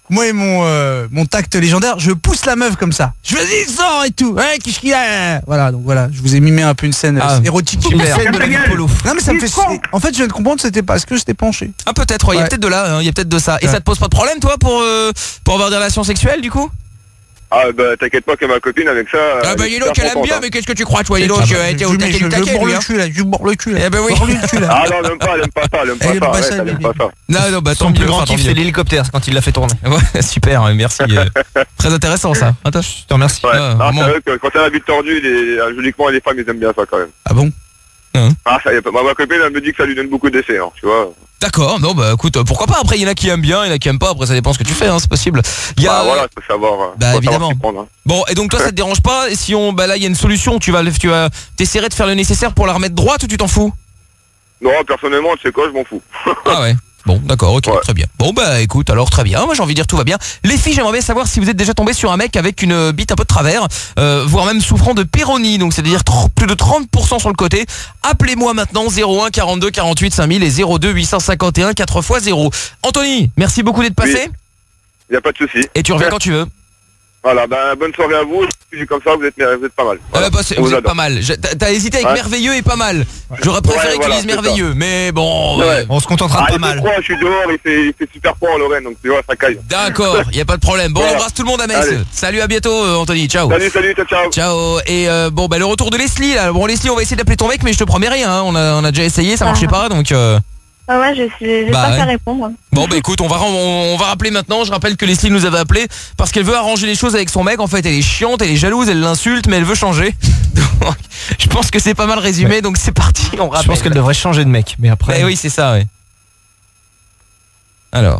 moi et mon, euh, mon tact légendaire, je pousse la meuf comme ça. Je vas-y, sors et tout. Ouais, qu'est-ce qu'il y a? Voilà, donc voilà, je vous ai mimé un peu une scène Ah. euh, érotique. Une scène de la vie de Polo. Non mais ça me fait... En fait, je viens de comprendre que c'était parce que j'étais penché. Ah peut-être, ouais, il y a Ouais. peut-être de là, hein, il y a peut-être de ça. Et Ouais. ça te pose pas de problème toi pour, euh, pour avoir des relations sexuelles du coup? Ah bah t'inquiète pas que ma copine avec ça... Ah bah elle est dis donc, super elle aime contente, bien, hein. mais qu'est-ce que tu crois toi, dis Ah donc, bah, euh, t'es je, au je, taquet je, du je taquet, mords lui, le hein. cul là, je mords le cul là. Eh ben oui. Je mords le cul là. Ah non, elle aime pas, elle aime pas ça, elle aime pas Elle aime ça, pas arrête, ça, elle aime lui. pas ça. Non, non, bah tant Son mieux, plus grand enfin, tant kiff, c'est mieux. l'hélicoptère, c'est quand il l'a fait tourner. Ouais, super, hein, merci. euh, Très intéressant ça. Attends, je te remercie. Ouais, Ah, non, vraiment. c'est vrai que quand elle a la bite tordue, les, juridiquement les femmes ils aiment bien ça quand même. Ah bon? Ah ça y est, ma, ma copine elle me dit que ça lui donne beaucoup d'essais, hein, tu vois. D'accord, non bah écoute, pourquoi pas, après il y en a qui aiment bien, il y en a qui aiment pas, après ça dépend ce que tu fais, hein, c'est possible. Il y a... Bah voilà, faut savoir, euh, Bah, faut savoir évidemment. s'y prendre, hein. Bon, et donc toi ça te dérange pas, et si on, bah là il y a une solution, tu vas, tu vas, t'essaierais de faire le nécessaire pour la remettre droite ou tu t'en fous? Non, personnellement, tu sais quoi, je m'en fous. Ah ouais. Bon, d'accord, ok, très bien. Bon bah écoute, alors très bien, moi j'ai envie de dire tout va bien. Les filles, j'aimerais bien savoir si vous êtes déjà tombé sur un mec avec une bite un peu de travers, euh, voire même souffrant de péronie, donc c'est-à-dire tr- plus de trente pour cent sur le côté. Appelez-moi maintenant zéro un quarante-deux quarante-huit cinq mille et zéro deux huit cent cinquante et un quatre fois zéro. Anthony, merci beaucoup d'être passé. Y a pas de souci. Et tu reviens quand tu veux. Voilà, ben bonne soirée à vous. Je suis comme ça, vous êtes, vous êtes pas mal. Ah bah, c'est- On vous vous êtes adore. pas mal. Je- T'as t'as hésité avec Ouais. merveilleux et pas mal. J'aurais préféré Ouais, qu'ils voilà, disent c'est merveilleux, mais bon. Ouais. ouais. On se contentera Ah, de il pas fait mal. froid, je suis dehors, il fait, il fait super froid en Lorraine, donc tu vois, ça caille. D'accord, y a pas de problème. Bon, on Voilà. embrasse tout le monde à Metz. Allez. Salut, à bientôt, euh, Anthony. Ciao. Salut, salut, ciao, ciao. Ciao. Et euh, bon, bah le retour de Leslie là. Bon, Leslie, on va essayer d'appeler ton mec, mais je te promets rien. Hein. On a, on a déjà essayé, ça marchait pas, donc. Euh... Ah ouais, je sais, j'ai Bah pas ouais. qu'à répondre. Bon, bah écoute, on va, on, on va rappeler maintenant. Je rappelle que Leslie nous avait appelé parce qu'elle veut arranger les choses avec son mec. En fait, elle est chiante, elle est jalouse, elle l'insulte, mais elle veut changer. Donc, je pense que c'est pas mal résumé. Donc c'est parti. On rappelle. Je pense qu'elle devrait changer de mec, mais après. Eh oui, c'est ça, ouais. Alors.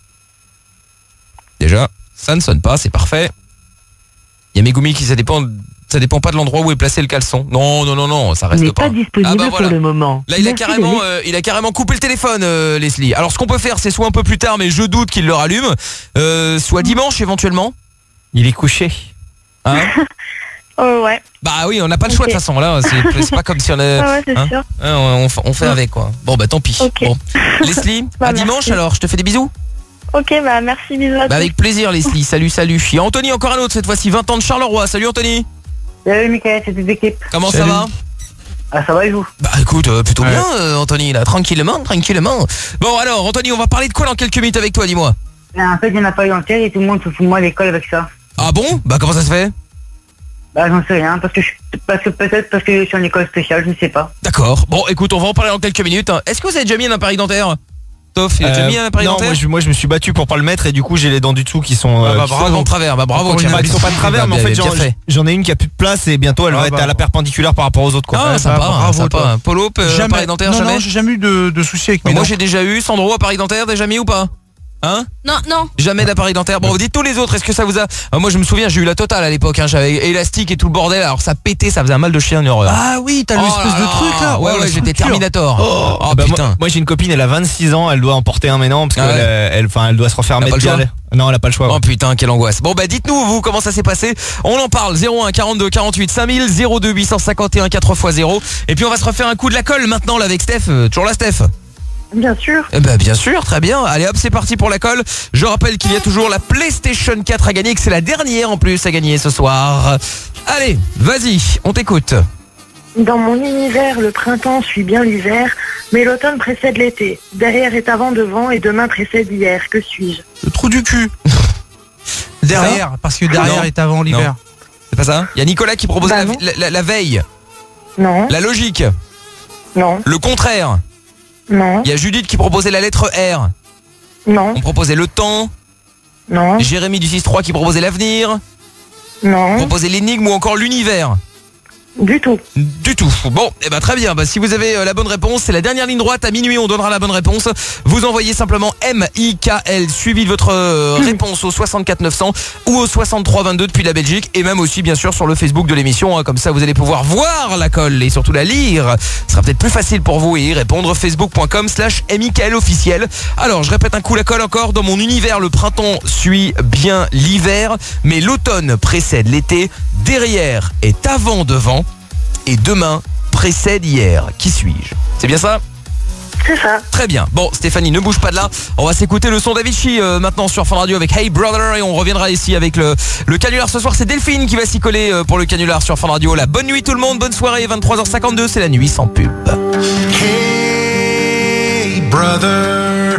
Déjà, ça ne sonne pas, c'est parfait. Il y a Megumi qui ça dépend ça dépend pas de l'endroit où est placé le caleçon. Non, non, non, non, ça reste n'est pas. pas disponible Ah bah voilà. pour le moment. Là, il a Merci de carrément, laisser- euh, il a carrément coupé le téléphone, euh, Leslie. Alors, ce qu'on peut faire, c'est soit un peu plus tard, mais je doute qu'il le rallume, euh, soit dimanche éventuellement. Il est couché. Hein Oh ouais. Bah oui, on n'a pas le choix de toute façon. Là, c'est c'est pas comme si on a. Ah ouais, c'est sûr. Hein, on, on fait avec quoi. Bon bah tant pis. Ok. Bon. Leslie, Bah, à dimanche merci. alors. Je te fais des bisous. Ok, bah merci, bisous à Bah tous. avec plaisir Leslie, salut salut. Et Anthony encore un autre cette fois-ci, vingt ans de Charleroi. Salut Anthony. Salut Mickaël, c'est toute l'équipe. Comment Salut. ça va? Ah ça va et vous? Bah écoute, euh, plutôt Ouais. bien euh, Anthony là, tranquillement, tranquillement. Bon alors Anthony, on va parler de quoi dans quelques minutes avec toi, dis-moi. En fait, il n'y en a pas eu entière et tout le monde se fout de moi à l'école avec ça. Ah bon? Bah comment ça se fait? Bah j'en sais rien, parce que je, parce que peut-être parce que je suis en école spéciale, je ne sais pas. D'accord. Bon écoute, on va en parler dans quelques minutes. hein. Est-ce que vous avez déjà mis un appareil dentaire? Toff, il a déjà Euh, mis un appareil non, dentaire? moi je, moi je me suis battu pour pas le mettre et du coup j'ai les dents du dessous qui sont. Ah bah, qui sont- bravo, de travers, bah bravo, Encore tiens. une- Ils sont pas de travers, Bah, mais en bien- fait bien j'en fait. j'en ai une qui a plus de place et bientôt elle va Ah, être bah, à la perpendiculaire par rapport aux autres quoi. Ah, sympa, bravo, sympa. toi. Polo, euh, Jamais. appareil dentaire, non, jamais. non, j'ai jamais eu de, de soucis avec Bah, mes moi dents. j'ai déjà eu. Sandro, appareil dentaire déjà mis ou pas? Hein? Non, non. Jamais d'appareil dentaire. Bon, vous dites tous les autres, est-ce que ça vous a... Ah, moi je me souviens, j'ai eu la totale à l'époque, hein. J'avais élastique et tout le bordel, alors ça pétait, ça faisait un mal de chien, une horreur. Ah oui, t'as Oh l'espèce là de là. truc là. Ouais, Oh, ouais, la j'étais structure. Terminator. Oh, Ah bah, putain. moi, moi, j'ai une copine, elle a vingt-six ans, elle doit en porter un maintenant parce Ah qu'elle ouais. euh, elle, enfin, elle doit se refaire Elle a mettre pas le bien. choix. Non, elle a pas le choix. Oh ouais. putain, quelle angoisse. Bon bah dites-nous vous comment ça s'est passé. On en parle. zéro un quarante-deux quarante-huit cinq mille, zéro deux huit cent cinquante et un quatre fois zéro. Et puis on va se refaire un coup de la colle maintenant là avec Steph. Euh, toujours là Steph? Bien sûr. Eh ben bien sûr, très bien. Allez hop, c'est parti pour la colle. Je rappelle qu'il y a toujours la PlayStation quatre à gagner, que c'est la dernière en plus à gagner ce soir. Allez, vas-y, on t'écoute. Dans mon univers, le printemps suit bien l'hiver, mais l'automne précède l'été. Derrière est avant devant et demain précède hier. Que suis-je? Le trou du cul. Derrière, parce que derrière Non. est avant l'hiver. Non. C'est pas ça? Il y a Nicolas qui proposait Bah la, non. la- la- la veille, Non, la logique, non, le contraire. non, Il y a Judith qui proposait la lettre R. non, On proposait le temps. non, Jérémy du six trois qui proposait l'avenir. On non, proposait l'énigme ou encore l'univers. du tout. Du tout. Bon, et ben très bien. Bah, si vous avez euh, la bonne réponse, c'est la dernière ligne droite. À minuit, on donnera la bonne réponse. Vous envoyez simplement M I K L suivi de votre euh, réponse au soixante-quatre neuf cents ou au soixante-trois vingt-deux depuis la Belgique, et même aussi bien sûr sur le Facebook de l'émission. hein. Comme ça, vous allez pouvoir voir la colle et surtout la lire. Ce sera peut-être plus facile pour vous et y répondre. Facebook point com slash M I K L officiel. Alors, je répète un coup la colle encore. Dans mon univers, le printemps suit bien l'hiver, mais l'automne précède l'été. Derrière est avant devant. Et demain précède hier. Qui suis-je? C'est bien ça? C'est ça. Très bien. Bon, Stéphanie, ne bouge pas de là. On va s'écouter le son d'Avicii euh, maintenant sur Fun Radio avec Hey Brother et on reviendra ici avec le, le canular. Ce soir, c'est Delphine qui va s'y coller euh, pour le canular sur Fun Radio. La bonne nuit tout le monde, bonne soirée, vingt-trois heures cinquante-deux, c'est la nuit sans pub. Hey brother.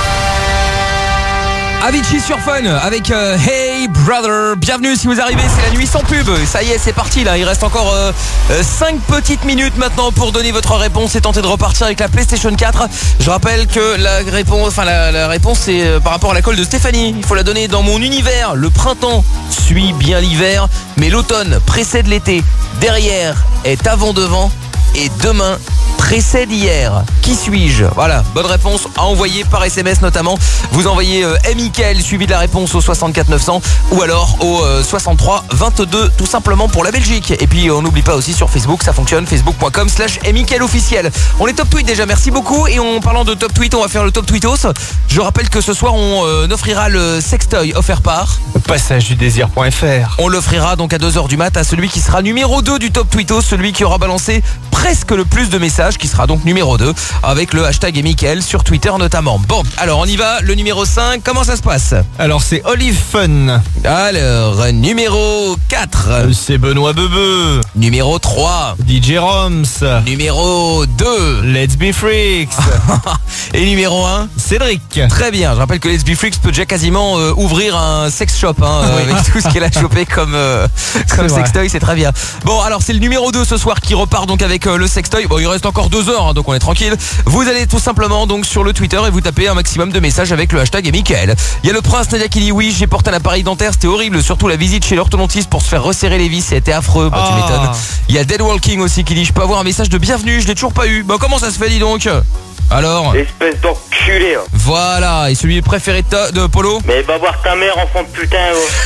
Avicii sur Fun avec euh, Hey Brother. Bienvenue si vous arrivez, c'est la nuit sans pub. Ça y est, c'est parti là. Il reste encore euh, euh, cinq petites minutes maintenant pour donner votre réponse et tenter de repartir avec la PlayStation quatre. Je rappelle que la réponse, enfin la, la réponse c'est euh, par rapport à la colle de Stéphanie. Il faut la donner dans mon univers. Le printemps suit bien l'hiver, mais l'automne précède l'été. Derrière est avant-devant et demain précède hier. Qui suis-je? Voilà, bonne réponse à envoyer par S M S notamment. Vous envoyez euh, Mickaël suivi de la réponse au soixante-quatre neuf cents ou alors au euh, soixante-trois vingt-deux tout simplement pour la Belgique. Et puis on n'oublie pas aussi sur Facebook, ça fonctionne, facebook point com slash Mickaël officiel. On est top tweet déjà, merci beaucoup. Et en parlant de top tweet, on va faire le top tweetos. Je rappelle que ce soir on euh, offrira le sextoy offert par passage du désir point F R. On l'offrira donc à deux heures du mat à celui qui sera numéro deux du top tweetos, celui qui aura balancé presque le plus de messages, qui sera donc numéro deux avec le hashtag Mickaël sur Twitter notamment. Bon, alors on y va, le numéro cinq, comment ça se passe? Alors c'est Olive Fun. Alors, numéro quatre. Euh, c'est Benoît Bebeu. Numéro trois. D J Roms. Numéro deux. Let's Be Freaks. Et numéro un. Cédric. Très bien, je rappelle que Let's Be Freaks peut déjà quasiment euh, ouvrir un sex shop hein, euh, Oui. avec tout ce qu'elle a chopé comme, euh, comme vrai. sextoy, c'est très bien. Bon, alors c'est le numéro deux ce soir qui repart donc avec euh, le sextoy. Bon, il reste encore deux heures, hein, donc on est tranquille. Vous allez tout simplement donc sur le Twitter et vous tapez un maximum de messages avec le hashtag Mickaël. Il y a le prince Nadia qui dit oui, j'ai porté un appareil dentaire, c'était horrible, surtout la visite chez l'orthodontiste pour se faire resserrer les vis, c'était affreux. Bah, tu Ah. m'étonnes. Il y a Dead Walking aussi qui dit je peux avoir un message de bienvenue, je l'ai toujours pas eu. Bah comment ça se fait, dis donc? Alors Espèce d'enculé. hein. voilà, et celui préféré de, ta- de Polo? Mais va voir ta mère, enfant de putain.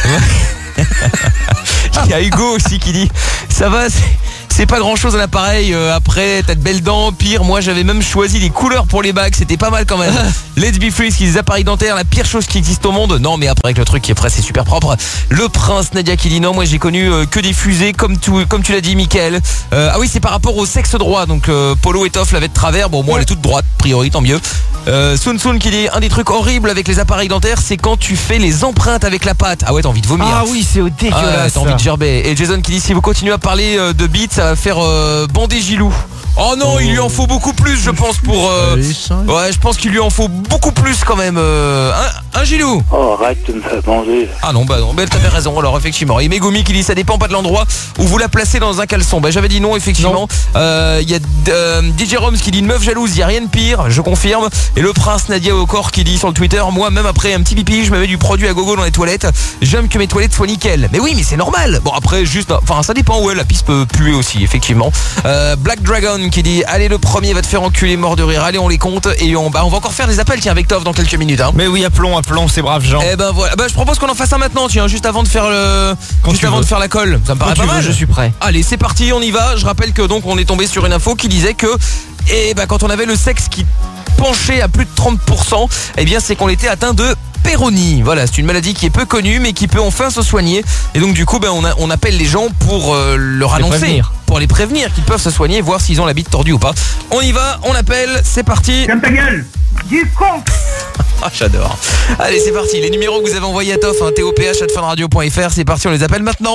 oh. Il y a Hugo aussi qui dit ça va, c'est- c'est pas grand chose à l'appareil. euh, après t'as de belles dents, pire moi j'avais même choisi des couleurs pour les bagues, c'était pas mal quand même. Let's Be Free qui dit appareils dentaires, la pire chose qui existe au monde. Non mais après avec le truc qui est prêt c'est super propre. Le prince Nadia qui dit non, moi j'ai connu euh, que des fusées comme, tout, comme tu l'as dit Mickaël. Euh, ah oui, c'est par rapport au sexe droit, donc euh, Polo étoffe l'avait de travers, bon moi elle est toute droite a priori, tant mieux. euh, Sun Sun qui dit un des trucs horribles avec les appareils dentaires c'est quand tu fais les empreintes avec la pâte. Ah ouais, t'as envie de vomir. Ah oui, c'est Ah ouais, dégueulasse. t'as envie de gerber. Et Jason qui dit si vous continuez à parler euh, de beats, ça va faire euh, bander Gilou. Oh non, il lui en faut beaucoup plus, je pense, pour... euh, Ouais, je pense qu'il lui en faut beaucoup plus quand même. euh, Un, un Gilou. Oh, arrête de me faire bander. Ah non, bah non, bah t'avais raison, alors effectivement. Et Megumi qui dit ça dépend pas de l'endroit où vous la placez dans un caleçon. Bah j'avais dit non, effectivement. Euh, Il y a euh, D J Roms qui dit une meuf jalouse, y a rien de pire, je confirme. Et le prince Nadia au corps qui dit sur le Twitter, moi même après un petit pipi, je me mets du produit à gogo dans les toilettes. J'aime que mes toilettes soient nickel. Mais oui, mais c'est normal. Bon après, juste, enfin ça dépend où elle, la piste peut puer aussi, effectivement. Euh, Black Dragon qui dit allez le premier va te faire enculer mort de rire. Allez on les compte et on, bah, on va encore faire des appels tiens avec Tov dans quelques minutes hein. Mais oui, appelons, appelons ces braves gens. Eh ben voilà, bah, je propose qu'on en fasse un maintenant tiens, juste avant de faire le Quand juste tu avant veux. de faire la colle. Ça me paraît Quand pas tu mal. veux, je suis prêt. Allez, c'est parti, on y va. Je rappelle que donc on est tombé sur une info qui disait que eh ben quand on avait le sexe qui penchait à plus de trente pour cent, eh bien c'est qu'on était atteint de Peyronie. Voilà, c'est une maladie qui est peu connue mais qui peut enfin se soigner. Et donc du coup, ben on, a- on appelle les gens pour euh, leur Les annoncer, prévenir. pour les prévenir qu'ils peuvent se soigner, voir s'ils ont la bite tordue ou pas. On y va, on appelle, c'est parti. Ferme ta gueule. Du con. Ah, j'adore. Allez, c'est parti. Les numéros que vous avez envoyés à Toff, hein, T O P H arobase funradio point F R, c'est parti, on les appelle maintenant.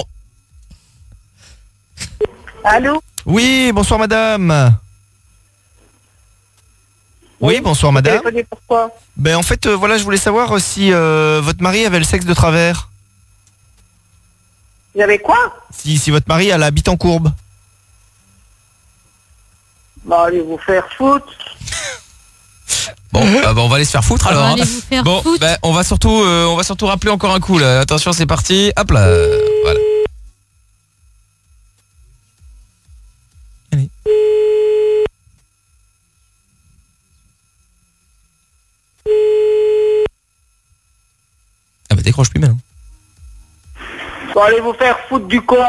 Allô? Oui, bonsoir madame. Oui, bonsoir madame. Téléphonez pourquoi? Ben en fait, euh, voilà, je voulais savoir euh, si euh, votre mari avait le sexe de travers. Vous avez quoi? Si, si votre mari a la bite en courbe. Bah allez vous faire foutre. Bon, euh, bah, on va aller se faire foutre alors. Allez vous faire Bon, foutre. bah, on va surtout, euh, on va surtout rappeler encore un coup là. Attention, c'est parti. Hop là, euh, voilà. Allez. Ah bah décroche plus maintenant. Bon allez vous faire foutre du con.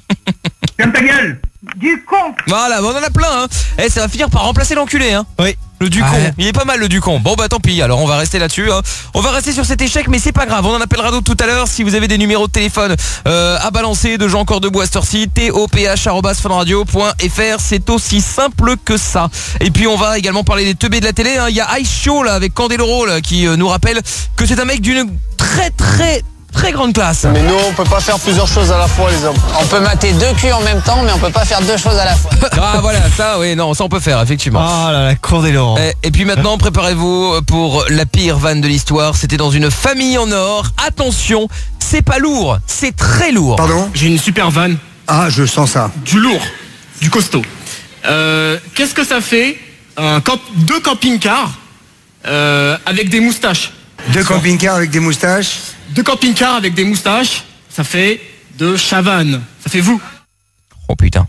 Ferme ta gueule. Du con. Voilà, bah, on en a plein. Hein. Eh, ça va finir par remplacer l'enculé. Hein. Oui. Le Ducon, Ouais. il est pas mal le Ducon. Bon bah tant pis, alors on va rester là-dessus. Hein. On va rester sur cet échec, mais c'est pas grave. On en appellera d'autres tout à l'heure. Si vous avez des numéros de téléphone euh, à balancer de gens encore debout à cette heure-ci, t o p h arobase fun radio point f r, c'est aussi simple que ça. Et puis on va également parler des teubés de la télé. Hein. Il y a Ice Show là avec Candeloro là, qui euh, nous rappelle que c'est un mec d'une très très très grande classe. Mais nous, on peut pas faire plusieurs choses à la fois, les hommes. On peut mater deux culs en même temps, mais on peut pas faire deux choses à la fois. Ah voilà, ça oui, non, ça on peut faire effectivement. Ah là, la cour des Laurents. Et, et puis maintenant, préparez-vous pour la pire vanne de l'histoire. C'était dans une famille en or. Attention, c'est pas lourd, c'est très lourd. Pardon ? J'ai une super vanne. Ah, je sens ça. Du lourd, du costaud. Euh, qu'est-ce que ça fait un camp- deux camping-cars euh, avec des moustaches? Deux camping-cars avec des moustaches. Deux camping-cars avec des moustaches, ça fait de Chavannes. Ça fait vous. Oh putain.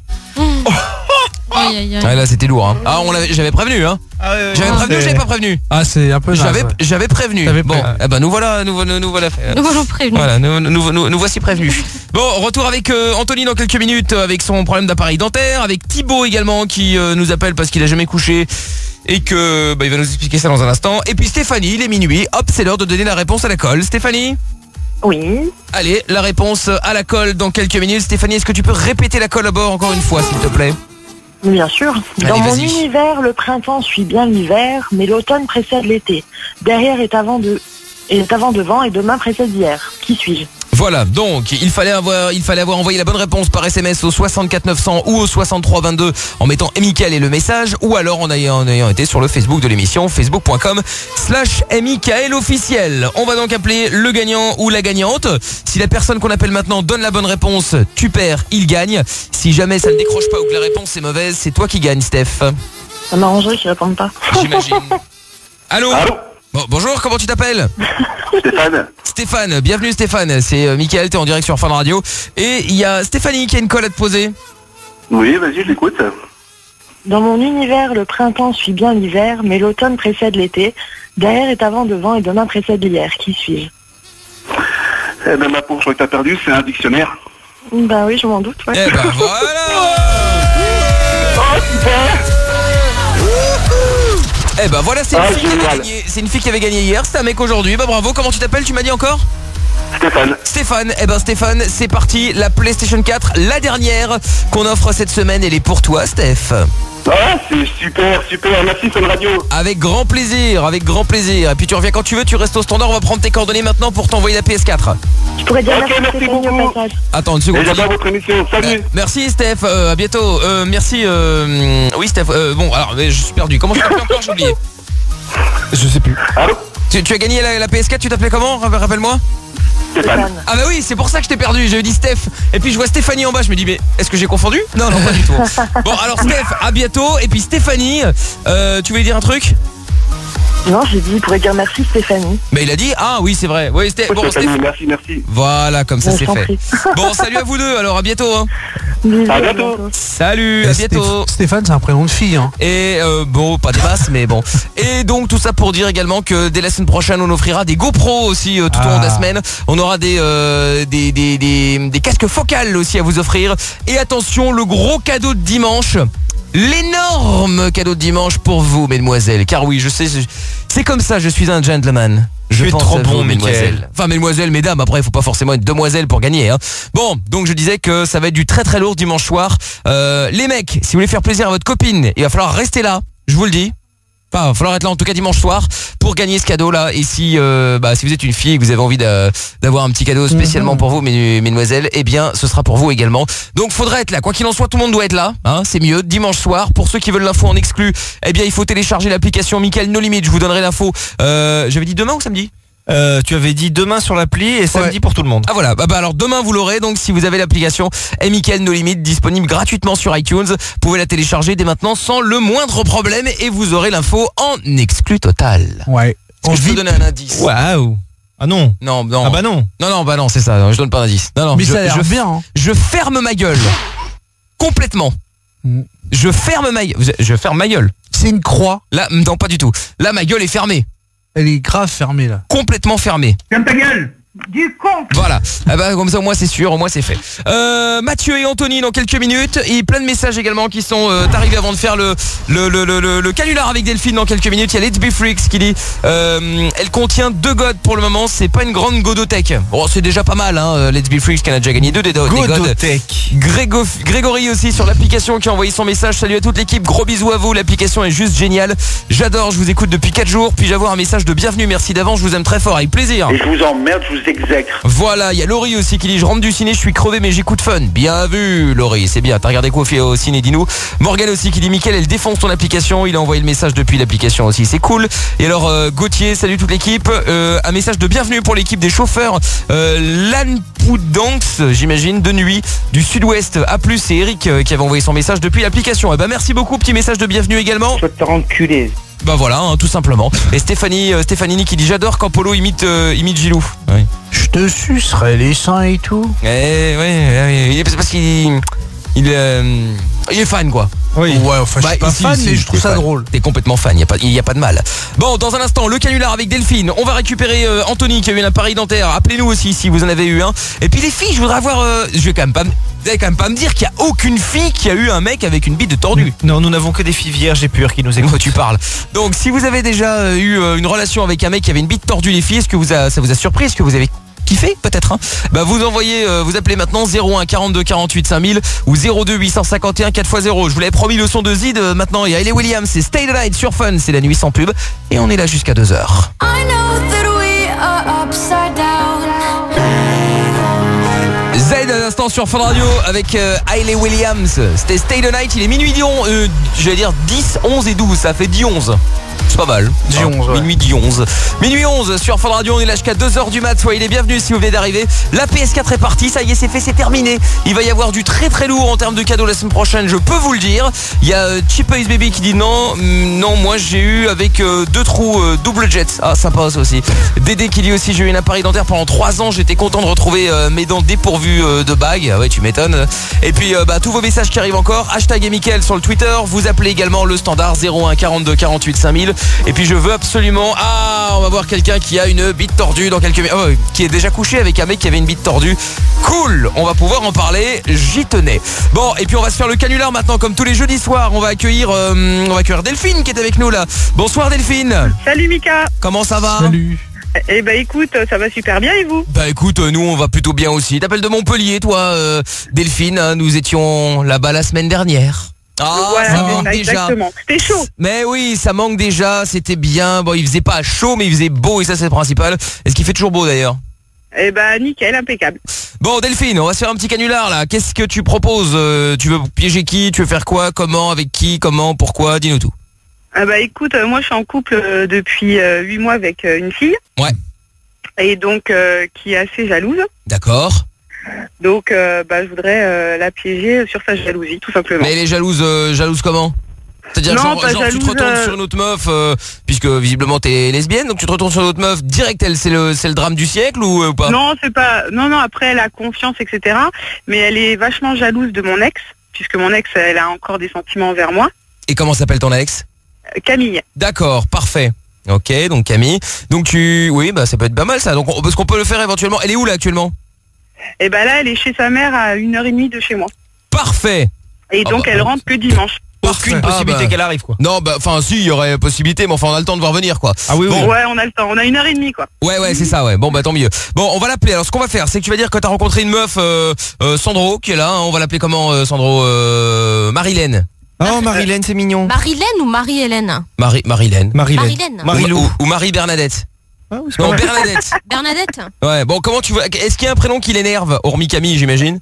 Aïe, aïe, aïe. Ah là c'était lourd hein. Ah on l'avait, j'avais prévenu hein. J'avais prévenu ou j'avais pas prévenu? Ah, c'est un peu naze, J'avais ouais. j'avais prévenu. T'avais Bon, prévenu. eh ben nous voilà nous, nous, nous voilà fait. Nous voilà prévenus. Voilà, nous, nous, nous, nous voici prévenus. Bon, retour avec euh, Anthony dans quelques minutes euh, avec son problème d'appareil dentaire, avec Thibaut également qui euh, nous appelle parce qu'il a jamais couché et que bah, il va nous expliquer ça dans un instant. Et puis Stéphanie, il est minuit. Hop, c'est l'heure de donner la réponse à la colle. Stéphanie? Oui. Allez, la réponse à la colle dans quelques minutes. Stéphanie, est-ce que tu peux répéter la colle à bord encore une fois, s'il te plaît? Bien sûr. Allez, Dans mon vas-y. univers, le printemps suit bien l'hiver, mais l'automne précède l'été. Derrière est avant de est avant devant et demain précède hier. Qui suis-je? Voilà, donc il fallait avoir il fallait avoir envoyé la bonne réponse par S M S au soixante-quatre neuf cents ou au soixante-trois vingt-deux en mettant Mickaël et le message, ou alors en ayant, en ayant été sur le Facebook de l'émission, facebook point com slash Mickaël officiel. On va donc appeler le gagnant ou la gagnante. Si la personne qu'on appelle maintenant donne la bonne réponse, tu perds, il gagne. Si jamais ça ne décroche pas ou que la réponse est mauvaise, c'est toi qui gagne, Steph. Ça m'arrangerait qu'ils répondent pas. J'imagine. Allô, Bon, bonjour, comment tu t'appelles? Stéphane. Stéphane, bienvenue Stéphane, c'est euh, Mickaël, t'es en direct sur Fun Radio. Et il y a Stéphanie qui a une colle à te poser. Oui, vas-y, je l'écoute. Dans mon univers, le printemps suit bien l'hiver, mais l'automne précède l'été. Derrière est avant devant et demain précède hier. Qui suis-je? Eh ben, ma pauvre, je crois que t'as perdu, c'est un dictionnaire. Ben oui, je m'en doute, ouais. Eh ben voilà. Oh, super. Eh ben voilà, c'est une, Ah, fille qui avait génial. gagné. C'est une fille qui avait gagné hier, c'est un mec aujourd'hui. Bah bravo, comment tu t'appelles, tu m'as dit encore? Stéphane. Stéphane, eh ben Stéphane, c'est parti, la PlayStation quatre, la dernière qu'on offre cette semaine, elle est pour toi Steph. Ah, c'est super, super, merci Fun Radio. Avec grand plaisir, avec grand plaisir. Et puis tu reviens quand tu veux, tu restes au standard, on va prendre tes coordonnées maintenant pour t'envoyer la P S quatre. Je pourrais dire Ok, merci, merci Stéphanie, beaucoup. au passage. Attends une seconde. Et j'adore votre émission, salut. Euh, merci Steph, euh, à bientôt. Euh, merci, euh, oui Steph, euh, bon alors mais je suis perdu, comment je t'appelle encore, j'ai oublié. Je sais plus. Allô? Tu, tu as gagné la, la P S quatre, tu t'appelais comment? Rappelle- Rappelle-moi. Stéphane. Ah bah oui, c'est pour ça que je t'ai perdu, j'ai dit Steph. Et puis je vois Stéphanie en bas, je me dis mais est-ce que j'ai confondu? Non, non, pas du tout. Bon alors Steph, à bientôt. Et puis Stéphanie, euh, tu voulais dire un truc? Non, j'ai dit, il pourrait dire merci, Stéphanie. Mais il a dit, ah oui c'est vrai. Oui, Steph, Oh, bon, Stéphanie, Steph. merci, merci. Voilà, comme ça Ouais, c'est je t'en fait. prie. Bon, salut à vous deux, alors à bientôt. Hein. Bisous, À bientôt. Salut, Eh, à bientôt. Stéph- Stéphane, c'est un prénom de fille. Hein. Et euh, bon, pas des masses, mais bon. Et donc tout ça pour dire également que dès la semaine prochaine, on offrira des GoPro aussi euh, tout au long de la Ah. semaine. On aura des, euh, des, des, des, des casques focales aussi à vous offrir. Et attention, le gros cadeau de dimanche. L'énorme cadeau de dimanche pour vous, mesdemoiselles. Car oui, je sais, je- c'est comme ça, je suis un gentleman. Je Tu es pense trop à bon, vous, Mickaël. mesdemoiselles. Enfin, mesdemoiselles, mesdames, après, il faut pas forcément être demoiselle pour gagner. Hein. Bon, donc je disais que ça va être du très très lourd dimanche soir. Euh, les mecs, si vous voulez faire plaisir à votre copine, il va falloir rester là, je vous le dis. Enfin, il va falloir être là en tout cas dimanche soir pour gagner ce cadeau là. Et si, euh, bah, si vous êtes une fille et que vous avez envie d'a- d'avoir un petit cadeau spécialement pour vous, mes- mesdemoiselles, eh bien ce sera pour vous également. Donc faudra être là. Quoi qu'il en soit, tout le monde doit être là. Hein, c'est mieux. Dimanche soir. Pour ceux qui veulent l'info en exclu, eh bien il faut télécharger l'application Mickaël No Limit. Je vous donnerai l'info. Euh, J'avais dit demain ou samedi? Euh, tu avais dit demain sur l'appli et samedi pour tout le monde. Ah voilà, bah, bah alors demain vous l'aurez, donc si vous avez l'application Mickaël No Limit disponible gratuitement sur iTunes, vous pouvez la télécharger dès maintenant sans le moindre problème et vous aurez l'info en exclu total. Ouais. Est-ce que je peux donner un indice? Waouh. Ah non. Non, non. Ah bah non. Non, non, bah non, c'est ça, non, je donne pas d'indice. Non, non, Mais je, ça a l'air je- bien. Hein. je ferme ma gueule. Complètement. Mm. Je ferme ma gueule. Je ferme ma gueule. C'est une croix. Là, non, pas du tout. Là, ma gueule est fermée. Elle est grave fermée là. Complètement fermée. Ferme ta gueule. Du con. Voilà, ah bah, comme ça au moins c'est sûr, au moins c'est fait. euh, Mathieu et Anthony dans quelques minutes. Et plein de messages également qui sont euh, arrivés avant de faire le, le, le, le, le, le canular avec Delphine dans quelques minutes. Il y a Let's Be Freaks qui dit euh, elle contient deux godes pour le moment. C'est pas une grande godothèque. Bon, c'est déjà pas mal hein. Let's Be Freaks qui en a déjà gagné deux des, des godes. Grégo, Grégory aussi sur l'application qui a envoyé son message. Salut à toute l'équipe, gros bisous à vous. L'application est juste géniale. J'adore, je vous écoute depuis quatre jours. Puis-je avoir un message de bienvenue? Merci d'avance, je vous aime très fort, avec plaisir. Et je vous emmerde, je vous exècre. Voilà, il y a Laurie aussi qui dit je rentre du ciné, je suis crevé mais j'écoute fun. Bien vu Laurie, c'est bien. T'as regardé quoi au ciné, dis-nous. Morgane aussi qui dit Mickaël, elle défonce ton application. Il a envoyé le message depuis l'application aussi, c'est cool. Et alors euh, Gauthier, salut toute l'équipe. euh, Un message de bienvenue pour l'équipe des chauffeurs euh, Lanpoudanx, j'imagine, de nuit du sud-ouest. A plus, c'est Eric euh, qui avait envoyé son message depuis l'application. Et bah merci beaucoup, petit message de bienvenue également. Je vais te enculer. Bah voilà, hein, tout simplement. Et Stéphanie, euh, Stéphanini qui dit j'adore quand Polo imite, euh, imite Gilou. Oui. Je te sucerai les seins et tout. Eh ouais, ouais, ouais. C'est parce qu'il il, euh, il est fan quoi. Oui. Ouais, enfin je suis bah, pas ici, fan, ici, mais je trouve ça fan. drôle. T'es complètement fan, il y a pas, il y a pas de mal. Bon, dans un instant, le canular avec Delphine. On va récupérer euh, Anthony qui a eu un appareil dentaire. Appelez-nous aussi si vous en avez eu un. Et puis les filles, je voudrais avoir. Euh, je vais quand même pas. Vous allez quand même pas me dire qu'il y a aucune fille qui a eu un mec avec une bite de tordu. Non, nous n'avons que des filles vierges et pures qui nous écoutent. Tu parles. Donc, si vous avez déjà euh, eu euh, une relation avec un mec qui avait une bite tordue, les filles, est-ce que vous a, ça vous a surpris? Est-ce que vous avez kiffé peut-être hein bah vous envoyez euh, vous appelez maintenant zéro un quarante-deux quarante-huit cinq mille ou zéro deux huit cent cinquante et un quatre fois zéro. Je vous l'avais promis le son de Zid. euh, Maintenant il y a Hayley Williams, c'est Stay the Night sur Fun. C'est la nuit sans pub et on est là jusqu'à deux heures. Z à l'instant sur Fun Radio avec euh, Hayley Williams. C'était Stay the Night. Il est minuit onze, euh, j'allais dire dix, onze et douze. Ça fait dix onze. C'est pas mal. dix onze, ouais. Minuit dix onze. Minuit onze sur Fun Radio, on est là jusqu'à deux heures du mat. Soyez les bienvenus si vous venez d'arriver. La P S quatre est partie, ça y est, c'est fait, c'est terminé. Il va y avoir du très très lourd en termes de cadeaux la semaine prochaine, je peux vous le dire. Il y a euh, Cheap Ice Baby qui dit non, mm, non, moi j'ai eu avec euh, deux trous euh, double jet. Ah, sympa ça aussi. Dédé qui dit aussi j'ai eu un appareil dentaire pendant trois ans, j'étais content de retrouver euh, mes dents dépourvues euh, de bagues. Ah ouais, tu m'étonnes. Et puis euh, bah tous vos messages qui arrivent encore. Hashtag et Mickaël sur le Twitter. Vous appelez également le standard zéro un quarante-deux quarante-huit cinq mille. Et puis je veux absolument... Ah, on va voir quelqu'un qui a une bite tordue dans quelques... Oh, qui est déjà couché avec un mec qui avait une bite tordue. Cool, on va pouvoir en parler, j'y tenais. Bon, et puis on va se faire le canular maintenant, comme tous les jeudis soirs. On va accueillir euh, on va accueillir Delphine qui est avec nous là. Bonsoir Delphine. Salut Mika. Comment ça va? Salut. Eh ben écoute, ça va super bien et vous? Bah écoute, nous on va plutôt bien aussi. T'appelles de Montpellier toi euh, Delphine, hein, nous étions là-bas la semaine dernière. Ah, voilà, ça manque ça, déjà. Exactement. C'était chaud. Mais oui, ça manque déjà, c'était bien. Bon, il faisait pas chaud, mais il faisait beau et ça c'est le principal. Est-ce qu'il fait toujours beau d'ailleurs? Eh ben nickel, impeccable. Bon Delphine, on va se faire un petit canular là. Qu'est-ce que tu proposes? euh, Tu veux piéger qui? Tu veux faire quoi? Comment? Avec qui? Comment? Pourquoi? Dis-nous tout. Ah bah écoute, euh, moi je suis en couple euh, depuis euh, huit mois avec euh, une fille. Ouais. Et donc euh, qui est assez jalouse. D'accord. Donc euh, bah je voudrais euh, la piéger sur sa jalousie, tout simplement. Mais elle est jalouse, euh, jalouse comment? C'est-à-dire Non, genre, pas genre tu te jalouse, retournes euh, sur une autre meuf, euh, puisque visiblement t'es lesbienne, donc tu te retournes sur une autre meuf, direct elle c'est le, c'est le drame du siècle ou euh, pas? Non, c'est pas. Non, non. Après, elle a confiance, et cetera. Mais elle est vachement jalouse de mon ex, puisque mon ex, elle a encore des sentiments envers moi. Et comment s'appelle ton ex? Euh, Camille. D'accord, parfait. Ok, donc Camille. Donc tu... Oui, bah ça peut être pas mal ça. Donc on... parce qu'on peut le faire éventuellement. Elle est où là actuellement? Et bah là, elle est chez sa mère à une heure et demie de chez moi. Parfait. Et donc, bah, elle rentre que dimanche. Aucune possibilité Ah bah. qu'elle arrive quoi. Non, bah enfin si, il y aurait possibilité, mais enfin on a le temps de voir venir quoi. Ah oui, oui. Ouais, on a le temps. On a une heure et demie, quoi. Ouais, ouais, c'est ça, ouais. Bon, bah tant mieux. Bon, on va l'appeler. Alors, ce qu'on va faire, c'est que tu vas dire que t'as rencontré une meuf, euh, euh, Sandro, qui est là. Hein. On va l'appeler comment, euh, Sandro? euh, Marilène. Oh, Marilène, c'est mignon. Marilène ou Marie-Hélène? Marie, Marilène. Marilène. Marilou. Ou, ou Marie-Bernadette. Ah, oui, Non, Bernadette. Bernadette. Ouais, bon, comment tu vois? Est-ce qu'il y a un prénom qui l'énerve, hormis Camille, j'imagine?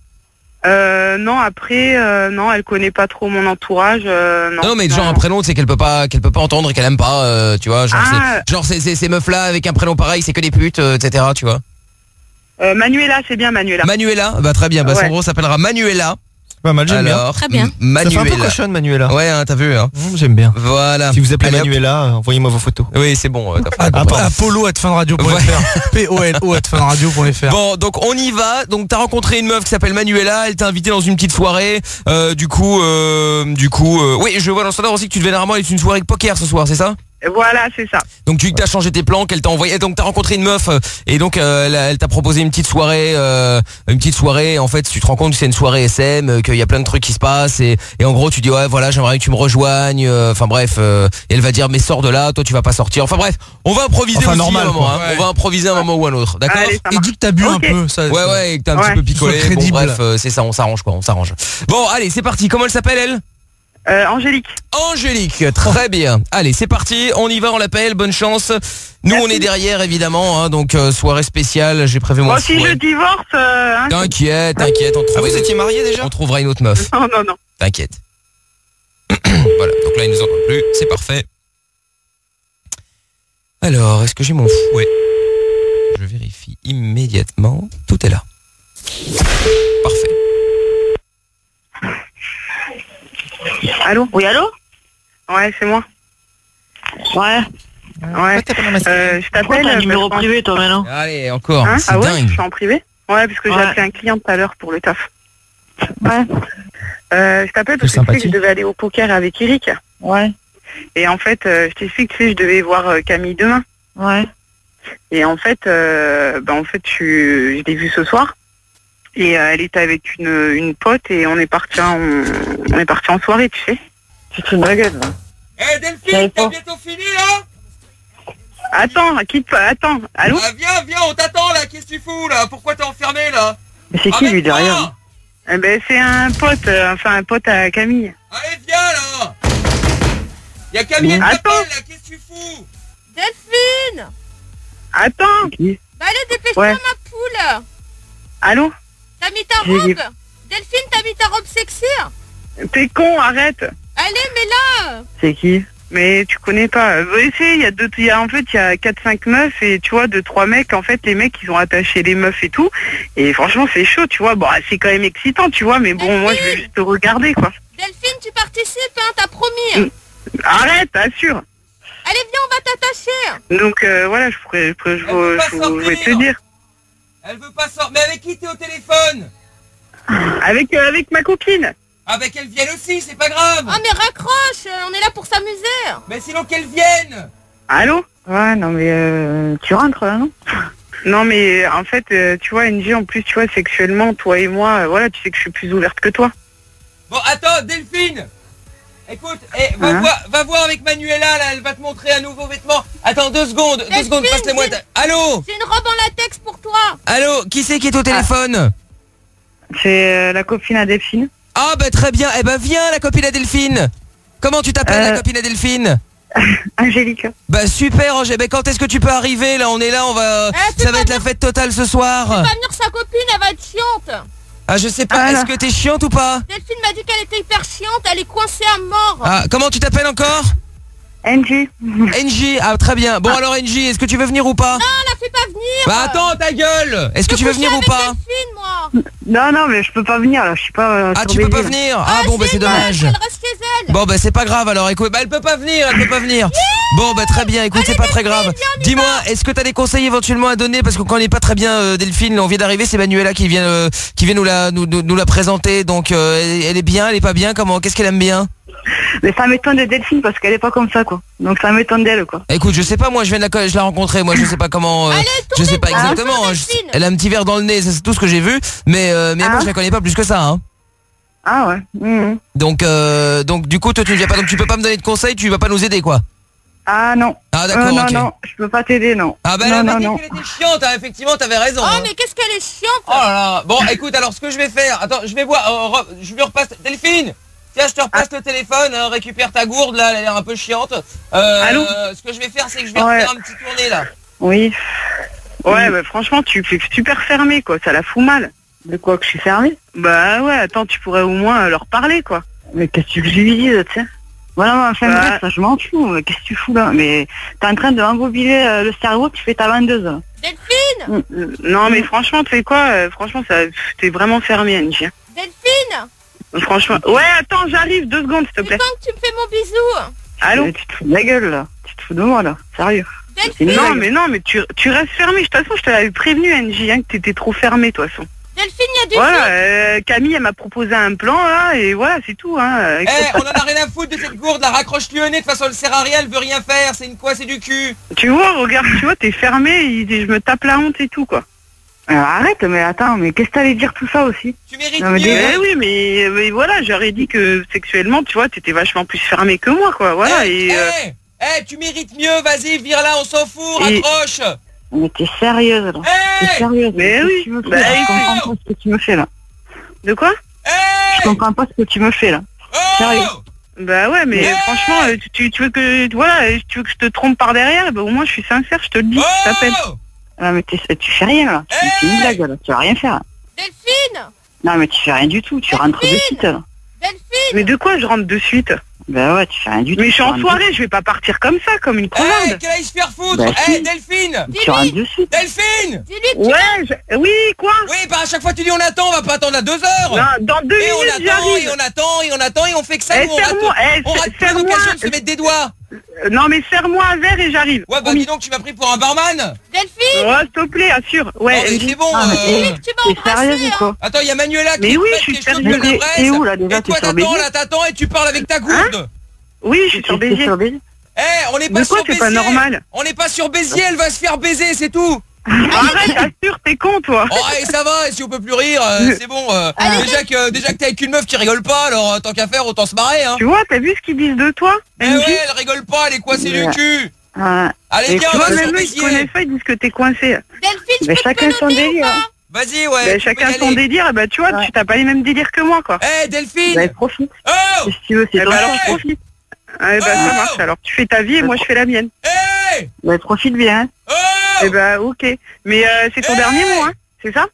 Euh, non, après, euh, non, elle connaît pas trop mon entourage. Euh, non, non, mais genre un prénom, c'est qu'elle peut pas, qu'elle peut pas entendre et qu'elle aime pas, euh, tu vois. Genre, Ah. c'est- genre c'est- c'est- ces meufs-là avec un prénom pareil, c'est que des putes, euh, et cetera. Tu vois. Euh, Manuela, c'est bien Manuela. Manuela, bah très bien. Bah Ouais. Sandro s'appellera Manuela. Pas mal, j'aime bien. Alors, Très bien. M- Ça fait un peu Manuela. cochonne, Manuela. Ouais, hein, t'as vu, hein. Mmh, j'aime bien. Voilà. Si vous appelez Allez, hop. Manuela, euh, envoyez-moi vos photos. Oui, c'est bon. euh, t'as fait À, la à, compris. Apollo at funradio point f r. P O L O at funradio point f r. Bon, donc on y va. Donc t'as rencontré une meuf qui s'appelle Manuela. Elle t'a invité dans une petite soirée. Euh, du coup, euh, du coup, euh, oui, je vois dans le standard aussi que tu devais normalement être une soirée de poker ce soir, c'est ça? Voilà, c'est ça. Donc tu as changé tes plans, qu'elle t'a envoyé, donc t'as rencontré une meuf euh, et donc euh, elle, elle t'a proposé une petite soirée, euh, une petite soirée. En fait, tu te rends compte que c'est une soirée S M, euh, qu'il y a plein de trucs qui se passent et, et en gros tu dis ouais voilà j'aimerais que tu me rejoignes. Enfin euh, bref, euh, et elle va dire mais sors de là, toi tu vas pas sortir. Enfin bref, on va improviser enfin, aussi normal, un moment. Hein. Ouais. On va improviser un moment ou un autre, d'accord? Et dis que t'as bu okay. un peu. Ça, ouais ouais, et que t'as un ouais. petit peu picolé. Bon, crédible. bref, euh, c'est ça, on s'arrange quoi, on s'arrange. Bon allez, c'est parti. Comment elle s'appelle elle? Euh, Angélique. Angélique, très bien. Allez, c'est parti, on y va, on l'appelle, bonne chance. Nous, Merci. On est derrière, évidemment, hein, donc euh, soirée spéciale, j'ai prévu mon Moi, si je divorce... Euh, hein, t'inquiète, t'inquiète, on trouvera... Ah, vous étiez mariés déjà? On trouvera une autre meuf. Non, non, non. T'inquiète. Voilà, donc là, il nous entend plus, c'est parfait. Alors, est-ce que j'ai mon fouet? Je vérifie immédiatement, tout est là. Parfait. Allô? Oui, allô? Ouais, c'est moi. Ouais. Ouais. Euh, je t'appelle. T'as un numéro privé, toi, maintenant? Allez, encore. Hein c'est ah ouais, dingue. je suis en privé? Ouais, parce que ouais. j'ai appelé un client tout à l'heure pour le taf. Ouais. Euh, je t'appelle parce que tu sais que je devais aller au poker avec Eric. Ouais. Et en fait, euh, je t'explique, tu sais, je devais voir euh, Camille demain. Ouais. Et en fait, euh, bah, en fait, je, je l'ai vue ce soir. Et euh, elle était avec une, une pote et on est parti en, on est parti en soirée, tu sais. Tu te fous de ma gueule, là. Eh hey, Delphine, t'as bientôt fini là? Attends, quitte pas, attends, allô? Ah, viens, viens, on t'attend là, qu'est-ce que tu fous là? Pourquoi t'es enfermé là? Mais c'est qui lui derrière? Eh ben c'est un pote, euh, enfin un pote à Camille. Allez, viens là! Y'a Camille qui t'appelle là, qu'est-ce que tu fous? Delphine! Attends! Bah allez, dépêche-toi ouais. ma poule! Allô? T'as mis ta robe? Delphine, t'as mis ta robe sexy? T'es con, arrête! Allez, mais là! C'est qui? Mais tu connais pas. Il y a deux, y a, en fait, il y a quatre cinq meufs et tu vois, deux trois mecs. En fait, les mecs, ils ont attaché les meufs et tout. Et franchement, c'est chaud, tu vois. Bon, c'est quand même excitant, tu vois. Mais bon, Delphine, moi, je veux juste te regarder, quoi. Delphine, tu participes, hein, t'as promis. Arrête, assure. Allez, viens, on va t'attacher. Donc, euh, voilà, je pourrais, je, pourrais, je, je, je, je vais te dire. Elle veut pas sortir. Mais avec qui t'es au téléphone? Avec, euh, avec ma copine. Ah bah qu'elle vienne aussi, c'est pas grave. Ah mais raccroche, on est là pour s'amuser. Mais sinon qu'elle vienne. Allô? Ouais, non mais euh, tu rentres là, non? Non mais en fait, euh, tu vois, N J, en plus, tu vois, sexuellement, toi et moi, euh, voilà, tu sais que je suis plus ouverte que toi. Bon, attends, Delphine. Écoute, eh, va, hein? voir, va voir avec Manuela, là, elle va te montrer un nouveau vêtement. Attends, deux secondes, Delphine, deux secondes, passe-les-moi. Allô? J'ai une robe en latex pour toi. Allô, qui c'est qui est au téléphone? ah. C'est euh, la copine à Delphine. Ah bah très bien, eh ben viens la copine à Delphine. Comment tu t'appelles euh... la copine à Delphine? Angélique. Bah super Angélique, bah, quand est-ce que tu peux arriver là? On est là, on va... Eh, ça va être la fête totale ce soir. Elle va venir sa copine, elle va être chiante. Ah je sais pas, ah, est-ce que t'es chiante ou pas? Delphine m'a dit qu'elle était hyper chiante, elle est coincée à mort. Ah comment tu t'appelles encore? N J. N J, ah très bien. Bon ah. alors N J, est-ce que tu veux venir ou pas? Non, la fais pas venir. Bah attends ta gueule. Est-ce que tu veux venir ou pas? Delphine, moi. Non non mais je peux pas venir là, je suis pas euh, Ah tu peux pas venir? Ah, ah bon bah c'est dommage. Elle reste chez elle. Bon bah c'est pas grave alors, écoute, bah elle peut pas venir, elle peut pas venir. Bon bah très bien, écoute, c'est pas très grave. Dis-moi, est-ce que t'as des conseils éventuellement à donner? Parce que quand on n'est pas très bien euh, Delphine, on vient d'arriver, c'est Manuela qui vient euh, qui vient nous la nous, nous, nous la présenter. Donc euh, elle, elle est bien, elle est pas bien, comment? Qu'est-ce qu'elle aime bien? Mais ça m'étonne de Delphine parce qu'elle est pas comme ça quoi. Donc ça m'étonne d'elle quoi. Écoute, je sais pas, moi je viens de la, je l'ai rencontrée, moi je sais pas comment, euh, Allez, je sais pas exactement. Je, elle a un petit verre dans le nez, c'est tout ce que j'ai vu, mais euh, mais ah. moi je la connais pas plus que ça. Hein. Ah ouais. Mmh. Donc euh, donc du coup toi tu ne viens pas, donc tu peux pas me donner de conseils, tu vas pas nous aider quoi. Ah non. Ah d'accord. Euh, non okay. non, je peux pas t'aider non. Ah bah non, elle m'a m'a dit non. qu'elle était chiante, hein, effectivement t'avais raison. Oh hein. mais qu'est-ce qu'elle est chiante. Oh là là. Bon écoute, alors ce que je vais faire, attends, je vais voir, euh, re, je lui repasse. Delphine. Tiens, je te repasse ah. le téléphone, hein, récupère ta gourde, là, elle a l'air un peu chiante. Euh, Allô ce que je vais faire, c'est que je vais ouais. refaire un petit tourné, là. Oui. Ouais, mmh. bah franchement, tu fais super fermé, quoi, ça la fout mal. De quoi, que je suis fermée? Bah ouais, attends, tu pourrais au moins leur parler, quoi. Mais qu'est-ce que je lui dis, tu sais? Voilà, enfin bah... bref, ça, je m'en fous, mais qu'est-ce que tu fous là? Mais t'es en train de embobiler euh, le cerveau, tu fais ta vendeuse. Delphine mmh. Non, mais franchement, tu sais quoi, euh, franchement, ça, t'es vraiment fermé, Angie. Delphine Franchement, ouais, attends, j'arrive, deux secondes, s'il te plaît. C'est quand que tu me fais mon bisou? Allô? Mais tu te fous de la gueule, là. Tu te fous de moi, là. Sérieux. Delphine. Non, mais non, mais tu, tu restes fermé. De toute façon, je te l'avais prévenu, N J, hein, que t'étais trop fermé, de toute façon. Delphine, il y a du Voilà, foot. euh, Camille, elle m'a proposé un plan, là, et voilà, c'est tout, hein. Eh, on en a rien à foutre de cette gourde, la raccroche-lui au nez, de toute façon elle sert à rien, elle veut rien faire, c'est une quoi, c'est du cul. Tu vois, regarde, tu vois, t'es fermé, il dit, je me tape la honte et tout, quoi. Alors, arrête, mais attends, mais qu'est-ce que t'allais dire tout ça aussi? Tu mérites Non, mais mieux. déjà- Eh oui, mais, mais voilà, j'aurais dit que sexuellement, tu vois, t'étais vachement plus fermé que moi, quoi, voilà, Eh, et... euh, eh, eh, tu mérites mieux, vas-y, vire là, on s'en fout, Et- raccroche. Mais t'es sérieuse, là. Eh T'es sérieuse. Mais Qu'est-ce oui, que tu me fais, bah, là Je écoute. comprends pas ce que tu me fais, là. De quoi? Je comprends pas ce que tu me fais, là. Sérieux. Bah ouais, mais Eh franchement, euh, tu, tu, tu veux que voilà, tu veux que je te trompe par derrière, bah au moins je suis sincère, je te le dis, je t'appelle. Ah, mais t'es- tu fais rien, là. C'est c'est une blague, là. Tu vas rien faire. Delphine. Non, mais tu fais rien du tout. Tu rentres de suite, là. Mais de quoi je rentre de suite? Bah ouais, tu fais rien du tout. Mais je suis tu en rentres soirée, je vais pas partir comme ça, comme une Eh, crevarde. qu'elle aille se faire foutre. Bah, Eh, si. Delphine. de- Tu rentres de suite. Delphine. Ouais, je- oui, quoi? Oui, bah à chaque fois tu dis on attend, on va pas attendre à deux heures. Non, dans deux Et on minutes, attend, et j'arrive. on attend, et on attend, et on fait que ça, Eh, nous, on rate, serre-moi, eh, on rate plein serre-moi. d'occasions de se mettre des doigts. Euh, Non, mais serre-moi un verre et j'arrive. Ouais, bah dis donc, tu m'as pris pour un barman. Delphine. Ouais, s'il te plaît, assure. Ouais, Non, mais elle c'est dit- bon. Ah, mais euh, Philippe, tu m'as T'es sérieuse embrassé. ou quoi? Attends, il y a Manuela qui Mais est oui, prête, je suis qui est chaude sérieuse. comme la Mais braise. t'es où, là, déjà? Et T'es toi sur t'attends, Béziers là t'attends et tu parles avec ta gourde. Oui, je suis sur T'es Béziers. sur Béziers Eh, on n'est pas Mais quoi, sur c'est Béziers. pas normal. On n'est pas sur Béziers, elle va se faire baiser, c'est tout. Arrête, assure, t'es con, toi. Oh, et ça va, si on peut plus rire, euh, c'est bon. euh, déjà que déjà que t'es avec une meuf qui rigole pas, alors euh, tant qu'à faire, autant se marrer, hein. Tu vois, t'as vu ce qu'ils disent de toi? Eh M J? ouais, elle rigole pas, elle est coincée du Ouais. cul. Ah, Allez, Et viens, Tu on vois, va sur même eux, ils te Béziers. connaissent pas, ils disent que t'es coincé. Delphine, je mais peux te chacun son peloter ou délire. pas? hein. Vas-y, ouais. Bah, tu peux chacun y son aller. délire, bah tu vois, Ouais. tu t'as pas les mêmes délires que moi, quoi. Eh, Delphine. Bah, profite. Oh. Si tu veux, c'est Eh ton bah alors choix. profite. Ah, eh bah ça Oh. marche, alors tu fais ta vie et moi je fais la mienne. Eh. Bah, profite bien. hein. Oh. Eh bah ok. Mais euh, c'est ton Eh. dernier mot, hein, c'est ça?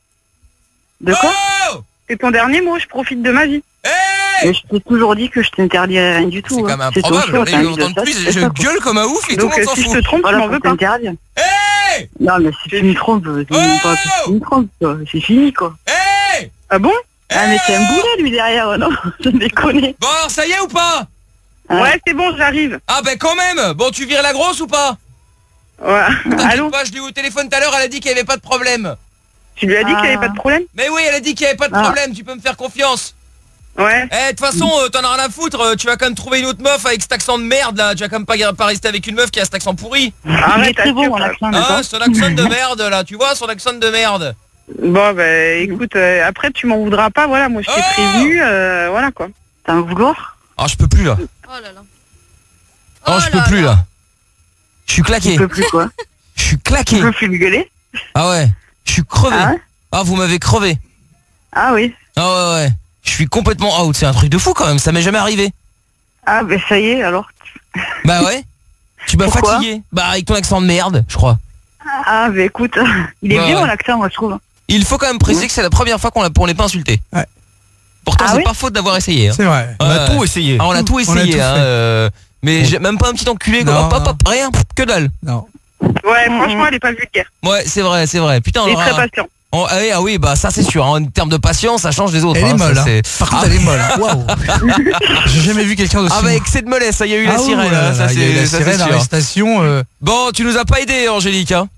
De quoi? Oh. C'est ton dernier mot, je profite de ma vie. Eh. Mais je t'ai toujours dit que je t'interdirais rien du tout. C'est hein. quand même C'est ton improbable. choix, Là, t'as ils envie de m'entendent ça, plus, tu fais je ça, quoi. gueule comme un ouf et tout Donc le euh, monde s'en si je fout. te trompe, tu Voilà, m'en faut veux pas. t'interdire. Eh. Non, mais si tu me trompes, tu me pas que tu me trompes, quoi. C'est fini, quoi. Eh. Ah bon? Ah, mais c'est un boulet, lui, derrière, non? Je déconne. Bon, alors ça y est ou pas? Ah. Ouais, c'est bon, j'arrive. Ah ben quand même. Bon, tu vires la grosse ou pas? Ouais. T'inquiète Allô? pas, je l'ai eu au téléphone tout à l'heure, elle a dit qu'il n'y avait pas de problème. Tu lui as dit qu'il n'y avait Ah. pas de problème? Mais oui, elle a dit qu'il n'y avait pas de Ah. problème, tu peux me faire confiance. Ouais. Eh, de toute façon, euh, t'en as rien à foutre, euh, tu vas quand même trouver une autre meuf avec cet accent de merde là, tu vas quand même pas, pas rester avec une meuf qui a cet accent pourri. Il est Arrête, très bon, assure. mon accent, Hein, d'accord? son accent de merde là, tu vois, son accent de merde. Bon, bah écoute, euh, après tu m'en voudras pas, voilà, moi je t'ai Oh. prévenu, euh, voilà quoi. T'as un vouloir? Ah, je peux plus là. Oh là là. Oh, je peux là plus là. là. Je suis claqué. Tu peux plus, quoi? Je suis claqué. Tu peux plus me gueuler? Ah ouais, je suis crevé. Ah ouais? Ah, vous m'avez crevé. Ah oui. Ah ouais, ouais. Je suis complètement out, c'est un truc de fou quand même, ça m'est jamais arrivé. Ah, ben ça y est, alors. Bah ouais. Tu m'as Pourquoi fatigué. Bah avec ton accent de merde, je crois. Ah, ben écoute, il est Ouais, bien, ouais. mon accent, moi, je trouve. Il faut quand même préciser que c'est la première fois qu'on l'a- on l'est pas insulté. Ouais. Pourtant, Ah c'est oui pas faute d'avoir essayé. hein. C'est vrai. On a Ouais. tout essayé. Ah, on a tout On a essayé. tout hein, fait. euh, mais j'ai même pas un petit enculé. quoi. Non. Hop, hop, hop, rien, que dalle. Non. Ouais, franchement, elle est pas vulgaire. Ouais, c'est vrai, c'est vrai. Putain, on Elle est aura- très patient. on- ah, oui, ah oui, bah ça c'est sûr. hein. En termes de patience, ça change des autres. Elle est hein, ça, molle. hein. c'est- Par contre, Ah, elle est molle. hein. Waouh. J'ai jamais vu quelqu'un d'aussi. Ah, bah excès de mollesse, ça y a eu la Ah, ouh sirène. là hein, là, ça il y a eu c'est la ça, c'est sirène, sûr. arrestation. euh, Bon, tu nous as pas aidé, Angélique. Hein.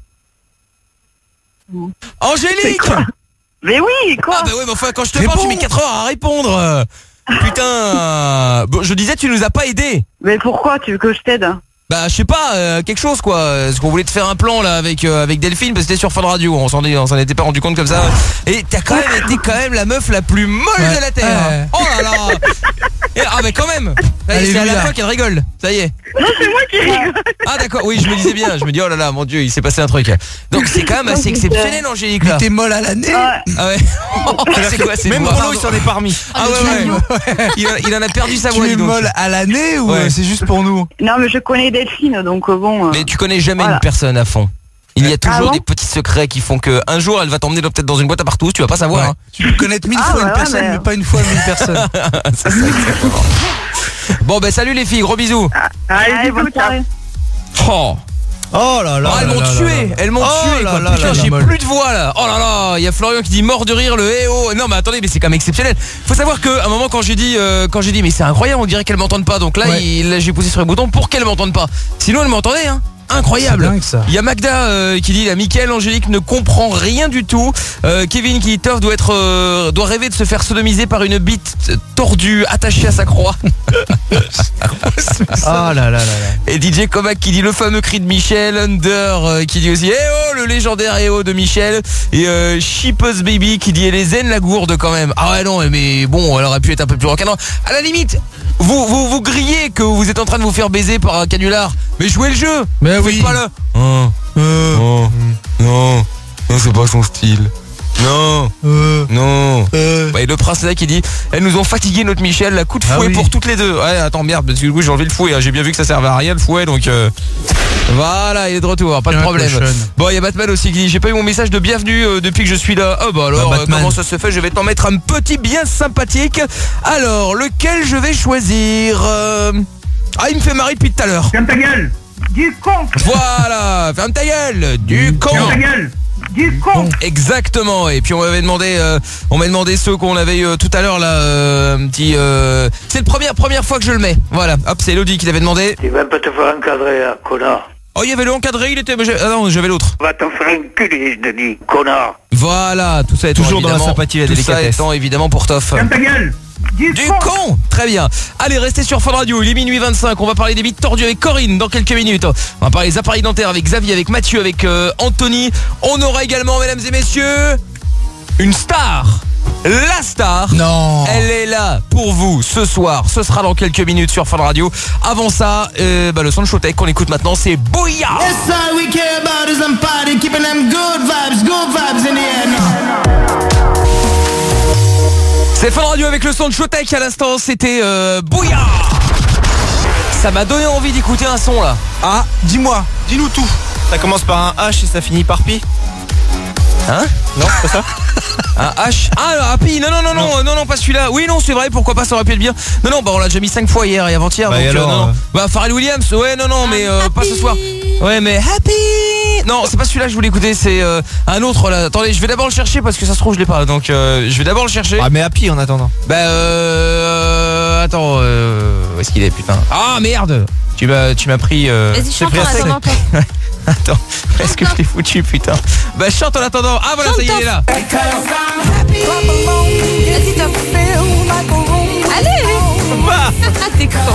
Angélique. Mais oui, quoi? Ah bah oui, mais enfin quand je te Réponds. parle, tu mets quatre heures à répondre. Putain. Bon, je disais, tu nous as pas aidé. Mais pourquoi tu veux que je t'aide? Bah je sais pas, euh, quelque chose quoi. Est-ce qu'on voulait te faire un plan là avec euh, avec Delphine parce que c'était sur Fun Radio, on s'en est- on s'en était pas rendu compte comme ça. Et t'as quand même été quand même la meuf la plus molle Ouais. de la terre. Ouais. Oh là là. Et- ah mais quand même. Ça y est, c'est à la Alléluia. fin qu'elle rigole. Ça y est. Non, c'est moi qui rigole. Ah d'accord, oui je me disais bien. Je me dis oh là là mon dieu il s'est passé un truc. Donc c'est quand même assez exceptionnel Angélique là. T'es molle à l'année. Ouais. Ah ouais. C'est quoi c'est Même moi. Polo, il s'en est pas remis. Ah ouais ouais. Il, a- il en a perdu sa voix. Tu es dis donc. molle à l'année ou Ouais. euh, c'est juste pour nous? Non, mais je connais Delphine, donc euh, bon. euh, Mais tu connais jamais Voilà. une personne à fond. Il y a toujours Ah bon des petits secrets qui font que un jour elle va t'emmener peut-être dans une boîte à partout, tu vas pas savoir. Ouais. hein. Tu peux connaître mille Ah, fois ouais, une ouais, personne, mais- mais pas une fois mille personnes. C'est ça, exactement. Bon ben salut les filles, gros bisous. Allez, Allez, bisous, bonne ciao. soirée. Oh, Oh là là. Oh, elles là m'ont là tué, là là. elles m'ont Oh tué. là quoi. là Putain, là j'ai là. plus de voix là. Oh là là, il y a Florian qui dit mort de rire le eh oh. Non mais attendez, mais c'est quand même exceptionnel. Faut savoir que à un moment quand j'ai dit euh, quand j'ai dit mais c'est incroyable, on dirait qu'elles m'entendent pas. Donc là, Ouais. il- là, j'ai poussé sur le bouton pour qu'elles m'entendent pas. Sinon elles m'entendaient hein. incroyable. C'est dingue, ça. Il y a Magda euh, qui dit la Mickaël Angélique ne comprend rien du tout. Euh, Kevin qui dit Toff doit être euh, doit rêver de se faire sodomiser par une bite tordue attachée à sa croix. Oh là là là là. Et D J Kovac qui dit le fameux cri de Michel. Under euh, qui dit aussi eh oh le légendaire eh oh de Michel. Et euh, Sheepus Baby qui dit elle est zen la gourde quand même. Ah ouais non mais bon elle aurait pu être un peu plus rock'n'roll. À la limite vous, vous vous grillez que vous êtes en train de vous faire baiser par un canular. Mais jouez le jeu. Mais Faites oui. pas le oh, Euh, oh, non non c'est pas son style. Non, euh, non. euh. Ouais, le prince là qui dit elles nous ont fatigué notre Michel, la coup de Ah fouet oui. pour toutes les deux. Ouais attends merde parce que du coup j'ai enlevé le fouet, hein. J'ai bien vu que ça servait à rien le fouet donc euh... voilà il est de retour, pas de Bien problème. cochonne. Bon il y a Batman aussi qui dit j'ai pas eu mon message de bienvenue euh, depuis que je suis là. Oh bah alors Bah, euh, Batman. comment ça se fait, je vais t'en mettre un petit bien sympathique. Alors lequel je vais choisir euh... Ah il me fait marrer depuis tout à l'heure. Ferme ta gueule. Du con. Voilà, ferme ta gueule, du con. Ferme ta gueule. Du con. Exactement. Et puis on m'avait demandé, euh, on m'a demandé ceux qu'on avait eu euh, tout à l'heure là, euh, un petit. Euh, c'est la première première fois que je le mets. Voilà. Hop, c'est Elodie qui l'avait demandé. Tu vas pas te faire encadrer, là, connard. Oh, il y avait le encadré, il était. Ah non, j'avais l'autre. Va t'en faire enculer, je te dis, connard. Voilà, tout ça étant Toujours dans la évidemment- sympathie et la tout ça délicatesse. étant évidemment pour Toff. Ferme ta gueule. Du, Du con. con. Très bien. Allez, restez sur Fun Radio, il est minuit vingt-cinq. On va parler des bites tordues avec Corinne dans quelques minutes. On va parler des appareils dentaires avec Xavier, avec Mathieu, avec euh, Anthony. On aura également, mesdames et messieurs, une star. La star. Non. Elle est là pour vous ce soir. Ce sera dans quelques minutes sur Fun Radio. Avant ça, euh, bah, le son de Showtech qu'on écoute maintenant, c'est Booyah. all we care about is them party, keeping them good vibes, good vibes in the air now. C'est Fun Radio avec le son de Showtech à l'instant. C'était euh, Booyah. Ça m'a donné envie d'écouter un son là. Ah, dis-moi, dis-nous tout. Ça commence par un H et ça finit par pi. Hein? Non, c'est pas ça. Un H. Ah, un Happy. Non, non, non, non, non, non, non, pas celui-là. Oui, non, c'est vrai, pourquoi pas, ça aurait pu être bien. Non, non, bah on l'a déjà mis cinq fois hier et avant-hier. Bah, donc, et alors, non, non. euh Bah, Pharrell Williams, ouais, non, non, mais euh, pas ce soir. Ouais, mais Happy. Non, c'est pas celui-là que je voulais écouter, c'est euh, un autre là. Attendez, je vais d'abord le chercher parce que ça se trouve, je l'ai pas. Donc, euh, je vais d'abord le chercher. Ah mais Happy en attendant. Bah, euh. Attends, euh. Où est-ce qu'il est, putain? Ah, merde! Tu m'as, tu m'as pris. Euh... Vas-y, chante en attendant, toi. Attends, est-ce que je t'ai foutu, putain? Bah, chante en attendant. Ah, voilà, Chante, ça y est, il est là. Vas-y, Top. Allez. Bah. T'es con.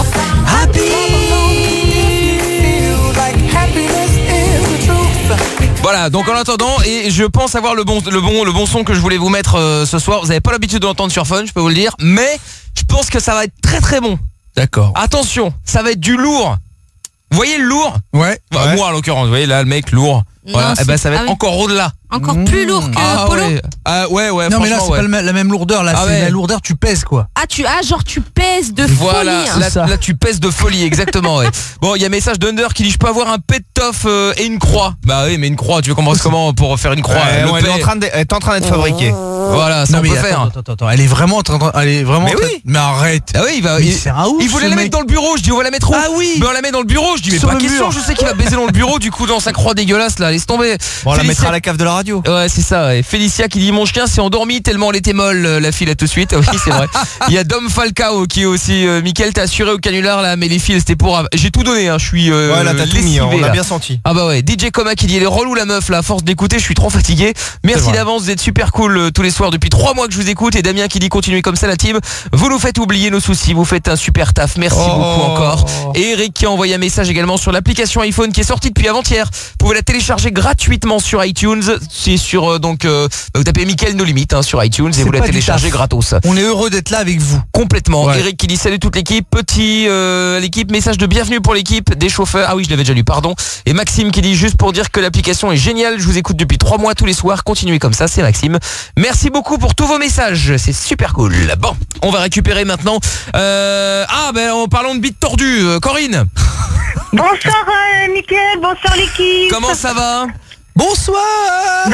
Voilà, donc en attendant, et je pense avoir le bon, le bon, le bon son que je voulais vous mettre euh, ce soir. Vous avez pas l'habitude de l'entendre sur Fun, je peux vous le dire, mais je pense que ça va être très très bon. D'accord. Attention, ça va être du lourd. Vous voyez le lourd? Ouais. Enfin, Ouais. moi en l'occurrence, vous voyez là le mec lourd. Voilà, Non, et ben c'est- ça va être ah oui. encore au-delà. Encore plus lourd que Ah Polo. ouais, ah, ouais, ouais. Non mais là franchement, c'est ouais. pas le même- la même lourdeur, là Ah c'est ouais. la lourdeur, tu pèses quoi. Ah, tu ah, genre tu pèses de Voilà, folie. hein. là, ça. là, tu pèses de folie, exactement. Ouais. Bon, il y a un message d'Under qui dit je peux avoir un pet toff euh, et une croix. Bah oui, mais une croix, tu veux qu'on commence comment pour faire une croix? Ouais, Le bon, elle est P. en train de- elle est en train d'être fabriquée. Voilà, ça Non on mais peut attends, faire. attends, attends, attends, elle est vraiment en train de- elle est vraiment Mais en train- oui. Mais arrête. Ah oui, il va. Mais il, c'est un ouf, il voulait ce la mec. mettre dans le bureau. Je dis on va la mettre où? Ah oui. Mais on la met dans le bureau. Je dis mais Sur pas le question. mur. Je sais qu'il va baiser dans le bureau. Du coup dans sa croix dégueulasse là, laisse tomber. Bon, on la Félicia- mettra à la cave de la radio. Ouais, c'est ça. Et Félicia qui dit mon chien s'est endormi tellement elle était molle, euh, la fille là tout de suite. Oui, c'est vrai. Il y a Dom Falcao qui est aussi. Euh, Mickaël, t'as assuré au canular là, mais les filles c'était pour. J'ai tout donné. Hein. Je suis. Euh, Ouais, là t'as tout mis, lessivé, hein, on l'a là. bien senti. Ah bah ouais, D J Coma qui dit elle est relou la meuf là, à force d'écouter je suis trop fatigué. Merci vrai. d'avance, vous êtes super cool euh, tous les soirs depuis trois mois que je vous écoute. Et Damien qui dit continuez comme ça la team. Vous nous faites oublier nos soucis, vous faites un super taf, merci Oh. beaucoup encore. Et Eric qui a envoyé un message également sur l'application iPhone qui est sortie depuis avant-hier. Vous pouvez la télécharger gratuitement sur iTunes. C'est sur euh, donc euh, bah, vous tapez Mickaël No Limite hein, sur iTunes et C'est vous la pas du téléchargez taf. gratos. On est heureux d'être là avec vous. Complètement. Ouais. Eric qui dit salut toute l'équipe. Petit euh, l'équipe, message de bienvenue pour l'équipe des chauffeurs. Ah oui, je l'avais déjà lu, pardon. Et Maxime qui dit juste pour dire que l'application est géniale. Je vous écoute depuis trois mois tous les soirs. Continuez comme ça, c'est Maxime. Merci beaucoup pour tous vos messages. C'est super cool. Bon, on va récupérer maintenant. Euh, ah ben en parlant de bites tordues, euh, Corinne. Bonsoir euh, Mickaël, bonsoir l'équipe. Comment ça va? Bonsoir. Ben,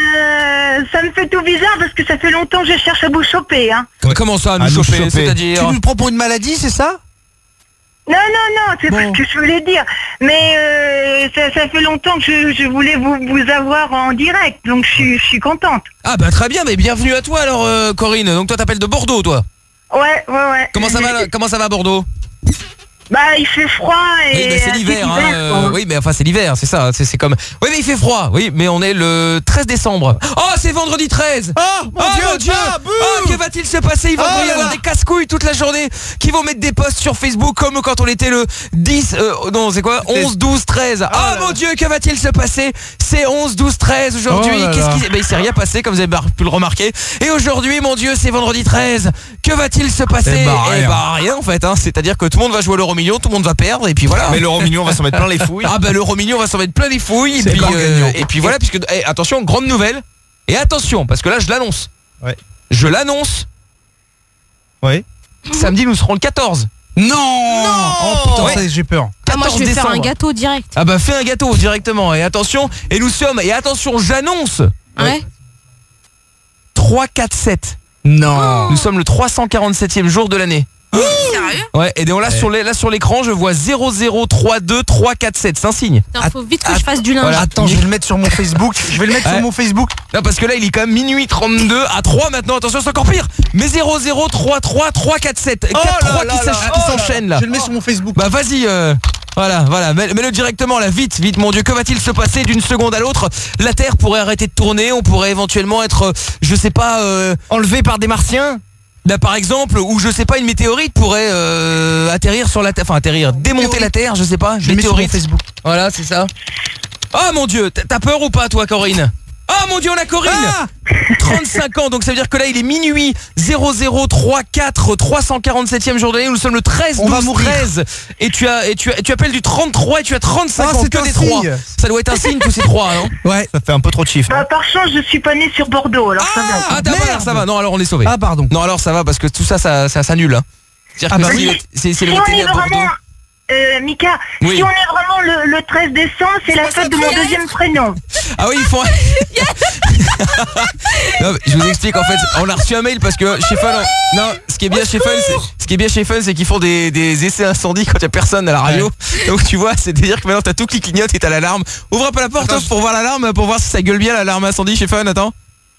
euh, ça me fait tout bizarre parce que ça fait longtemps que je cherche à vous choper. Hein. Comment ça, à nous À nous choper, choper. c'est-à-dire Tu nous prends pour une maladie, c'est ça? Non, non, non, c'est pas ce que je voulais dire. Mais euh, ça, ça fait longtemps que je, je voulais vous, vous avoir en direct, donc je suis, je suis contente. Ah bah très bien, mais bienvenue à toi alors euh, Corinne. Donc toi t'appelles de Bordeaux toi. Ouais, ouais, ouais. Comment ça va là Comment ça va à Bordeaux? Bah, il fait froid et... Oui, mais c'est l'hiver, hein, euh, oui, mais enfin c'est l'hiver, c'est ça, c'est c'est comme... Oui, mais il fait froid, oui, mais on est le treize décembre. Oh, c'est vendredi treize. Oh, mon oh, Dieu, mon Dieu. ah, Oh, que va-t-il se passer? Il va Oh y là avoir là. des casse-couilles toute la journée qui vont mettre des posts sur Facebook comme quand on était le dix... Euh, non, c'est quoi? onze, douze, treize. Oh, oh mon Dieu, que va-t-il se passer? C'est onze, douze, treize aujourd'hui. Oh là Qu'est-ce là. qui... Ben, il s'est rien passé, comme vous avez pu le remarquer. Et aujourd'hui, mon Dieu, c'est vendredi treize. Que va-t-il se passer? Eh bah, rien. Eh bah, rien en fait, hein. C'est-à-dire que tout le monde va jouer à l'euro million, tout le monde va perdre. Et puis voilà. Mais l'euro million, on va s'en mettre plein les fouilles. Ah bah l'euro million, on va s'en mettre plein les fouilles. Et C'est puis, pas gagnant. et puis voilà, puisque eh, attention, grande nouvelle. Et attention, parce que là je l'annonce. Ouais. Je l'annonce. Ouais. Samedi nous serons le quatorze. Non, Oh putain, Ouais. ça y est, j'ai peur. Ah, moi, je vais faire un décembre. gâteau direct. Ah bah fais un gâteau directement. Et attention, et nous sommes, et attention, j'annonce Ouais. trois, quatre, sept. Non. Nous sommes le trois cent quarante-septième jour de l'année. Sérieux? Ouais, et donc là, sur les, là sur l'écran, je vois zéro zéro trois deux trois quatre sept. C'est un signe. Putain, faut vite que je fasse du linge. Voilà. Attends, je vais le mettre sur mon Facebook. Je vais le mettre Ouais. sur mon Facebook. Non, parce que là, il est quand même minuit trente-deux à trois maintenant. Attention, c'est encore pire. Mais zéro zéro trois trois trois quatre sept. quatre trois qui s'ach- qui s'enchaînent là. Je le mets sur mon Facebook. Bah vas-y, euh, voilà, voilà, mets- mets-le directement là, vite, vite, mon Dieu, que va-t-il se passer d'une seconde à l'autre? La Terre pourrait arrêter de tourner, on pourrait éventuellement être, euh, je sais pas, euh, Enlevé par des martiens. là par exemple, ou je sais pas, une météorite pourrait euh, atterrir sur la Terre, enfin atterrir, démonter la Terre, je sais pas, Je le mets sur mon météorite. Facebook. Voilà, c'est ça. Oh mon Dieu, t'as t'as peur ou pas toi, Corinne? Oh mon Dieu, on a Corinne. Ah trente-cinq ans, donc ça veut dire que là il est minuit zéro zéro trois quatre trois cent quarante-septième jour de l'année, nous sommes le treize On va douze mourir. treize et tu as et tu as, tu appelles du trente-trois et tu as trente-cinq Ah, ans, c'est que un des trois. signe. Ça doit être un signe tous ces trois, non? Ouais. Ça fait un peu trop de chiffres. Bah, par chance, je suis pas née sur Bordeaux, alors ça va. Ah d'accord, Merde. alors ça va. Non, alors on est sauvé. Ah, pardon. Non, alors ça va parce que tout ça ça ça s'annule. Hein. C'est-à-dire Ah que bah si oui. le- c'est c'est le Si on météo est à Bordeaux. vraiment... Euh, Mika, Oui. si on est vraiment le, le treize décembre, c'est la fête de mon deuxième prénom. Ah oui, ils font. Non, mais je vous explique en fait, on a reçu un mail parce que chez Fun, on- non, ce qui est bien chez Fun, c'est ce qui est bien chez Fun, c'est qu'ils font des, des essais incendies quand il y a personne à la radio. Donc tu vois, c'est-à-dire que maintenant t'as tout qui clignote et t'as l'alarme. Ouvre un peu la porte Attends, Toff, pour voir l'alarme, pour voir si ça gueule bien l'alarme incendie chez Fun. Attends.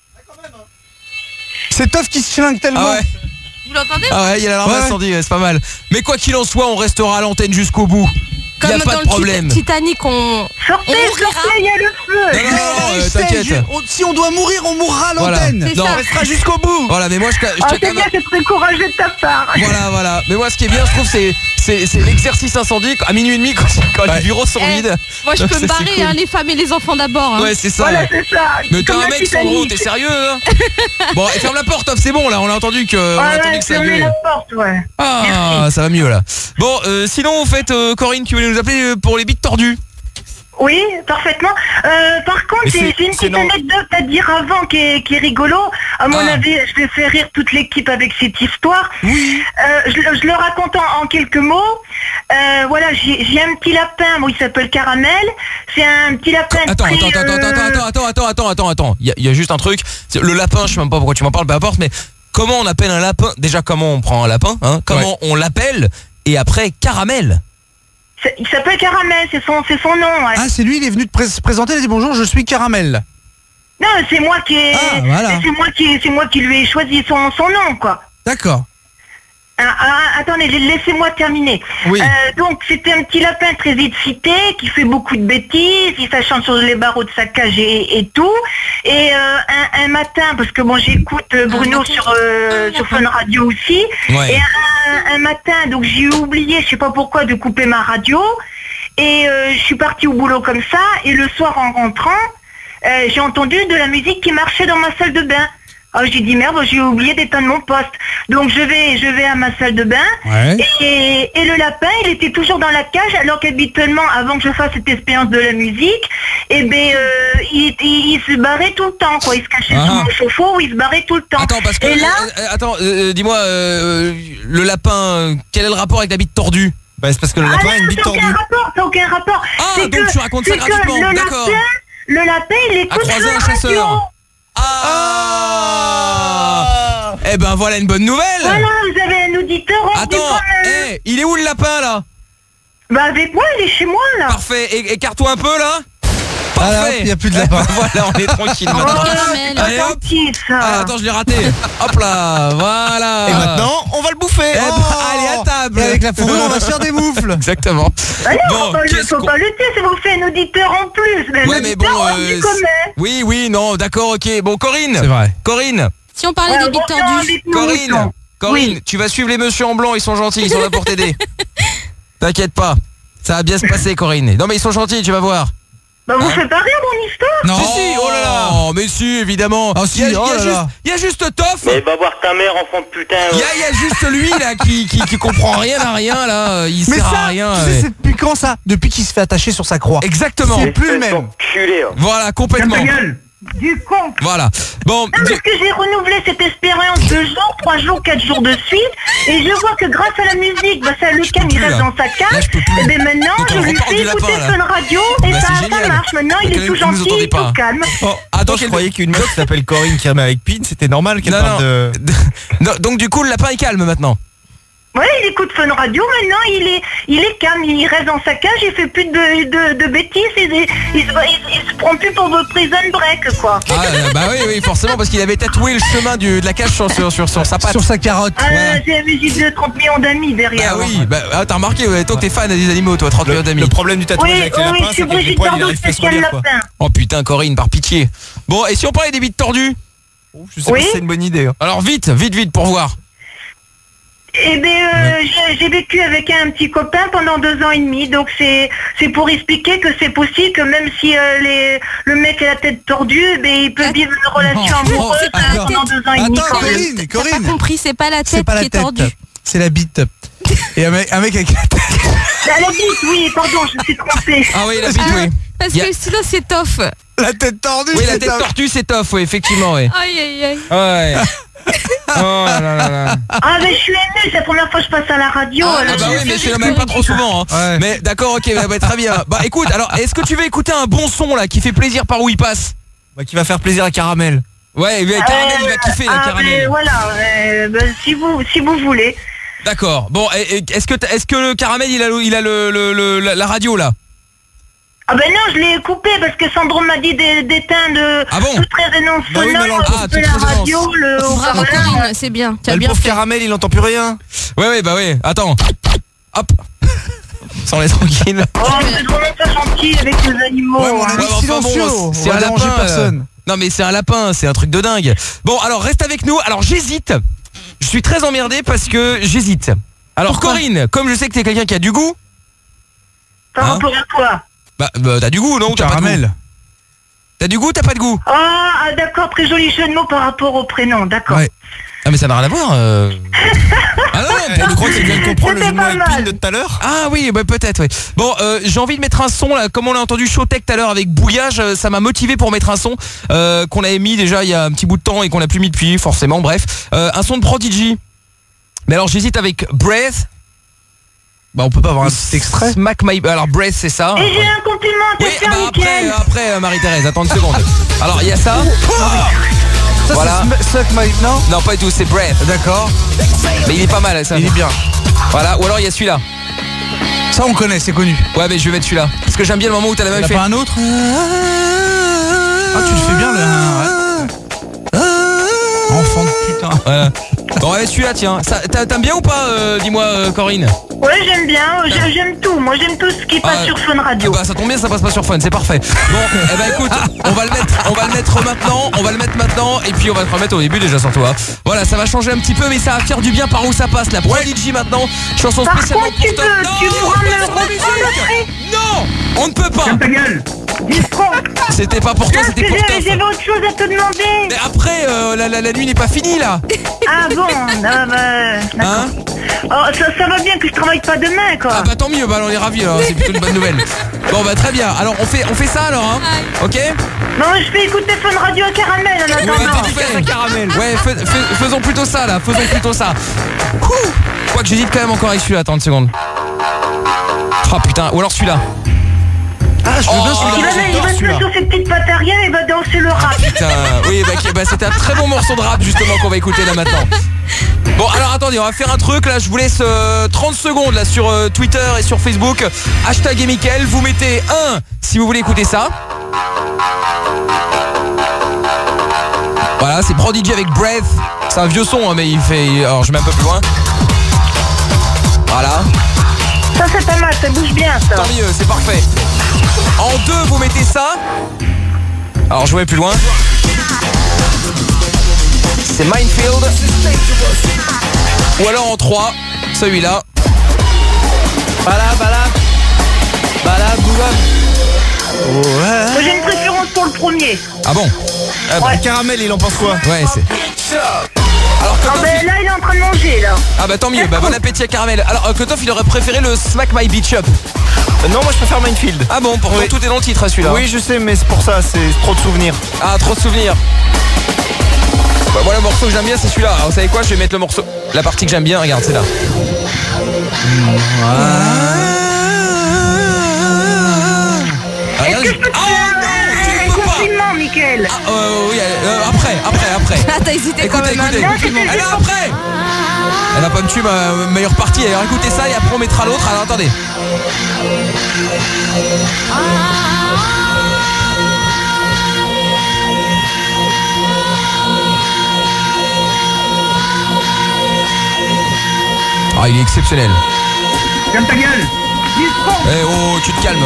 C'est Toff qui se chlingue tellement. Ah ouais. Vous l'entendez? Ah ouais, il y a l'alarme Ouais. incendie, ouais, c'est pas mal. Mais quoi qu'il en soit, on restera à l'antenne jusqu'au bout. Il y a Comme pas dans de le problème. Tit- Titanic, on... Sortez, On ouvrira. sortez, il y a le feu. Non, non, non, non, euh, Je sais, t'inquiète. je- on- Si on doit mourir, on mourra à Voilà. l'antenne. C'est Non. ça. On restera jusqu'au bout. Voilà, mais moi je, je Ah, tiens c'est quand bien, même. c'est très courageux de ta part. Voilà, voilà. Mais moi, ce qui est bien, je trouve, c'est c'est c'est l'exercice incendie à minuit et demi quand, quand les bureaux sont Eh, vides. Moi, je Donc, peux ça, me c'est barrer, cool. hein, les femmes et les enfants d'abord. hein. Ouais, c'est ça. Voilà, c'est ça. Mais t'as Comme un le mec, Titanic. Sandro, t'es sérieux hein? Bon, et ferme la porte, Top, c'est bon là, on a entendu que, on a Ouais, entendu ouais, que ça fermez gueule. la porte, ouais. Ah, ça va mieux là. Bon, euh, sinon, en fait, euh, Corinne, tu voulais nous appeler euh, pour les bites tordues. Oui, parfaitement. Euh, par contre, Mais j'ai c'est- j'ai une c'est petite non. anecdote à dire avant qui est, qui est rigolo. À mon Ah. avis, je vais faire rire toute l'équipe avec cette histoire. Oui. Euh, je, le- je le raconte en, en quelques mots. Euh, voilà, j'ai j'ai un petit lapin, bon, il s'appelle Caramel. C'est un petit lapin. Attends, très, attends, attends, euh, attends, attends, attends, attends, attends, attends, attends. Il y, a- il y a juste un truc. C'est le lapin, je sais même pas pourquoi tu m'en parles, peu importe, mais comment on appelle un lapin? Déjà, comment on prend un lapin, hein? Comment on l'appelle? Et après, Caramel. c'est- Il s'appelle Caramel, c'est son, c'est son nom. ouais. Ah, c'est lui, il est venu te pré- se présenter, il a dit bonjour, je suis Caramel. Non, c'est moi qui ai, Ah, voilà. c'est moi qui, c'est moi qui lui ai choisi son, son nom, quoi. D'accord. Ah, ah, attendez, laissez-moi terminer. Oui. Euh, donc c'était un petit lapin très excité qui fait beaucoup de bêtises, il s'acharne sur les barreaux de sa cage et, et tout. Et euh, un, un matin, parce que bon j'écoute euh, Bruno sur euh, sur Fun Radio aussi. Ouais. Et un, un matin, donc j'ai oublié, je sais pas pourquoi, de couper ma radio. Et euh, je suis partie au boulot comme ça. Et le soir en rentrant, euh, j'ai entendu de la musique qui marchait dans ma salle de bain. Alors j'ai dit merde, j'ai oublié d'éteindre mon poste. Donc je vais, je vais à ma salle de bain Ouais. et, et le lapin, il était toujours dans la cage, alors qu'habituellement, avant que je fasse cette expérience de la musique, eh ben, euh, il, il, il se barrait tout le temps, quoi. Il se cachait Ah. sous mon chauffe-eau, il se barrait tout le temps. Attends, parce que. Et là, euh, euh, attends, euh, dis-moi, euh, le lapin, euh, quel est le rapport avec la bite tordue? Bah, c'est parce que le ah lapin non, a une bite ça n'a aucun tordue. rapport, ça n'a aucun rapport. Ah, C'est donc que- tu racontes ça c'est que gratuitement, le d'accord. lapin, le lapin, il À écoute croiser la un radio. chasseur. Ah, Eh ben voilà une bonne nouvelle. Voilà, vous avez un auditeur. on dit Attends, quand même. eh, il est où le lapin là? Bah avec moi, il est chez moi là. Parfait, é- écarte-toi un peu là. Parfait. Il n'y a plus de lapin. Voilà, on est tranquille Oh, maintenant. c'est Allez, pas hop. gentil, ça. Ah, attends, je l'ai raté. Hop là, voilà. Et maintenant, on va le bouffer. Eh ben, allez à table. Et avec la fourrure, on va se faire des moufles. Exactement. Ah non, Bon, faut pas, le- qu'est-ce faut qu'on- pas lutter, ça vous fait un auditeur en plus. Mais Ouais, mais bon. l'auditeur, on euh, dit comment. Oui, oui, non, d'accord, ok. Bon, Corinne. C'est vrai. Corinne. Si on parlait Ouais, des bites bon, tordues. dites-nous, Corinne. dites-nous. Corinne, Oui. tu vas suivre les messieurs en blanc, ils sont gentils, ils sont là pour t'aider. T'inquiète pas. Ça va bien se passer, Corinne. Non, mais ils sont gentils, tu vas voir. Bah, vous faites pas rire, mon histoire. Non. Si, si, oh là là. Oh, mais si, évidemment. Ah, si, il y a, oh il y a là juste, là. il y a juste Toff. Mais va voir ta mère, enfant de putain. Il y, ouais. a, il y a juste lui là qui, qui, qui comprend rien à rien là. Il Mais sert ça, à rien. tu sais, ouais. c'est depuis quand ça? Depuis qu'il se fait attacher sur sa croix. Exactement. C'est plus le même. Enculé, hein. Voilà, complètement. Du con. Voilà. Bon, Non, parce que j'ai renouvelé cette expérience deux jours, trois jours, quatre jours de suite, et je vois que grâce à la musique, bah ça, le calme il plus, reste là. dans sa Là, cage. je peux plus. Et ben maintenant, Donc, je on lui repart fais du écouter lapin, là. Fun Radio et Bah, ça, c'est ça génial. marche. Maintenant, il Donc, est tout vous nous gentil, entendez pas. tout calme. Oh, Attends, attends, je quel- croyais qu'une meuf qui s'appelle Corinne qui remet avec Pin, c'était normal qu'elle Non, parle non. de... Non, donc du coup, le lapin est calme maintenant. Ouais, il écoute Fun Radio, maintenant il est il est calme, il reste dans sa cage, il fait plus de, de, de bêtises, il, il, il, se- il, il se prend plus pour votre prison break, quoi. Ah euh, bah oui, oui, forcément parce qu'il avait tatoué le chemin du, de la cage sur, sur, sur, sur sa patte. Sur sa carotte. Ah, Ouais. j'ai la musique de trente millions d'amis derrière. Bah oui, bah ah, t'as remarqué, ouais, toi que t'es fan des animaux, toi, trente millions d'amis. Le problème du tatouage Oui, avec les oui, lapins, je suis c'est qu'avec les Brigitte poils, il Bardot, arrive pas à se spécial relire, quoi. lapin. Oh putain, Corinne, par pitié. Bon, et si on parlait des bites tordues? Je sais Oui. pas si c'est une bonne idée. hein. Alors vite, vite, vite pour voir. Eh bien, euh, j'ai- j'ai vécu avec un petit copain pendant deux ans et demi, donc c'est c'est pour expliquer que c'est possible que même si euh, les, le mec a la tête tordue, eh ben, il peut vivre une relation Non. amoureuse C'est pas la pendant tête. deux ans et demi. Attends, quand même. Corinne, T'as Corinne. pas compris, c'est pas la C'est tête pas la qui est tête, tordue. c'est la bite. Et un mec, un mec avec la tête. À la bite, oui, pardon, je me suis trompée. Ah oui, la bite, oui. Parce Y a- que sinon c'est tof. La tête tordue. Oui, la c'est tête un- tortue, c'est tough, oui, effectivement, oui. Aïe aïe aïe. Ouais. Oh là là là. Ah, mais je suis émue, c'est la première fois que je passe à la radio. Ah, alors ah bah je- oui, mais je- c'est même pas trop souvent. Hein. Ouais. Mais d'accord, ok, bah, bah, très bien. Bah écoute, alors est-ce que tu veux écouter un bon son là qui fait plaisir par où il passe? Bah, qui va faire plaisir à Caramel. Ouais, ouais, Caramel, il va kiffer la ah, mais Caramel. voilà, euh, bah, si vous si vous voulez. D'accord. Bon, et- et est-ce que t'as- est-ce que le Caramel il a le- il a le, le- le- la, la radio là? Ah ben non, je l'ai coupé parce que Sandro m'a dit d'é- d'éteindre Ah bon toute résonance Bah oui, mais alors- sonore, ah, couper toute la résonance. radio, le Bravo haut-parleur. Corinne, c'est bien. Tu Bah, as le bien pauvre fait. Caramel, il entend plus rien. Ouais, ouais, bah ouais. Attends. Hop. Sans les tranquille. Oh, c'est vraiment pas gentil avec les animaux. Ouais, mais on a hein. dit Ouais, enfin, bon, silencieux. c'est On va un déranger lapin, personne. Non mais c'est un lapin, c'est un truc de dingue. Bon, alors reste avec nous. Alors j'hésite. Je suis très emmerdé parce que j'hésite. Alors Pourquoi Corinne, comme je sais que t'es quelqu'un qui a du goût, Par Hein rapport à quoi? bah, bah, t'as du goût, non? T'as pas de goût. Caramel. T'as du goût, t'as pas de goût? Ah, ah, d'accord, très joli jeu de mots par rapport au prénom, d'accord. Ouais. Ah mais ça n'a rien à voir. euh. Ah non, non, Je crois qu'il vient de comprendre le C'était jeu de mots pas avec mal. Pin de tout à l'heure. Ah oui, bah, peut-être, oui. Bon, euh, j'ai envie de mettre un son là, comme on l'a entendu Showtech tout à l'heure avec Bouillage, euh, ça m'a motivé pour mettre un son euh, qu'on avait mis déjà il y a un petit bout de temps et qu'on n'a plus mis depuis, forcément, bref. Euh, un son de Prodigy. Mais alors j'hésite avec Breath. Bah on peut pas avoir un petit extrait. Smack My... Alors Breath c'est ça. Et j'ai un compliment à te Oui, faire, bah après, Mickaël. après euh, Marie-Thérèse, attends une seconde. Alors il y a ça. Ça, Voilà. c'est Suck My... Non. Non pas du tout, c'est Breath. D'accord. Mais il est pas mal ça. Il est bien. Voilà, ou alors il y a celui-là. Ça, on connaît, c'est connu. Ouais mais je vais mettre celui-là. Parce que j'aime bien le moment où t'as la Il même y en a fait. pas un autre? Ah, tu le fais bien, le... Enfant de putain. Voilà. Bon ouais celui-là tiens. Ça, t'a- T'aimes bien ou pas euh, dis-moi euh, Corinne? Ouais, j'aime bien, j'ai- j'aime tout. Moi, j'aime tout ce qui passe Ah, sur Fun Radio. Ah bah ça tombe bien, ça passe pas sur Fun, c'est parfait. Bon, eh ben écoute, on va le mettre, on va le mettre maintenant, on va le mettre maintenant, et puis on va le remettre au début déjà sur toi. Voilà, ça va changer un petit peu, mais ça va faire du bien par où ça passe. La Prodigy maintenant, chanson Par spécialement contre, tu pour peux, toi. tu Non, pourras on me peut le pas mettre de reprendre. musique. Non, on ne peut pas. Ta gueule. C'était pas pour toi, Parce c'était que pour j'ai- Toff. j'avais autre chose à te demander. Mais après, euh, la, la, la nuit n'est pas finie là. Ah bon, ah bah, Hein? oh, ça, ça va bien que je travaille pas demain, quoi. Ah bah tant mieux, bah on est ravis alors, c'est plutôt une bonne nouvelle. Bon bah très bien, alors on fait, on fait ça alors hein. Ok? Non, je fais écouter Fun Radio à Caramel en Ouais, attendant. dédicace à Caramel. Ouais, fais- fais- faisons plutôt ça là, faisons plutôt ça. Ouh. Quoi que j'hésite quand même encore avec celui-là, attends une seconde. Oh putain, ou alors celui-là. Ah, je veux bien Il celui-là. va, il va se mettre sur ses petites pattes arrière et va danser le rap. Putain, oui, bah, ok, bah, c'était un très bon morceau de rap justement qu'on va écouter là maintenant. Bon alors attendez, on va faire un truc là, je vous laisse euh, trente secondes là sur euh, Twitter et sur Facebook. Hashtag et Mickaël, vous mettez un si vous voulez écouter ça. Voilà, c'est Prodigy avec Breath. C'est un vieux son, hein, mais il fait... Alors, je mets un peu plus loin. Voilà. Ça, c'est pas mal, ça bouge bien, ça. Tant mieux, c'est parfait. En deux, vous mettez ça. Alors, je vais plus loin. C'est Minefield. Ou alors en trois, celui-là. Bala, bala. Bala, bougam. Moi, j'ai une préférence pour le premier. Ah bon? Ah bah, ouais. Caramel, il en pense quoi? Ouais, c'est... Alors, ah ben là, il est en train de manger, là. Ah bah tant mieux, bah bon appétit à Caramel. Alors, Kotoff, il aurait préféré le Smack My Beach Up. Euh, non, moi je préfère Minefield. Ah bon, pourtant oui. Tout est dans le titre, hein, celui-là. Oui, je sais, mais c'est pour ça, c'est trop de souvenirs. Ah, trop de souvenirs. Bah moi, le morceau que j'aime bien, c'est celui-là. Alors, vous savez quoi? Je vais mettre le morceau... La partie que j'aime bien, regarde, c'est là. Est-ce que je peux te faire un compliment, Mickaël? Ah, euh, oui, euh, après, après, après. Ah, t'as hésité écoutez, quand même. Écoutez, écoutez. Alors après, elle va pas me tuer ma meilleure partie. Alors écoutez ça et après on mettra l'autre. Alors attendez. Ah, il est exceptionnel. Calme ta gueule. Eh oh, tu te calmes.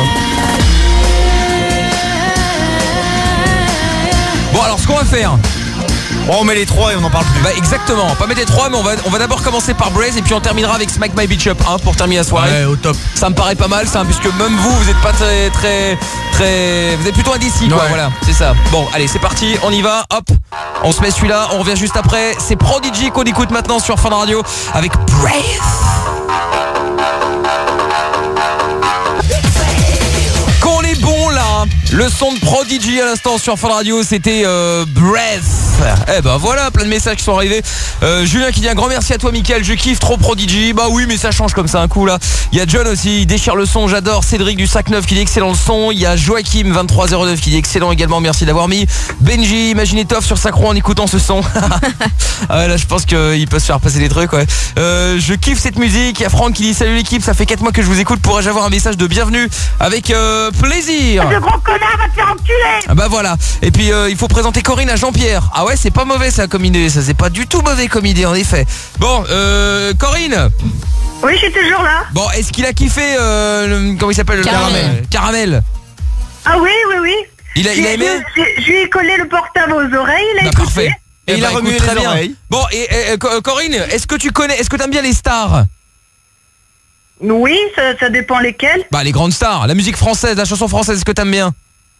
Bon, alors ce qu'on va faire... Bon, on met les trois et on en parle plus. Bah exactement, pas mettre les trois, mais on va, on va d'abord commencer par Braze et puis on terminera avec Smack My Beach Up hein, pour terminer la soirée. Ouais, au top. Ça me paraît pas mal ça, puisque même vous, vous êtes pas très très très... Vous êtes plutôt indécis quoi, ouais. Voilà, c'est ça. Bon, allez, c'est parti, on y va, hop. On se met celui-là, on revient juste après. C'est Prodigy qu'on écoute maintenant sur Fun Radio avec Braze. Qu'on est bon là. Le son de Prodigy à l'instant sur Fun Radio, c'était euh, Breath. Eh ben voilà, plein de messages qui sont arrivés. euh, Julien qui dit un grand merci à toi Mickaël, je kiffe trop Prodigy. Bah oui mais ça change comme ça un coup là. Il y a John aussi, il déchire le son, j'adore. Cédric du Sac Neuf qui dit excellent le son. Il y a Joachim vingt-trois zéro neuf qui dit excellent également, merci d'avoir mis. Benji, imaginez Toff sur Sacro en écoutant ce son. Ah ouais, là je pense qu'il peut se faire passer des trucs ouais. euh, Je kiffe cette musique. Il y a Franck qui dit salut l'équipe, ça fait quatre mois que je vous écoute, pourrais-je avoir un message de bienvenue? Avec euh, plaisir. Ce gros connard va te faire enculer. Ah bah voilà. Et puis euh, il faut présenter Corinne à Jean-Pierre. Ah ouais, c'est pas mauvais ça comme idée, ça c'est pas du tout mauvais comme idée en effet. Bon, euh, Corinne. Oui, je suis toujours là. Bon, est-ce qu'il a kiffé euh, le, comment il s'appelle le caramel? Caramel. Ah oui, oui, oui. Il a, il a aimé. Je, je, je lui ai collé le portable aux oreilles, il a bah, écouté. Parfait. Et, et il bah, a remué très bien. Oreilles. Bon, et, et, et Corinne, est-ce que tu connais, est-ce que t'aimes bien les stars? Oui, ça, ça dépend lesquelles. Bah les grandes stars, la musique française, la chanson française, est-ce que t'aimes bien?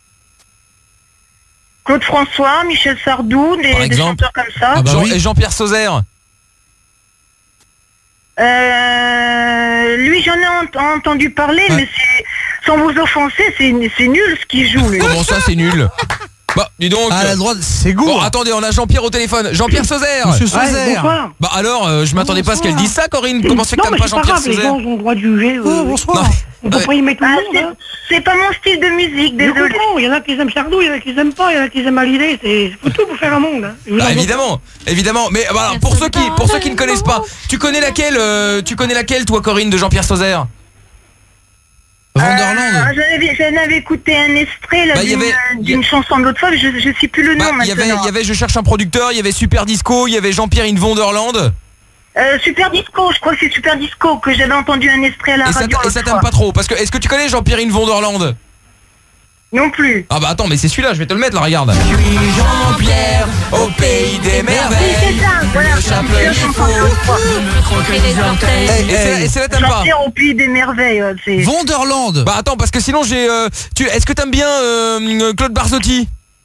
Claude François, Michel Sardou, des, des chanteurs comme ça. Ah bah Jean, oui. Et Jean-Pierre Sauzère. Euh, lui j'en ai ent entendu parler, ouais. Mais c'est, sans vous offenser, c'est nul ce qu'il joue lui. Comment ça c'est nul? Bah dis donc. À la droite, c'est goût. Bon attendez, on a Jean-Pierre au téléphone. Jean-Pierre Sauzère. Monsieur Sauzère. Ouais, bah alors, euh, je m'attendais pas à ce qu'elle dise ça, Corinne. Comment ça fait que t'aimes pas Jean-Pierre Sauzère? Les gens ont le droit de juger. Euh, oh, bonsoir. On peut pas y mettre tout le monde. C'est pas mon style de musique, désolé. Il y en a qui aiment Sardou, il y en a qui aiment pas, il y en a qui aiment Hallyday. C'est faut tout pour faire un monde. Hein. Bah, évidemment, évidemment. Mais bah, alors, pour ceux qui, pour ceux qui ne connaissent pas, tu connais laquelle, euh, tu connais laquelle, toi, Corinne, de Jean-Pierre Sauzère? Wonderland. Euh, J'en avais écouté un extrait là, bah, d'une chanson de l'autre fois, mais je, je sais plus le nom bah, maintenant. Il y avait, il y avait Je cherche un producteur, il y avait Super Disco, il y avait Jean-Pierre in Wonderland. Euh, Super Disco, je crois que c'est Super Disco que j'avais entendu un extrait à la et radio. Ça, et ça t'aime pas trop? Parce que est-ce que tu connais Jean-Pierre in Wonderland? Non plus. Ah bah attends, mais c'est celui-là, je vais te le mettre là, regarde. Je suis Jean-Pierre au pays des merveilles. Oui, c'est ça, voilà. Et c'est là t'aimes pas? Jean-Pierre au pays des merveilles, c'est... Wonderland. Bah attends, parce que sinon j'ai... Euh, tu... Est-ce que t'aimes bien euh, Claude Barzotti?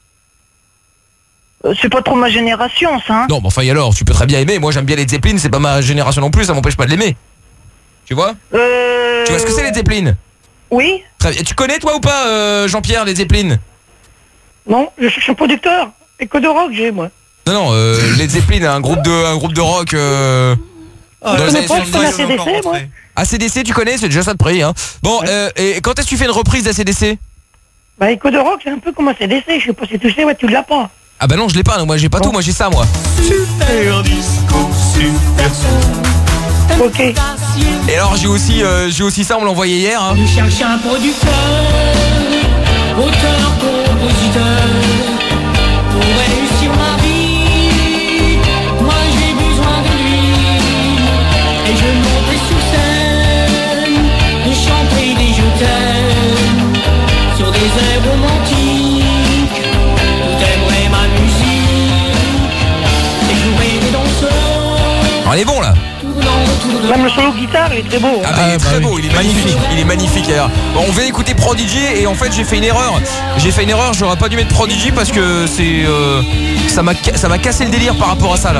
C'est pas trop ma génération ça hein. Non mais enfin et alors, tu peux très bien aimer. Moi j'aime bien les Zeppelin, c'est pas ma génération non plus, ça m'empêche pas de l'aimer. Tu vois? Euh... Tu vois ce que c'est les Zeppelin? Oui. Très bien. Tu connais toi ou pas euh, Jean-Pierre les Zeppelin? Non, je cherche un producteur. Écho de rock j'ai moi. Non non, euh, les Zeppelin, un groupe de un groupe de rock euh, ah, je connais pas, je connais A C D C moi. A C D C tu connais, c'est déjà ça de prix hein. Bon ouais. euh, et quand est-ce que tu fais une reprise d'A C D C? Bah Écho de rock c'est un peu comme A C D C, je sais pas si tu sais, ouais tu l'as pas. Ah bah non je l'ai pas, moi j'ai pas bon. Tout, moi j'ai ça moi. Super disco, super son. Ok. Et alors j'ai aussi euh, j'ai aussi ça, on me l'a envoyé hier hein. Je cherche un producteur, auteur, compositeur. Pour réussir ma vie, moi j'ai besoin de lui. Et je montais sur scène, et chanter des je t'aime sur des airs romantiques. Tout aimerait ma musique et jouer des danseurs. On est bon là. Même le solo guitare, il est très beau. Ah bah, il est très beau, il est magnifique, il est magnifique d'ailleurs. Bon, on vient écouter Prodigy et en fait j'ai fait une erreur. J'ai fait une erreur, j'aurais pas dû mettre Prodigy parce que c'est euh, ça m'a ça m'a cassé le délire par rapport à ça là.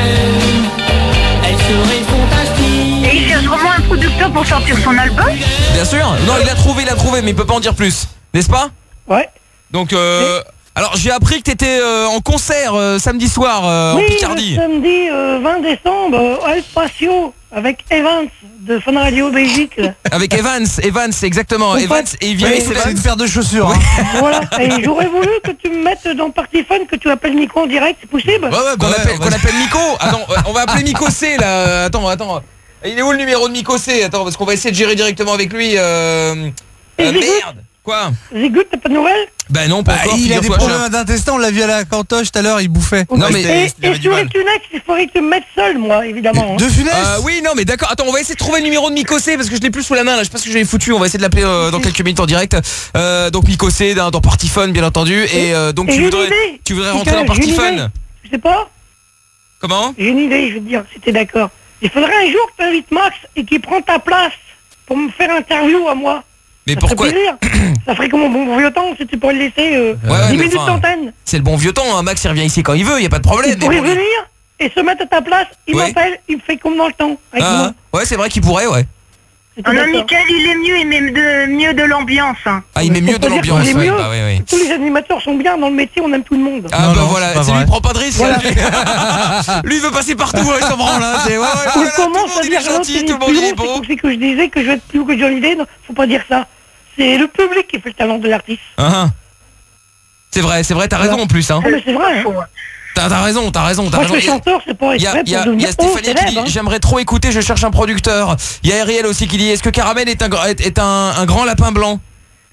Elle serait fantastique. Et il cherche vraiment un producteur pour sortir son album? Bien sûr. Non, il l'a trouvé, il l'a trouvé, mais il peut pas en dire plus, n'est-ce pas? Ouais. Donc euh, alors j'ai appris que t'étais euh, en concert euh, samedi soir euh, oui, en Picardie. le samedi euh, vingt décembre, euh, à El Patio, avec Evans de Fun Radio Belgique. là. Avec Evans, Evans exactement. Mon Evans pote. et il vient Oui, avec c'est Evans. une paire de chaussures. Ouais. hein. Voilà. Et j'aurais voulu que tu me mettes dans Party Fun, que tu appelles Nico en direct, c'est possible? Ouais, ouais, qu'on Ouais, appelle, on va- qu'on appelle Miko. Attends, euh, on va appeler Miko C là. Attends, attends. Il est où le numéro de Miko C? Attends, parce qu'on va essayer de gérer directement avec lui. Euh... Euh, merde. Quoi? Zigout, t'as pas de nouvelles? Bah non, pas Bah, encore. il a des figure-toi, problèmes cher. d'intestin, on l'a vu à la cantoche tout à l'heure, il bouffait. Non, mais- Et, il avait et du sur mal. Etunex, il faudrait que tu me mettes seul, moi, évidemment. hein. De Funès Euh, oui, non, mais d'accord. Attends, on va essayer de trouver le numéro de Miko C parce que je l'ai plus sous la main là. Je sais pas ce que j'avais foutu. On va essayer de l'appeler euh, dans quelques minutes en direct. Euh, donc Miko C dans, dans Party Fun, bien entendu. Et euh, donc Et tu j'ai une voudrais, idée. tu voudrais Nicolas, rentrer dans j'ai Party une Fun. idée. Je sais pas. Comment? J'ai une idée, je veux te dire, si t'es d'accord. Il faudrait un jour que tu invites Max et qu'il prend ta place pour me faire interview à moi. Mais Ça pourquoi? ferait plaisir. Ça ferait comme un bon vieux temps si tu pourrais le laisser euh, Ouais, ouais, dix mais minutes enfin, d'antenne. C'est le bon vieux temps. Hein. Max il revient ici quand il veut. Y a pas de problème. Il mais pourrait bon, venir et se mettre à ta place. Il Ouais. m'appelle, il me fait comme dans le temps. Avec Ah, moi. ouais, c'est vrai qu'il pourrait, ouais. C'est Ah tout non, d'accord. Mickaël, il est mieux, il met de, mieux de l'ambiance. hein. Ah, il met mieux Faut de pas dire l'ambiance. qu'il est Ouais, mieux. bah, ouais, ouais. Tous les animateurs sont bien dans le métier, on aime tout le monde. Ah Non, bah non, voilà, c'est pas c'est lui vrai. prend pas de risque. Voilà. Lui. Lui il veut passer partout, ouais, il s'en branle. Hein. C'est- ouais, ouais, On voilà, tout le commence monde à il dire est gentil, c'est tout le monde plus il est haut, beau. c'est comme si que je disais que je vais être plus haut que Johnny Day. Non, faut pas dire ça. C'est le public qui fait le talent de l'artiste. Hein, hein. C'est vrai, c'est vrai, t'as raison en plus. Hein. Ah, mais c'est vrai. Hein. T'as t'as raison, t'as raison, t'as Moi, raison. je suis chanteur, c'est pas Il y a, exprès il y a- pour il y devenir a Stéphanie haut, qui célèbre, dit hein. j'aimerais trop écouter, je cherche un producteur. Il y a Ariel aussi qui dit est-ce que Caramel est un, gra- est, est un, un grand lapin blanc?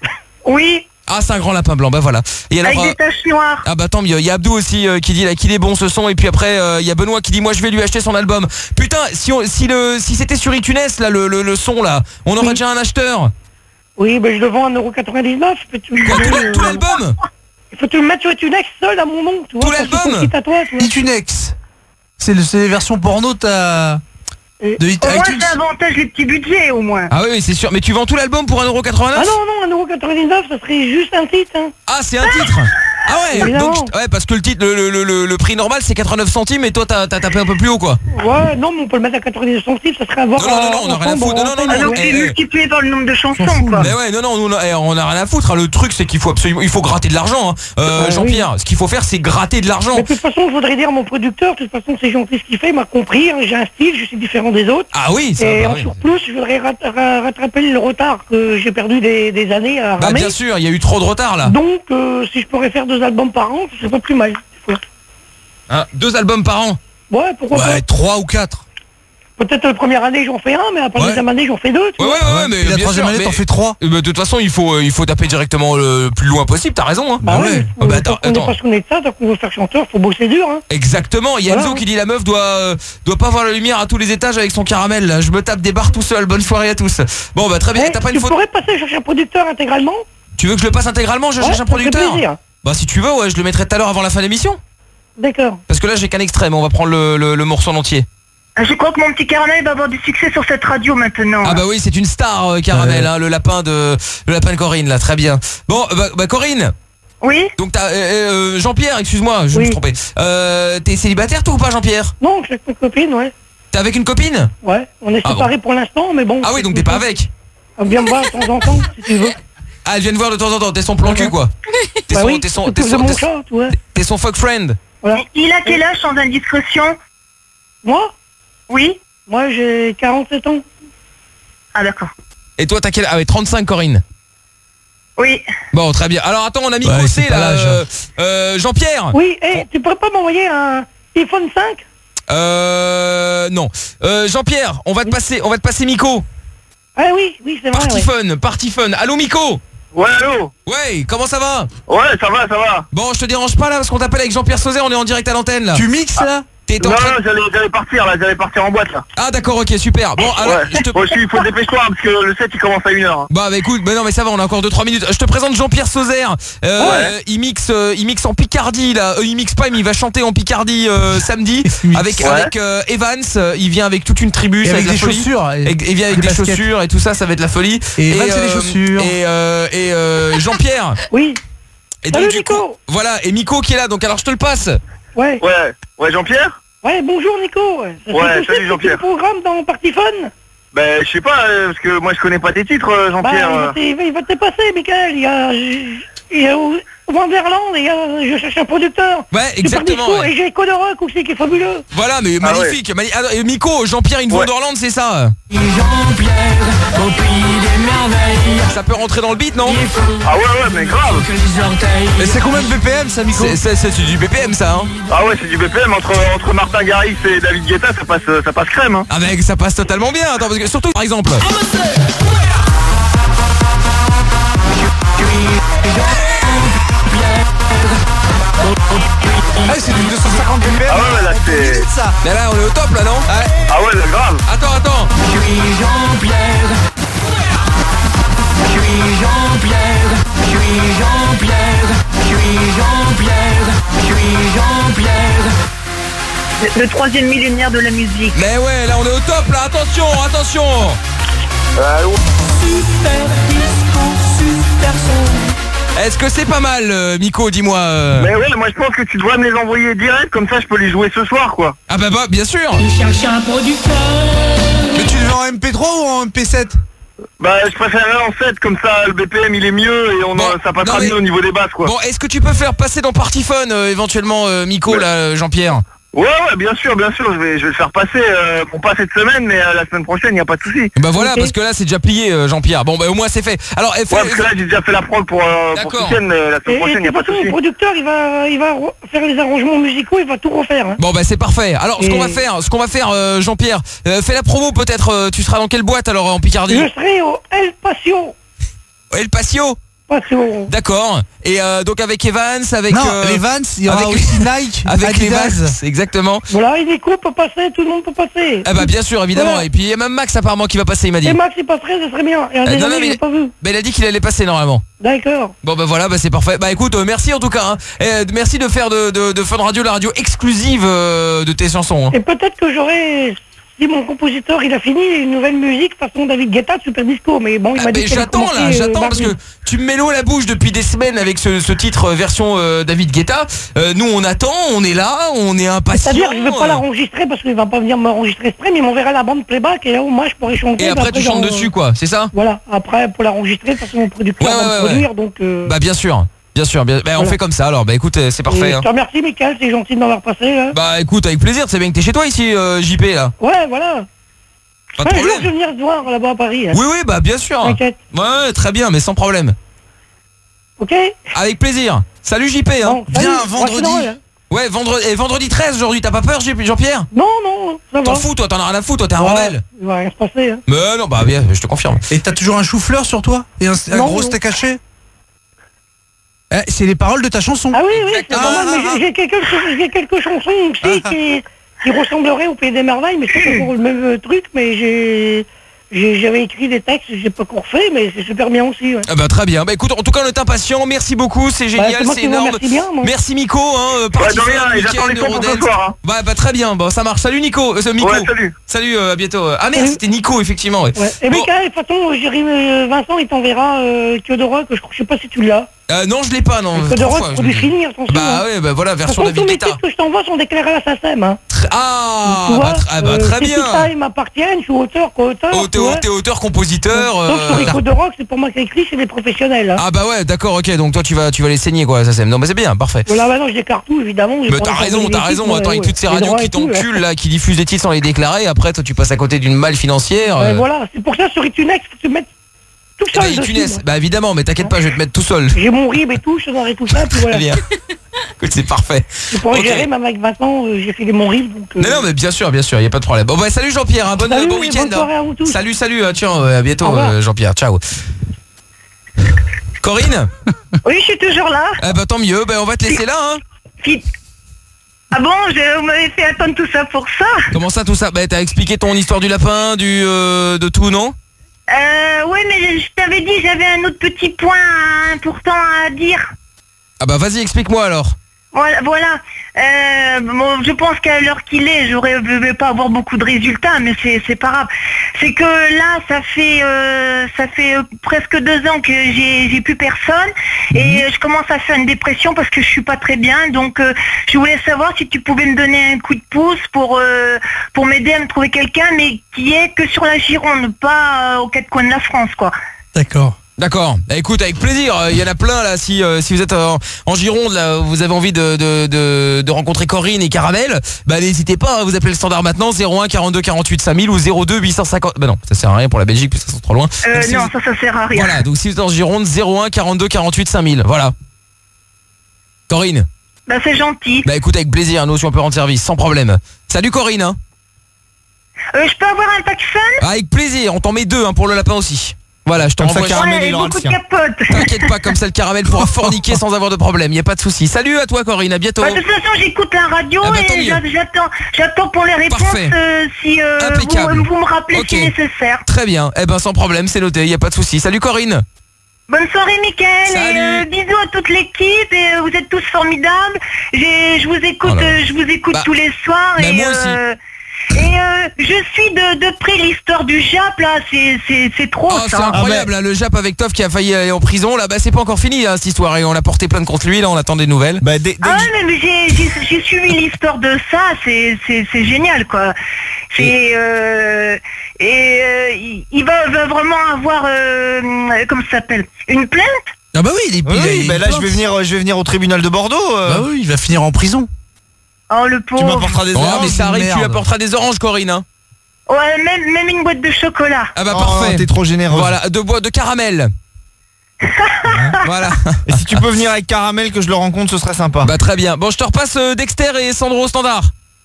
Oui, Ah c'est un grand lapin blanc, bah voilà. Et alors, avec euh, des taches noires. ah bah tant mieux, il y a Abdou aussi euh, qui dit là qu'il est bon ce son et puis après euh, il y a Benoît qui dit moi je vais lui acheter son album. Putain, si on, si le si c'était sur iTunes là le, le, le son là, on aurait déjà un acheteur. Oui, ben je le vends à un euro quatre-vingt-dix-neuf. Peux-tu me Quoi, tout, donner, le- tout euh, l'album? Il faut te le mettre sur Etunex seul à mon nom, tu vois. Tout parce que l'album c'est ton site à toi, tu vois. Itunex. C'est le- c'est les versions porno t'as Et- de It- Au moins, iTunes. ça avantage les petits budgets, au moins. Ah oui, oui c'est sûr, mais tu vends tout l'album pour un euro Ah quatre-vingt-neuf? non, non, un euro quatre-vingt-dix-neuf, ça serait juste un titre. Hein. Ah c'est un titre. Ah ouais, Évidemment. donc ouais parce que le titre le, le, le, le prix normal c'est quatre-vingt-neuf centimes et toi t'as t'as tapé un peu plus haut quoi. Ouais, non, mais on peut le mettre à quatre-vingt-dix centimes, ça serait à voir. Non, non, non, non, on a rien à foutre. Non, non, non, Ah, non, donc eh, c'est eh. multiplié par le nombre de chansons, quoi. Mais ouais, non, non, nous, on a, eh, on a rien à foutre. hein. Le truc, c'est qu'il faut absolument, il faut gratter de l'argent. Hein. Euh, Ah, Jean-Pierre, ce qu'il faut faire, c'est gratter de l'argent. Mais de toute façon, je voudrais dire à mon producteur, de toute façon, c'est gentil ce qu'il fait, il m'a compris, hein, j'ai un style, je suis différent des autres. Ah oui, ça Et bah en oui. surplus, je voudrais rat- ra- rattraper le retard que j'ai perdu des, des années à Bah ramer. bien sûr, il y a eu trop de retard là. Donc, euh, si je pourrais faire deux albums par an, ce serait pas plus mal. Hein, deux albums par an. Ouais, pourquoi Ouais, trois ou quatre. pas. Peut-être la première année, j'en fais un, mais après la Ouais. deuxième année, j'en fais deux. Tu Ouais, ouais, vois. ouais, ouais, mais Et la bien troisième sûr, année mais- t'en fais trois. Euh, bah, de toute façon, il faut, euh, il faut taper directement le plus loin possible. T'as raison. Hein. Bah ouais, Ah bah, euh, attends, tant qu'on n'est attends. pas sonné de ça, tant qu'on veut faire chanteur, faut bosser dur. Hein. Exactement. Il y a Voilà. Enzo qui dit la meuf doit, euh, doit pas voir la lumière à tous les étages avec son caramel. Là. Je me tape des barres tout seul. Bonne soirée à tous. Bon bah très bien. Eh, T'as pas tu une photo? pourrais passer chercher un producteur intégralement. Tu veux que je le passe intégralement? Je Ouais, cherche un ça ferait producteur. plaisir. Bah si tu veux, ouais, je le mettrai tout à l'heure avant la fin de l'émission. D'accord. Parce que là j'ai qu'un extrait, mais on va prendre le, le, le morceau en entier. Ah, je crois que mon petit caramel va avoir du succès sur cette radio maintenant. Ah bah oui, c'est une star euh, Caramel, Ouais. hein, le lapin de le lapin de Corinne là, très bien. Bon, bah, bah, Corinne. Oui. Donc t'as euh, euh, Jean-Pierre, excuse-moi, je me Oui. suis trompé. Euh, t'es célibataire toi ou pas Jean-Pierre? Non, j'ai une copine, ouais. T'es avec une copine? Ouais, on est Ah séparés pour l'instant, mais bon. Ah oui, donc t'es pas avec? Viens me voir de temps en temps, si tu veux. Ah, elle vient de voir de temps en temps, t'es son plan cul quoi. T'es Bah son, oui, t'es son, c'est t'es tout son, de mon t'es son- chat, tu vois. t'es son fuck friend. Voilà. Il a quel âge sans indiscrétion? Moi Oui. Moi, j'ai quarante-sept ans. Ah d'accord. Et toi t'as quel? Ah oui, trente-cinq Corinne. Oui. Bon, très bien. Alors attends, on a mis Ouais, Cossé c'est pas là. l'âge, euh, euh, Jean-Pierre. Oui, et tu pourrais pas m'envoyer un iPhone cinq? Euh non. Euh, Jean-Pierre, on va te passer, on va te passer Miko. Ah oui, oui, c'est vrai. Party ouais. fun, party fun. Allô Miko. Ouais, allô. Ouais, comment ça va? Ouais, ça va, ça va. Bon, je te dérange pas là parce qu'on t'appelle avec Jean-Pierre Sauzet, on est en direct à l'antenne là. Tu mixes là? T'es Non, en train- non, j'allais, j'allais partir là, j'allais partir en boîte là. Ah d'accord, ok, super. Bon, alors, Ouais. je te... Bon, je suis, faut dépêcher-toi parce que le set il commence à une heure. Hein. Bah, bah écoute, mais non mais ça va, on a encore deux trois minutes. Je te présente Jean-Pierre Sauzet. Euh, Ouais. il mixe euh, il mixe en Picardie là. Euh, il mixe pas mais il va chanter en Picardie euh, samedi avec Ouais. avec euh, Evans, Euh, il vient avec toute une tribu, Et ça va avec être des la folie. chaussures. Et, il vient avec des des baskets. chaussures et tout ça, ça va être la folie. Et Evans, c'est des euh, chaussures. Et euh, et euh, Jean-Pierre. Oui. Et donc Salut, du coup, Nico. voilà, et Miko qui est là, donc alors je te le passe. Ouais. Ouais, ouais, Jean-Pierre. Ouais, bonjour Nico. Ça Ouais, serait salut, possible que Jean-Pierre. tu le programmes dans Partyphone? Ben, je sais pas, euh, parce que moi je connais pas tes titres, euh, Bah, Jean-Pierre. il va euh. te- il va- il va te passer, Michael. Il y a, il y a au Wonderland, il y a, je cherche un producteur. Ouais, Super exactement, Disco, ouais. et j'ai Codorock aussi qui est fabuleux. Voilà, mais Ah magnifique. mani- ah, et Miko, Jean-Pierre in Ouais. Wonderland, c'est ça. Jean-Pierre, au pays des merveilles. Ça peut rentrer dans le beat, non? Ah ouais, ouais, mais grave. Que les orteils. Et c'est combien de B P M ça, Miko? C'est c'est- c'est du B P M ça, hein. Ah ouais, c'est du B P M entre, entre Martin Garrix et David Guetta, ça passe, ça passe crème. Hein. Ah mec, ça passe totalement bien. Attends, parce que surtout par exemple. Ah, c'est du deux cent cinquante B P M. Ah ouais, là c'est. ça. Mais là, on est au top là, non? Ouais. Ah ouais, là, grave. Attends, attends. Je suis Jean-Pierre. Je suis Jean-Pierre. Je suis Jean-Pierre. Je suis Jean-Pierre. Je suis Jean-Pierre. Le, le troisième millénaire de la musique. Mais ouais, là on est au top là. Attention, attention. Euh, Super disco, super son. Est-ce que c'est pas mal, euh, Miko? Dis-moi. euh. Mais ouais, moi je pense que tu dois me les envoyer direct, comme ça je peux les jouer ce soir quoi. Ah bah bah, bien sûr. Il cherche un producteur. Mais tu le veux en M P trois ou en M P sept? Bah je préférerais en sept, comme ça le B P M il est mieux et on Bon, ça passera non, mais- mieux au niveau des basses quoi. Bon, est-ce que tu peux faire passer dans Partyphone euh, éventuellement, euh, Miko Ouais. là, euh, Jean-Pierre? Ouais ouais, bien sûr, bien sûr, je vais, je vais le faire passer, euh, bon pas cette semaine mais euh, la semaine prochaine, y a pas de souci. Bah voilà, Ok. parce que là c'est déjà plié, euh, Jean-Pierre. Bon bah au moins c'est fait. Alors, eh, fais- Ouais, parce que là j'ai déjà fait la prod pour, euh, pour D'accord. ce week-end, mais la Et, semaine et prochaine, de y a toute pas de façon, le souci. producteur, il va, il va re- faire les arrangements musicaux, il va tout refaire. Hein. Bon bah c'est parfait. Alors ce qu'on Et- va faire, ce qu'on va faire, euh, Jean-Pierre, euh, fais la promo peut-être. euh, tu seras dans quelle boîte alors en Picardie? Je serai au El Patio. El Patio. Patio. D'accord. Et euh, donc avec Evans, avec Non, euh, les Vans, il y aura avec- aussi Nike, avec les Adidas. Vans, exactement. Voilà, il est cool, peut passer, tout le monde peut passer. Ah bah bien sûr, évidemment. Voilà. Et puis il y a même Max apparemment qui va passer, il m'a dit. Et Max, il passerait, ça serait bien. Et un Euh, des non, non, amis, mais- je l'ai pas vu. Bah, il a dit qu'il allait passer normalement. D'accord. Bon bah voilà, bah c'est parfait. Bah écoute, euh, merci en tout cas. Hein. Et, euh, merci de faire de, de, de Fun Radio la radio exclusive euh, de tes chansons. Hein. Et peut-être que j'aurai, si mon compositeur, il a fini une nouvelle musique façon David Guetta de Super Disco. Mais bon, il Ah, m'a dit mais qu'elle j'attends là, commençait, euh, j'attends parce mardi. que tu me mets l'eau à la bouche depuis des semaines avec ce, ce titre euh, version euh, David Guetta. Euh, nous on attend, on est là, on est impatients. C'est-à-dire, je vais pas euh. l'enregistrer parce qu'il va pas venir m'enregistrer exprès, mais il m'enverra la bande playback et là où moi je pourrais chanter. Et après tu chantes j'en- dessus quoi, c'est ça? Voilà, après pour l'enregistrer, de toute façon mon producteur Ouais, va ouais, me ouais, produire, donc... euh, Bah bien sûr, bien sûr, bien. Bah, on Voilà. fait comme ça alors. Bah écoute, euh, c'est et parfait. Je Hein. te remercie, Michael, c'est gentil de m'avoir passé, là. Bah écoute, avec plaisir. C'est bien que t'es chez toi ici, euh, J P là. Ouais, voilà. Pas de Un jour, problème. je vais venir te voir là-bas à Paris. hein. Oui oui, bah bien sûr. T'inquiète. Ouais, très bien, mais sans problème. Ok. Avec plaisir. Salut J P. Hein. Bon, salut. Viens, vendredi. Moi, c'est Noël, Ouais, vendredi, et vendredi treize aujourd'hui. T'as pas peur, J P, Jean-Pierre? hein. Non, non, ça va. T'en fous, toi, t'en as rien à foutre, toi, t'es un Ouais, rebelle. Il va rien se passer. Hein. Mais non, bah bien, je te confirme. Et t'as toujours un chou-fleur sur toi? Et un, un Non, gros non. steak haché? Eh, c'est les paroles de ta chanson. Ah oui, oui, c'est Exactement. pas mal, mais j'ai- j'ai quelques, j'ai quelques chansons aussi qui, qui ressembleraient au Pays des Merveilles, mais c'est pas toujours le même euh, truc, mais j'ai... j'ai- J'avais écrit des textes, j'ai pas encore fait, mais c'est super bien aussi. Ouais. Ah bah très bien. Bah écoute, en tout cas, on est impatient. Merci beaucoup, c'est Bah, génial, c'est moi c'est qui vous énorme. remercie bien, moi. Merci Miko, hein, Ouais, Party de rien, Fun, et j'attends week-end, les sons pour ce Eurodance. soir. Hein. Bah, bah très bien, bon ça marche. Salut Nico, euh, ce Miko. Ouais, salut. Salut, euh, à bientôt. Ah merde, Salut. c'était Nico effectivement. Ouais. Ouais. Et Bon, Michael, de toute façon, Jérémy euh, Vincent, il t'enverra euh, Theodora, que je, je sais pas si tu l'as. euh, non, je l'ai pas, non. trois Theodora, fois, c'est je produit l'ai. fini, attention. Bah hein. ouais, bah voilà, De toute version façon, tous David mes Guetta. titres que je t'envoie sont déclarés à la SACEM. Hein. Ah, Tu bah, vois, tr- ah bah euh, très ces bien. titres-là, ils m'appartiennent, je suis auteur, co-auteur. Oh, tu t'es vois. t'es auteur, compositeur. Sauf sur euh, Rico de Rock, c'est pour moi qui ai écrit, c'est des professionnels. Hein. Ah bah ouais, d'accord, ok. Donc toi tu vas tu vas les saigner quoi, ça c'est. Non, bah c'est bien, parfait. Voilà, bah non, je déclare tout, évidemment. j'ai Mais pas t'as envie de raison, envoyer t'as des raison. titres, Attends, ouais, avec toutes ces les radios droits qui et tout, ouais. t'enculent là, qui diffusent des titres sans les déclarer, après toi tu passes à côté d'une malle financière. Ouais, euh, voilà, c'est pour ça sur iTunes, faut que tu mettes tout eh ben, seul. dessus, iTunes, moi. bah évidemment, mais t'inquiète pas, je vais te mettre tout seul. J'ai mon rib et tout, je te donnerai tout ça, puis voilà. Très bien. Écoute, c'est parfait. Je pourrais Ok. gérer, même avec Vincent, euh, j'ai filé mon rib, donc... euh, Non, non, mais bien sûr, bien sûr, y a pas de problème. Bon, bah salut Jean-Pierre, un bon, Salut, bon bonne week-end. soirée à vous tous. Salut, salut, euh, tiens, euh, à bientôt Au revoir. euh, Jean-Pierre, ciao. Corinne? Oui, je suis toujours là. Eh bah tant mieux, bah on va te laisser là hein. Puis- Ah bon, je, vous m'avez fait attendre tout ça pour ça? Comment ça tout ça? Bah t'as expliqué ton histoire du lapin, du euh, de tout, non? Euh, oui, mais je t'avais dit, j'avais un autre petit point important à dire. Ah bah vas-y, explique-moi alors. Voilà, voilà. Euh, bon, je pense qu'à l'heure qu'il est, j'aurais je vais pas avoir beaucoup de résultats, mais c'est c'est pas grave. C'est que là, ça fait euh, ça fait euh, presque deux ans que j'ai j'ai plus personne et euh, je commence à faire une dépression parce que je suis pas très bien. Donc, euh, je voulais savoir si tu pouvais me donner un coup de pouce pour euh, pour m'aider à me trouver quelqu'un, mais qui est que sur la Gironde, pas euh, aux quatre coins de la France, quoi. D'accord. D'accord. Bah, écoute, avec plaisir. Il y en a plein là. Si euh, si vous êtes en, en Gironde, là, vous avez envie de de, de de rencontrer Corinne et Caramel, bah n'hésitez pas. Vous appelez le standard maintenant zéro un quarante-deux quarante-huit cinq mille ou zéro deux huit cent cinquante. Bah non, ça sert à rien pour la Belgique parce que ça sent trop loin. Euh, Donc, si non, vous- ça, ça sert à rien. Voilà. Donc si vous êtes en Gironde, zéro un quarante-deux quarante-huit cinq mille. Voilà. Corinne. Bah, c'est gentil. Bah écoute, avec plaisir. Nous aussi on peut rendre service, sans problème. Salut Corinne. Hein. Euh, je peux avoir un pack fun? Ah, avec plaisir. On t'en met deux hein, pour le lapin aussi. Voilà, je t'en Comme ça, renvoie. Caramel, Ouais, il aura beaucoup le de sien. capotes. T'inquiète pas, comme ça le caramel pourra forniquer sans avoir de problème. Y a pas de souci. Salut à toi Corinne. À bientôt. Bah, de toute façon, j'écoute la radio Ah bah, tant et mieux. j'a- j'attends, j'attends pour les réponses Parfait. euh, si euh, Impeccable. vous, vous me rappelez Ok. si nécessaire. Très bien. Eh ben sans problème, c'est noté. Y a pas de souci. Salut Corinne. Bonne soirée, Mickaël, Salut. et euh, bisous à toute l'équipe. Et euh, vous êtes tous formidables. J'ai, je vous écoute, Oh là là. euh, je vous écoute Bah, tous les soirs. bah, et moi aussi. euh, et euh, je suis de, de près l'histoire du Jap là. C'est, c'est, c'est trop Oh, c'est ça. incroyable, là, le Jap avec Toff qui a failli aller en prison. Là, bah c'est pas encore fini hein, cette histoire. Et on a porté plainte contre lui. Là, on attend des nouvelles. Bah, dès, dès Ah que ouais, mais, mais j'ai, j'ai, j'ai suivi l'histoire de ça, c'est, c'est, c'est génial quoi. C'est euh, et euh, il, il va, va vraiment avoir euh, comment ça s'appelle, une plainte. Ah bah oui, il est Oui, il a- oui, il bah est là je plainte. vais venir, je vais venir au tribunal de Bordeaux. euh. Bah oui, il va finir en prison. Oh le Tu pauvre. m'apporteras des Oh, oranges. mais ça arrive, tu lui merde. apporteras des oranges, Corinne. Hein. Ouais, même, même une boîte de chocolat. Ah bah Oh, parfait. t'es trop généreux. Voilà, deux boîtes de caramel. Voilà. Et si tu peux venir avec Caramel que je le rencontre, ce serait sympa. Bah très bien. Bon, je te repasse euh, Dexter et Sandro au standard.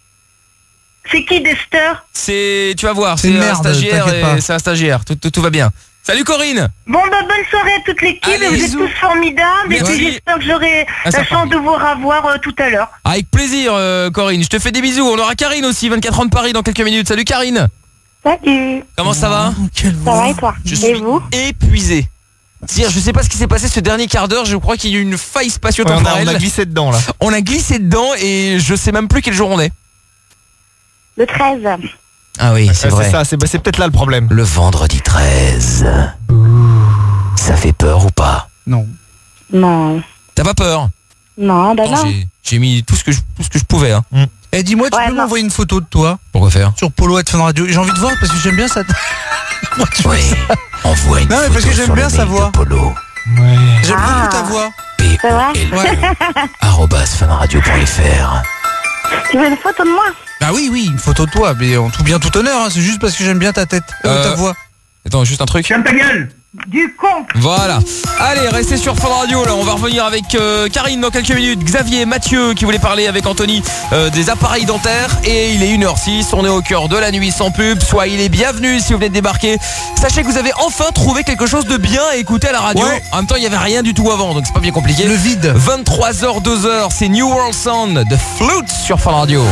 C'est qui Dexter? C'est, tu vas voir, C'est c'est une un merde, stagiaire t'inquiète et pas. c'est un stagiaire. Tout, tout, tout va bien. Salut Corinne. Bon bah bonne soirée à toute l'équipe, Allez, vous bisous. êtes tous formidables et Merci. puis j'espère que j'aurai Ah, ça la chance part. de vous revoir euh, tout à l'heure. Avec plaisir, euh, Corinne. Je te fais des bisous. On aura Karine aussi, vingt-quatre ans de Paris dans quelques minutes. Salut Karine. Salut. Comment ça va? Oh, quelle Ça voix. va et toi? Je Et suis vous? épuisé. C'est-à-dire, je sais pas ce qui s'est passé ce dernier quart d'heure. Je crois qu'il y a eu une faille Ouais, on, a, spatio-temporelle. on a glissé dedans là. On a glissé dedans et je sais même plus quel jour on est. Le treize. Ah oui, c'est Ouais, vrai. c'est ça, c'est bah, c'est peut-être là le problème. Le vendredi treize. Ça fait peur ou pas? Non. Non. T'as pas peur? Non, bah Non, j'ai- J'ai mis tout ce que je, tout ce que je pouvais. Hein. Eh dis-moi, tu Ouais, peux non. m'envoyer une photo de toi Pourquoi faire? sur Polo at Fun Radio? J'ai envie de voir parce que j'aime bien ça. Oui, envoie une Non, mais photo parce que j'aime sur bien le sa mail voix. de Polo. J'aime Ah. beaucoup ta voix. P C'est vrai? Ouais. arobase funradio point f r. Tu veux une photo de moi? Bah oui, oui, une photo de toi, mais en tout bien tout honneur, hein, c'est juste parce que j'aime bien ta tête, euh, Euh, ta voix. Attends, juste un truc. Ferme ta gueule. Du con. Voilà. Allez, restez sur Fun Radio. Là, on va revenir avec euh, Karine dans quelques minutes. Xavier, Mathieu qui voulait parler avec Anthony euh, des appareils dentaires. Et il est une heure six. On est au cœur de la nuit sans pub. Soyez les bienvenus si vous venez de débarquer. Sachez que vous avez enfin trouvé quelque chose de bien à écouter à la radio. Ouais. En même temps, il y avait rien du tout avant, donc c'est pas bien compliqué. Le vide. vingt-trois heures, deux heures, c'est New World Sound de Flute sur Fun Radio.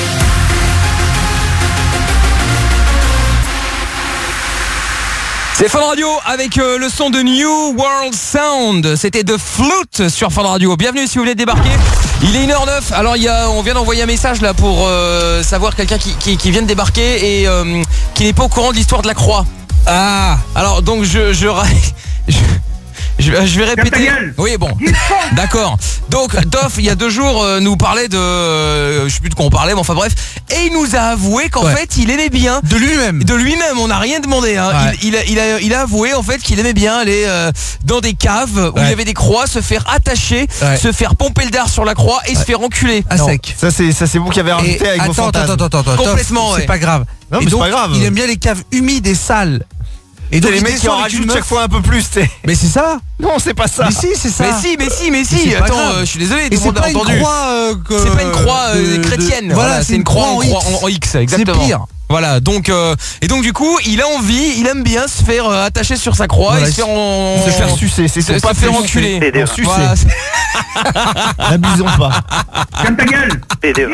C'est Fun Radio avec euh, le son de New World Sound. C'était de Flute sur Fun Radio. Bienvenue si vous voulez débarquer. Il est une heure neuf. Alors il y a, on vient d'envoyer un message là pour euh, savoir quelqu'un qui, qui, qui vient de débarquer et euh, qui n'est pas au courant de l'histoire de la croix. Ah. Alors donc je je, je, je, je vais répéter. gueule. Oui bon. D'accord. Donc Doff il y a deux jours euh, nous parlait de, euh, je sais plus de quoi on parlait, mais enfin bref, et il nous a avoué qu'en Ouais. fait il aimait bien. De lui-même. De lui-même, on n'a rien demandé. Hein. Ouais. Il, il, a, il, a, il a avoué en fait qu'il aimait bien aller euh, dans des caves où Ouais. il y avait des croix, se faire attacher, Ouais. se faire pomper le dard sur la croix et se faire enculer. À Non, sec. Ça c'est ça c'est vous qui avez Et rajouté avec vos attends, attends, fantasmes. attends, attends, attends, Complètement, c'est ouais. pas grave. Non, Et mais c'est donc, pas grave. Il aime bien les caves humides et sales. Et donc les il mecs qui descend en avec une rajoutent meuf. chaque fois un peu plus, t'es. Mais c'est ça. Non, c'est pas ça. Mais si, c'est ça. Mais si, mais si, mais Mais si. c'est pas Attends, grave. euh, je suis désolé, Et tout le c'est monde a pas une entendu. croix. euh, que- C'est pas une croix euh, de- de- chrétienne. Voilà, c'est une croix en, X. croix en- en X, exactement. C'est pire. Voilà, donc euh, et donc du coup, il a envie, il aime bien se faire euh, attacher sur sa croix Voilà, et se faire en... se faire sucer, c'est se, tout, se pas faire sucer. enculer. C'est dur. Sucer. Voilà. N'abusons pas. Ferme ta gueule. C'est dur.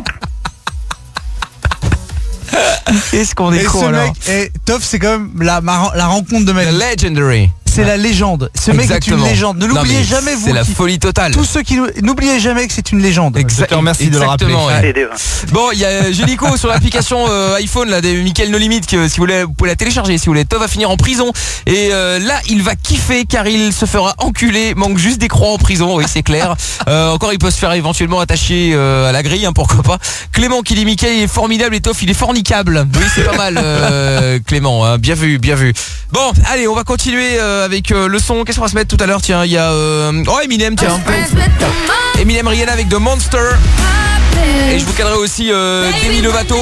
Qu'est-ce qu'on est Et con ce alors. mec, et Toff, c'est quand même la, ma- la rencontre de ma vie. Legendary. C'est la légende. Ce mec est Exactement. une légende. Ne Non, l'oubliez mais jamais, vous. c'est la qui- folie totale. Tous ceux qui nous- n'oubliez jamais que c'est une légende. Exa- Je te remercie de le exactement, rappeler. ouais. Bon, il y a Gélico sur l'application euh, iPhone là, des Mickaël No Limit, que si vous voulez, vous pouvez la télécharger si vous voulez. Tov va finir en prison et euh, là il va kiffer car il se fera enculer. Manque juste des croix en prison, oui c'est clair. Euh, encore il peut se faire éventuellement attacher euh, à la grille, hein, pourquoi pas. Clément qui dit Mickaël il est formidable et Tov il est fornicable. Oui c'est pas mal euh, Clément, hein. Bien vu, bien vu. Bon, allez on va continuer euh, avec euh, le son. Qu'est-ce qu'on va se mettre tout à l'heure? Tiens, il y a euh... oh Eminem, tiens. Eminem Rihanna avec The Monster. Et je vous calerai aussi euh, Demi Lovato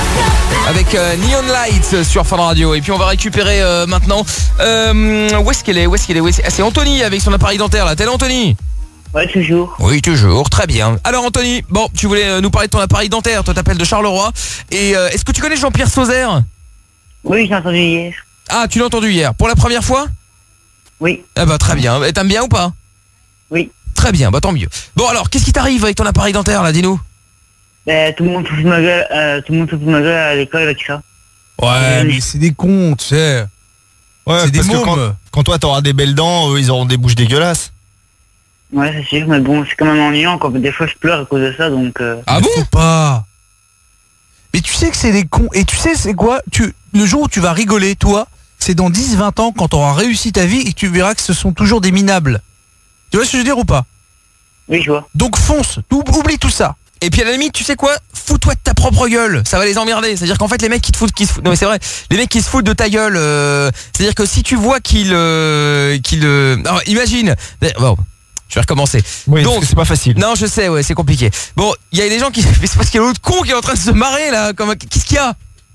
avec euh, Neon Lights sur Fun Radio. Et puis on va récupérer euh, maintenant euh, où est-ce qu'elle est? Où est-ce qu'elle est, Où est-ce- Ah, c'est Anthony avec son appareil dentaire là. T'es là Anthony? Ouais, toujours. Oui toujours, très bien. Alors Anthony, bon tu voulais euh, nous parler de ton appareil dentaire. Toi t'appelles de Charleroi. Et euh, est-ce que tu connais Jean-Pierre Sauzère? Oui, j'ai entendu hier. Ah tu l'as entendu hier. Pour la première fois? Oui. Ah bah très bien. Et t'aimes bien ou pas? Oui. Très bien, bah tant mieux. Bon alors, qu'est-ce qui t'arrive avec ton appareil dentaire là, dis-nous? Ben, tout le monde se fout de ma gueule, euh, tout le monde se fout de ma gueule à l'école avec ça. Ouais, mais c'est des cons, tu sais. Ouais, C'est des parce que mômes. quand, quand toi t'auras des belles dents, eux, ils auront des bouches dégueulasses. Ouais, c'est sûr, mais bon, c'est quand même ennuyant, quoi. Des fois, je pleure à cause de ça, donc... Euh... Ah bon? Faut pas. Mais tu sais que c'est des cons. Et tu sais, c'est quoi? Tu, le jour où tu vas rigoler, toi, c'est dans dix vingt ans, quand tu auras réussi ta vie et que tu verras que ce sont toujours des minables. Tu vois ce que je veux dire ou pas? Oui, je vois. Donc fonce, ou- oublie tout ça. Et puis à la limite, tu sais quoi? Fous-toi de ta propre gueule, ça va les emmerder. C'est-à-dire qu'en fait, les mecs qui te foutent, qui se foutent, non mais c'est vrai, les mecs qui se foutent de ta gueule, euh, c'est-à-dire que si tu vois qu'ils, euh, qu'ils, euh, alors, imagine, bon, je vais recommencer. Oui, Donc, parce que c'est pas facile. non, je sais, ouais, c'est compliqué. Bon, il y a des gens qui, mais c'est parce qu'il y a l'autre con qui est en train de se marrer là, comme, qu'est-ce qu'il y a?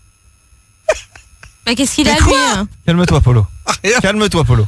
Mais qu'est-ce qu'il Mais a quoi lui hein Calme-toi, Polo. Calme-toi, Polo.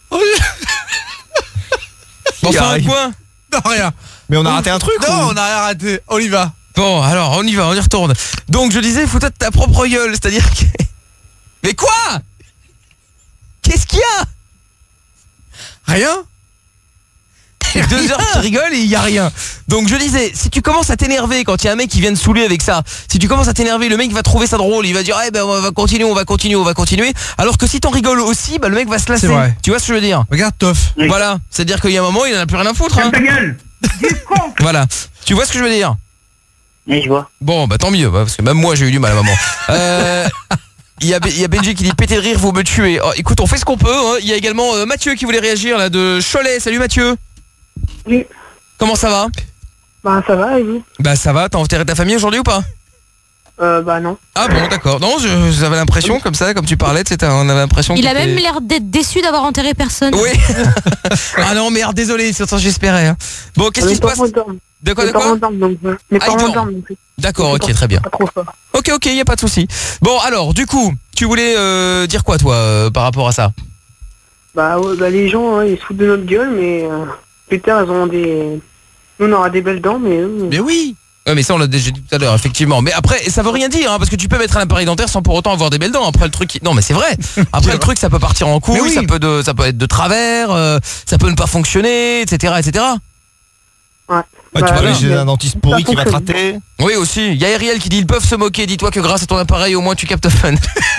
Bon, Il enfin, un arrive. point. Non, rien. Mais on a raté un truc Non, ou- on a rien raté. On y va. Bon, alors, on y va, on y retourne. Donc, je disais, fous-toi de ta propre gueule, c'est-à-dire que... Mais quoi? Qu'est-ce qu'il y a? Rien. Deux heures tu rigoles et il y a rien. Donc je disais, si tu commences à t'énerver quand il y a un mec qui vient de saouler avec ça, si tu commences à t'énerver, le mec va trouver ça drôle, il va dire eh ben on va continuer, on va continuer, on va continuer. Alors que si t'en rigoles aussi, bah le mec va se lasser. C'est vrai. Tu vois ce que je veux dire? Regarde, Toff. Voilà, c'est-à-dire qu'il y a un moment, il en a plus rien à foutre. Hein. Ta gueule. Voilà. Tu vois ce que je veux dire? Oui, je vois. Bon, bah tant mieux, bah, parce que même moi j'ai eu du mal à un moment. Euh, Il y, a, il y a Benji qui dit péter de rire, vous me tuez. Oh, écoute, on fait ce qu'on peut. Hein. Il y a également euh, Mathieu qui voulait réagir là de Cholet. Salut Mathieu. Oui. Comment ça va? Bah ça va et vous? Bah ça va, t'as enterré ta famille aujourd'hui ou pas? Euh bah non. Ah bon d'accord, non je- j'avais l'impression comme ça, comme tu parlais, tu sais, t'as- on avait l'impression Il que a même t'étais- l'air d'être déçu d'avoir enterré personne. Oui. Ah non merde, désolé, c'est ça j'espérais. Hein. Bon, qu'est-ce qui se passe? De quoi, de Mes quoi parents dorment donc. euh, Mes Ah, parents ils dorment. dorment donc. oui. D'accord, Donc, ok, très bien. Pas trop fort. Ok, ok, y a pas de souci. Bon alors, du coup, tu voulais euh, dire quoi toi euh, par rapport à ça? Bah, ouais, bah les gens, hein, ils se foutent de notre gueule, mais euh, plus tard, ils auront des... Nous, on aura des belles dents, mais eux... Mais oui. Ouais mais ça on l'a déjà dit tout à l'heure effectivement. Mais après ça veut rien dire hein, parce que tu peux mettre un appareil dentaire sans pour autant avoir des belles dents. Après le truc qui- non mais c'est vrai. Après le truc ça peut partir en couille, Mais oui. ça peut de ça peut être de travers, euh, ça peut ne pas fonctionner, et cetera et cetera. Ouais. Ouais, Bah, tu vas aller non, chez mais un dentiste pourri ça qui va te fonctionne. rater. Oui aussi, il y a Ariel qui dit ils peuvent se moquer, dis-toi que grâce à ton appareil au moins tu captes fun.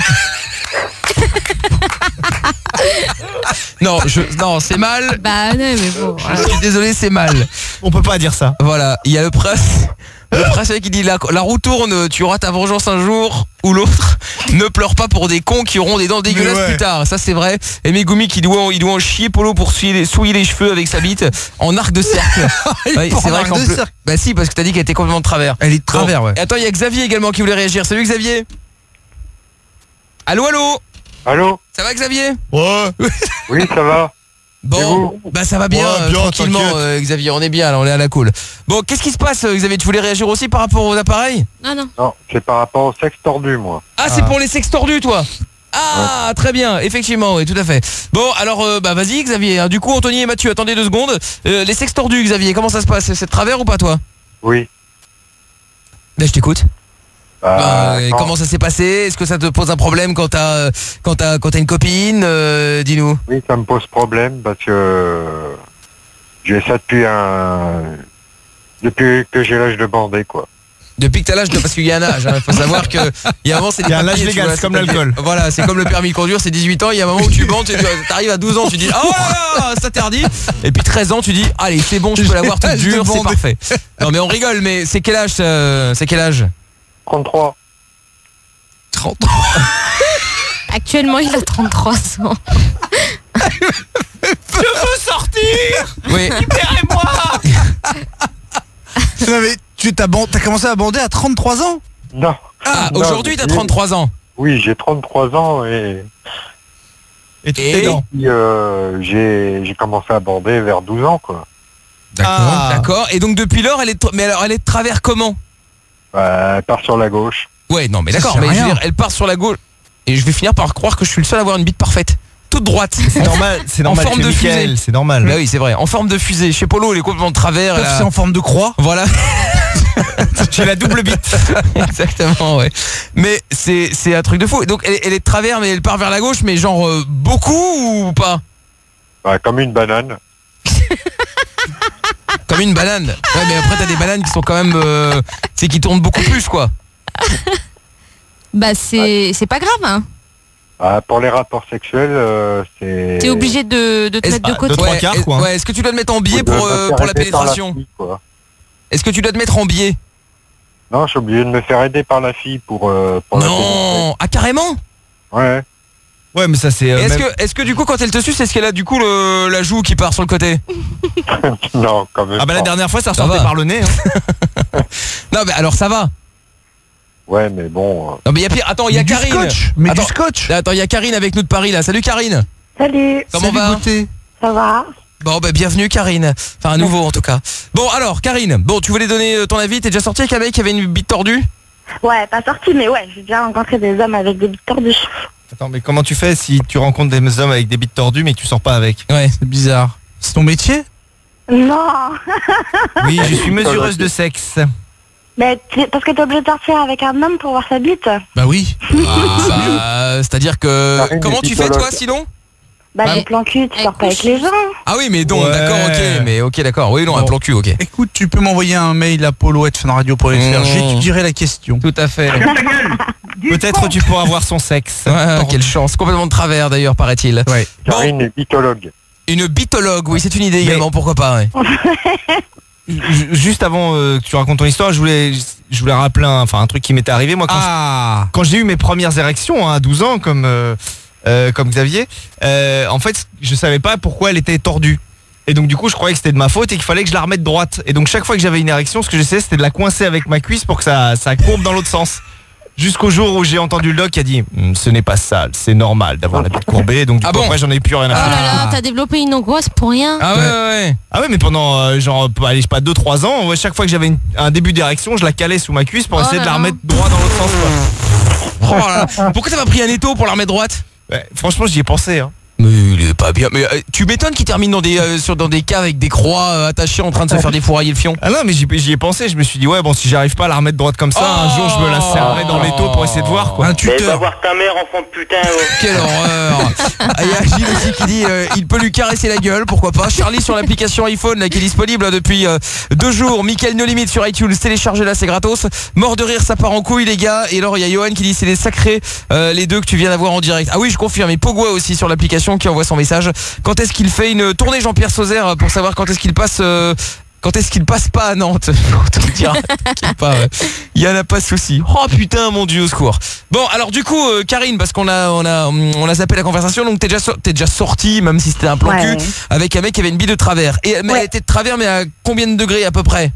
Non, je non, c'est mal. Bah non mais bon. Je suis désolé, c'est mal. On peut pas dire ça. Voilà, il y a le prince le prince qui dit la, la roue tourne, tu auras ta vengeance un jour ou l'autre. Ne pleure pas pour des cons qui auront des dents dégueulasses ouais. plus tard. Ça c'est vrai. Et Megumi qui doit il doit en chier Polo pour souiller les, souiller les cheveux avec sa bite en arc de cercle. Ouais, Pour c'est un vrai arc qu'en de plus- cercle. Bah si parce que t'as dit qu'elle était complètement de travers. Elle est de travers, Bon. ouais. Et attends, il y a Xavier également qui voulait réagir. Salut Xavier. Allô allô. Allô? Ça va Xavier? Ouais. Oui, ça va. Et Bon, vous bah ça va bien, Ouais, euh, bien, tranquillement t'inquiète. euh, Xavier, on est bien là, on est à la cool. Bon, qu'est-ce qui se passe euh, Xavier? Tu voulais réagir aussi par rapport aux appareils? Non non. Non, c'est par rapport au sexe tordu, moi. Ah, c'est pour les sexes tordus toi? Ah, très bien, effectivement, oui, tout à fait. Bon, alors, euh, bah vas-y Xavier, hein. Du coup Anthony et Mathieu, attendez deux secondes. Euh, les sexes tordus Xavier, comment ça se passe? C'est de travers ou pas toi? Oui. Bah je t'écoute. Bah, et quand- comment ça s'est passé? Est-ce que ça te pose un problème quand t'as euh, quand t'as quand t'as une copine? Euh, dis-nous. Oui, ça me pose problème parce que euh, j'ai ça depuis un depuis que j'ai l'âge de bander, quoi. Depuis que t'as l'âge de... Parce qu'il y a un âge, il faut savoir que il y a un moment c'est des Il y a un âge papiers, tu légal, vois, c'est comme pas- l'alcool. Voilà, c'est comme le permis de conduire, c'est dix-huit ans, il y a un moment où tu bandes, tu t'arrives à douze ans, tu dis oh là là, c'est interdit. Et puis treize ans, tu dis allez, c'est bon, je peux l'avoir toute l'âge de dure, c'est bander. parfait. Non mais on rigole, mais c'est quel âge euh, c'est quel âge? trente-trois. trente-trois. Actuellement, il a trente-trois ans. Je veux sortir. Oui. Libérez-moi. Non mais tu t'as ban- t'as commencé à bander à trente-trois ans? Non. Ah, Non, aujourd'hui t'as mais- trente-trois ans. Oui, j'ai trente-trois ans et, Et tu Et- t'es dents. puis, euh, j'ai j'ai commencé à bander vers douze ans, quoi. D'accord. Ah. D'accord. Et donc depuis lors, elle est de- mais alors elle est de travers comment? Bah, elle part sur la gauche. Ouais, non mais Ça, d'accord, c'est mais je veux rien. dire, elle part sur la gauche et je vais finir par croire que je suis le seul à avoir une bite parfaite. Toute droite. C'est normal, c'est En normal. forme c'est de Mickaël, fusée. c'est normal. Bah oui, c'est vrai. En forme de fusée. Chez Polo, elle est complètement de travers. Sauf elle a- c'est en forme de croix. Voilà. J'ai la double bite. Exactement, ouais. Mais c'est c'est un truc de fou. Donc elle, est- elle est de travers, mais elle part vers la gauche, mais genre euh, beaucoup ou pas? Bah, comme une banane. Comme une banane. Ouais, mais après t'as des bananes qui sont quand même, euh, c'est qui tournent beaucoup plus, quoi. Bah, c'est c'est pas grave, hein. Bah, pour les rapports sexuels, euh, c'est... T'es obligé de, de te Est-ce- mettre de ah, côté. trois Ouais, quarts, est- quoi, hein. ouais, est-ce que tu dois te mettre en biais de pour, me euh, faire pour la aider par pénétration? fille, quoi. Est-ce que tu dois te mettre en biais? Non, je suis obligé de me faire aider par la fille pour... euh, pour la Non. Ah carrément? pénétrer. Ouais. Ouais, mais ça c'est. Et euh, Est-ce même- que, est-ce que du coup quand elle te suce, est-ce qu'elle a du coup le, la joue qui part sur le côté? Non, quand même Ah bah la pas. dernière fois ça Ça ressortait va. par le nez. hein. Non mais alors ça va. Ouais, mais bon... euh, Non mais il y a pire. Attends, il y a Mais du Karine. scotch. Mais Attends. du scotch. Attends, il y a Karine avec nous de Paris là. Salut Karine. Salut, Comment Salut, va? beauté. ça va? Bon bah bienvenue Karine. Enfin à nouveau en tout cas. Bon alors Karine, bon tu voulais donner euh, ton avis, t'es déjà sorti avec un mec qui avait une bite tordue? Ouais, pas sorti, mais ouais, j'ai déjà rencontré des hommes avec des bites tordues. Attends, mais comment tu fais si tu rencontres des hommes avec des bites tordues mais que tu sors pas avec? Ouais. C'est bizarre. C'est ton métier? Non. Oui, je suis mesureuse de sexe. Mais t'es- parce que t'es obligé de sortir avec un homme pour voir sa bite. Bah oui. Bah, c'est-à-dire que Karine comment est tu fais toi psychologue. sinon? Bah, Ah le bon. plan cul, tu Elle sors pas avec couche. les gens. Ah oui mais donc Ouais. d'accord ok mais ok d'accord oui non un Bon. plan cul ok. Écoute, tu peux m'envoyer un mail à polo arobase fun radio point f r. Mmh. J'étudierai la question. Tout à fait. Peut-être tu pourras voir son sexe. Ouais, quelle chance, complètement de travers d'ailleurs paraît-il. Ouais. Karine est bitologue. Une bitologue, oui c'est une idée Mais- également, pourquoi pas ouais. Ju- Juste avant euh, que tu racontes ton histoire, je voulais, je voulais rappeler un, enfin, un truc qui m'était arrivé. Moi, quand, Ah. quand j'ai eu mes premières érections hein, à douze ans, comme, euh, euh, comme Xavier, euh, en fait, je savais pas pourquoi elle était tordue. Et donc, du coup, je croyais que c'était de ma faute et qu'il fallait que je la remette droite. Et donc, chaque fois que j'avais une érection, ce que j'essayais, c'était de la coincer avec ma cuisse pour que ça, ça courbe dans l'autre sens. Jusqu'au jour où j'ai entendu le doc qui a dit Hm, ce n'est pas sale, c'est normal d'avoir la bite courbée. Donc, du Ah coup, bon après, j'en ai plus rien à Oh faire. là là, t'as développé une angoisse pour rien. Ah ouais ouais ouais. Ah ouais, mais pendant euh, genre allez, je sais pas deux trois ans, ouais, chaque fois que j'avais une- un début d'érection, je la calais sous ma cuisse pour Oh essayer là de la là. remettre droit dans l'autre sens quoi. Oh là là. Pourquoi t'as pas pris un étau pour la remettre droite? Ouais, franchement, j'y ai pensé hein. Mais il est pas bien. Mais euh, tu m'étonnes qu'il termine dans des euh, sur dans des caves avec des croix euh, attachées en train de se faire défourailler le fion. Ah non, mais j'y j'y ai pensé, je me suis dit ouais, bon si j'arrive pas à la remettre droite comme ça, un jour je me la serrerai dans l'étau pour essayer de voir quoi. Un Mais va tuteur. voir ta mère, enfant de putain. oh. Quelle horreur. Ah, il y a Gilles aussi qui dit euh, il peut lui caresser la gueule, pourquoi pas. Charlie sur l'application iPhone là, qui est disponible là, depuis euh, deux jours. Mickaël No Limit sur iTunes, téléchargez-la, c'est gratos. Mort de rire, ça part en couille les gars. Et alors il y a Johan qui dit c'est des sacrés euh, les deux que tu viens d'avoir en direct. Ah oui je confirme. Et Pogwa aussi sur l'application qui envoie son message. Quand est-ce qu'il fait une tournée Jean-Pierre Sauzère pour savoir quand est-ce qu'il passe euh, quand est-ce qu'il passe pas à Nantes? Faut te le dire. T'inquiète pas, ouais. Il y en a pas de souci. Oh putain mon dieu au secours. Bon alors du coup euh, Karine, parce qu'on a on a on a zappé la conversation, donc t'es déjà so- t'es déjà sorti même si c'était un plan Ouais. cul avec un mec qui avait une bille de travers. Et mais Ouais. elle était de travers mais à combien de degrés à peu près?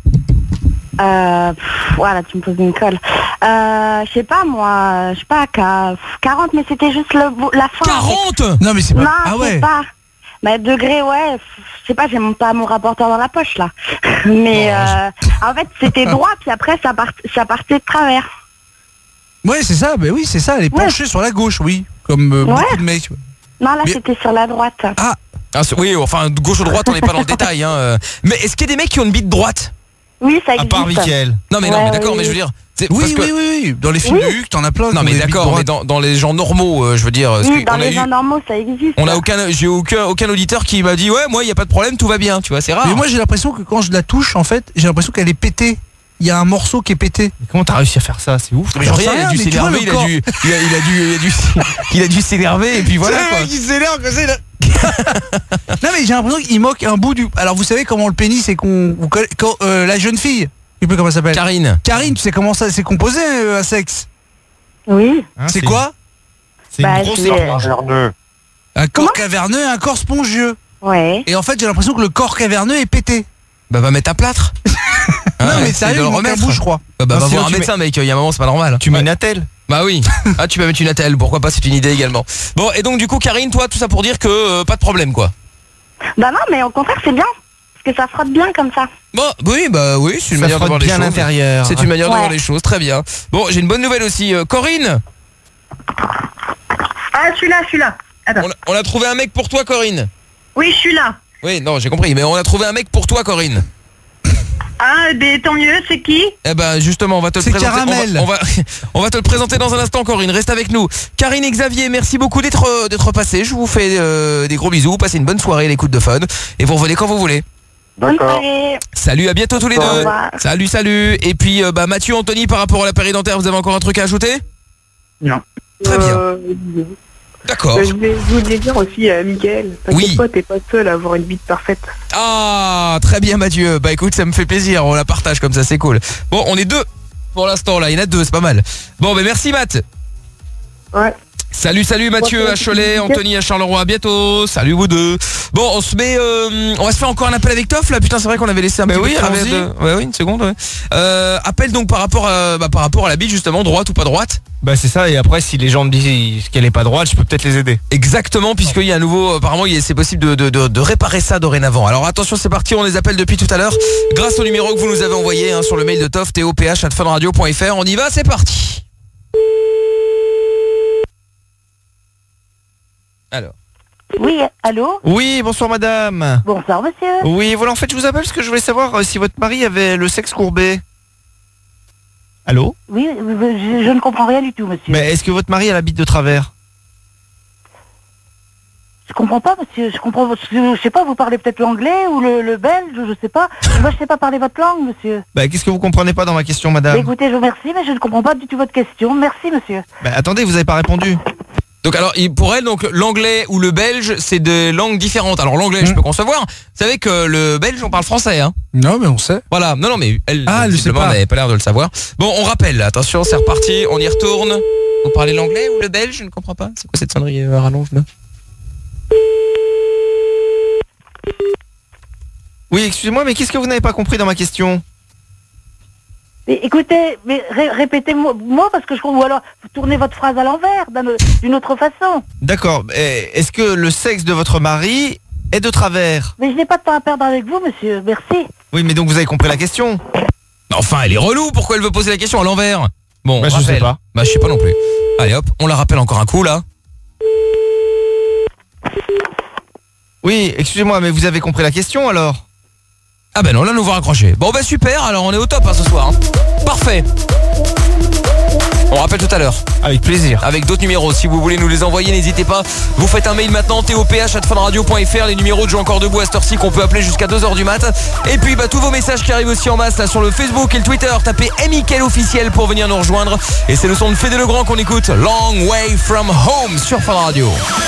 Euh, pff, voilà, tu me poses une colle. Euh, je sais pas moi, je sais pas, qu'à quarante, mais c'était juste le, bout- la fin. quarante? Non mais c'est pas. Non, Ah je ouais. sais pas. Mais degré, ouais, je sais pas, j'ai même pas mon rapporteur dans la poche là. Mais euh, en fait, c'était droit, puis après, ça, part, ça partait de travers. Ouais, c'est ça. Mais oui, c'est ça. Elle est Ouais. penchée sur la gauche, oui, comme euh, Ouais. beaucoup de mecs. Non, là, Mais- c'était sur la droite. Ah. Ah, c'est- oui, enfin de gauche ou droite, on n'est pas dans le détail hein. euh. Mais est-ce qu'il y a des mecs qui ont une bite droite? Oui, ça À existe. part Mickaël. Non mais non, Ouais, mais d'accord, oui, mais je veux oui. dire C'est Oui, parce que- oui, oui, oui. Dans les films Oui. de Huck, t'en as plein. Non qui ont mais des bites d'accord, mais droites. dans, dans les gens normaux, euh, je veux dire. parce Oui, que dans on a les eu- gens normaux, ça existe. On a aucun, j'ai aucun, aucun auditeur qui m'a dit ouais, moi il y a pas de problème, tout va bien, tu vois, c'est rare. Mais moi j'ai l'impression que quand je la touche, en fait, j'ai l'impression qu'elle est pétée. Il y a un morceau qui est pété. Mais comment t'as réussi à faire ça? C'est ouf. Mais j'en rien, sais il a rien, dû mais tu vois, s'énerver, le il a corps- dû, il a, il a dû, il a dû, il a dû s'énerver et puis voilà quoi. Il s'énerve comme ça, il a- Non mais j'ai l'impression qu'il moque un bout du. Alors vous savez comment le pénis c'est qu'on. vous conna- quand, euh, la jeune fille. Je sais plus comment elle s'appelle. Karine. Karine, tu sais comment ça c'est composé euh, un sexe? Oui. Hein, C'est quoi? C'est Bah, une grosse c'est- orange. Caverneux. Un corps caverneux et un corps spongieux. Ouais. Et en fait j'ai l'impression que le corps caverneux est pété. Bah va mettre un plâtre. Non Ouais, mais essaye sérieux, de il le manque un remettre. bout je crois. Bah, bah Non, va sinon voir un tu médecin mec, il y a un moment c'est pas normal. Tu mets une attelle. Bah oui. Ah tu peux mettre une attelle, pourquoi pas, c'est une idée également. Bon et donc du coup Karine, toi tout ça pour dire que euh, pas de problème quoi. Bah non, mais au contraire, c'est bien. Parce que ça frotte bien comme ça. Bon oui bah oui, c'est une Ça manière de frotte voir les bien choses. l'intérieur. C'est une manière de Ouais. voir les choses, très bien. Bon j'ai une bonne nouvelle aussi, euh, Corinne. Ah, je suis là, je suis là. Attends. On a, on a trouvé un mec pour toi Corinne. Oui, je suis là. Oui non j'ai compris, mais on a trouvé un mec pour toi Corinne. Ah, ben tant mieux, c'est qui? Eh ben justement, on va te le C'est présenter. Caramel. On va, on va, on va te le présenter dans un instant, Corinne. Reste avec nous. Karine et Xavier, merci beaucoup d'être euh, d'être passés. Je vous fais euh, des gros bisous. Passez une bonne soirée à l'écoute de Fun. Et vous revenez quand vous voulez. Bonne D'accord. soirée. Salut, à bientôt tous les Au deux. revoir. Salut, salut. Et puis, euh, bah, Mathieu, Anthony, par rapport à la péridentaire, vous avez encore un truc à ajouter? Non. Très bien. Euh, D'accord. je voulais, je voulais dire aussi à Mickaël, t'inquiète Oui. pas, t'es pas seul à avoir une bite parfaite. Ah, très bien, Mathieu. Bah écoute, ça me fait plaisir. On la partage comme ça, c'est cool. Bon, on est deux pour l'instant là. Il y en a deux, c'est pas mal. Bon, bah merci, Matt. Ouais. Salut, salut Mathieu à Cholet, Anthony à Charleroi, à bientôt. Salut vous deux. Bon, on se met, euh, on va se faire encore un appel avec Toff là. Putain, c'est vrai qu'on avait laissé un Bah petit oui, peu de travers allons-y. de... Ouais, oui, une seconde. Ouais. Euh, appel donc par rapport à, bah, par rapport à la bite justement, droite ou pas droite. Bah c'est ça, et après si les gens me disent qu'elle est pas droite, je peux peut-être les aider. Exactement, puisqu'il y a un nouveau, apparemment il y a- c'est possible de, de, de, de réparer ça dorénavant. Alors attention, c'est parti, on les appelle depuis tout à l'heure grâce au numéro que vous nous avez envoyé hein, sur le mail de Toff, T O P H arobase funradio point F R. On y va, c'est parti. Alors. Oui, allô? Oui, bonsoir madame. Bonsoir, monsieur. Oui, voilà, en fait je vous appelle parce que je voulais savoir euh, si votre mari avait le sexe courbé. Allô? Oui, je, je ne comprends rien du tout, monsieur. Mais est-ce que votre mari a la bite de travers? Je comprends pas, monsieur. Je comprends. Je, je sais pas, vous parlez peut-être l'anglais ou le, le belge, je sais pas. Moi, je sais pas parler votre langue, monsieur. Bah qu'est-ce que vous comprenez pas dans ma question madame? Bah, écoutez, je vous remercie, mais je ne comprends pas du tout votre question. Merci, monsieur. Bah attendez, vous avez pas répondu. Donc alors il- pour elle donc l'anglais ou le belge c'est des langues différentes. Alors l'anglais je peux concevoir. Vous savez que le belge on parle français hein. Non mais on sait. Voilà, non non mais elle Ah, elle le sait visiblement, pas. n'avait pas l'air de le savoir. Bon on rappelle, attention c'est reparti, on y retourne. Vous parlez l'anglais ou le belge? Je ne comprends pas. C'est quoi cette sonnerie euh, à rallonge là? Oui, excusez-moi, mais qu'est-ce que vous n'avez pas compris dans ma question? Mais écoutez, mais ré- répétez-moi moi parce que je comprends. Ou alors, vous tournez votre phrase à l'envers, d'un- d'une autre façon. D'accord, eh, est-ce que le sexe de votre mari est de travers? Mais je n'ai pas de temps à perdre avec vous, monsieur. Merci. Oui, mais donc vous avez compris la question. Enfin elle est relou, pourquoi elle veut poser la question à l'envers? Bon, Bah, je rappel. sais pas. Bah je sais pas non plus. Allez hop, on la rappelle encore un coup là. Oui, excusez-moi, mais vous avez compris la question alors? Ah ben non, là nous va raccrocher. Bon bah super, alors on est au top hein, ce soir. hein. Parfait. On rappelle tout à l'heure. Avec plaisir. Avec d'autres numéros, si vous voulez nous les envoyer, n'hésitez pas. Vous faites un mail maintenant, T O P H arobase funradio point F R, les numéros de Joue encore debout à cette heure-ci qu'on peut appeler jusqu'à deux heures du mat. Et puis bah tous vos messages qui arrivent aussi en masse là sur le Facebook et le Twitter, tapez Mickaël officiel pour venir nous rejoindre. Et c'est le son de Fédé Legrand qu'on écoute, Long Way From Home sur Fun Radio.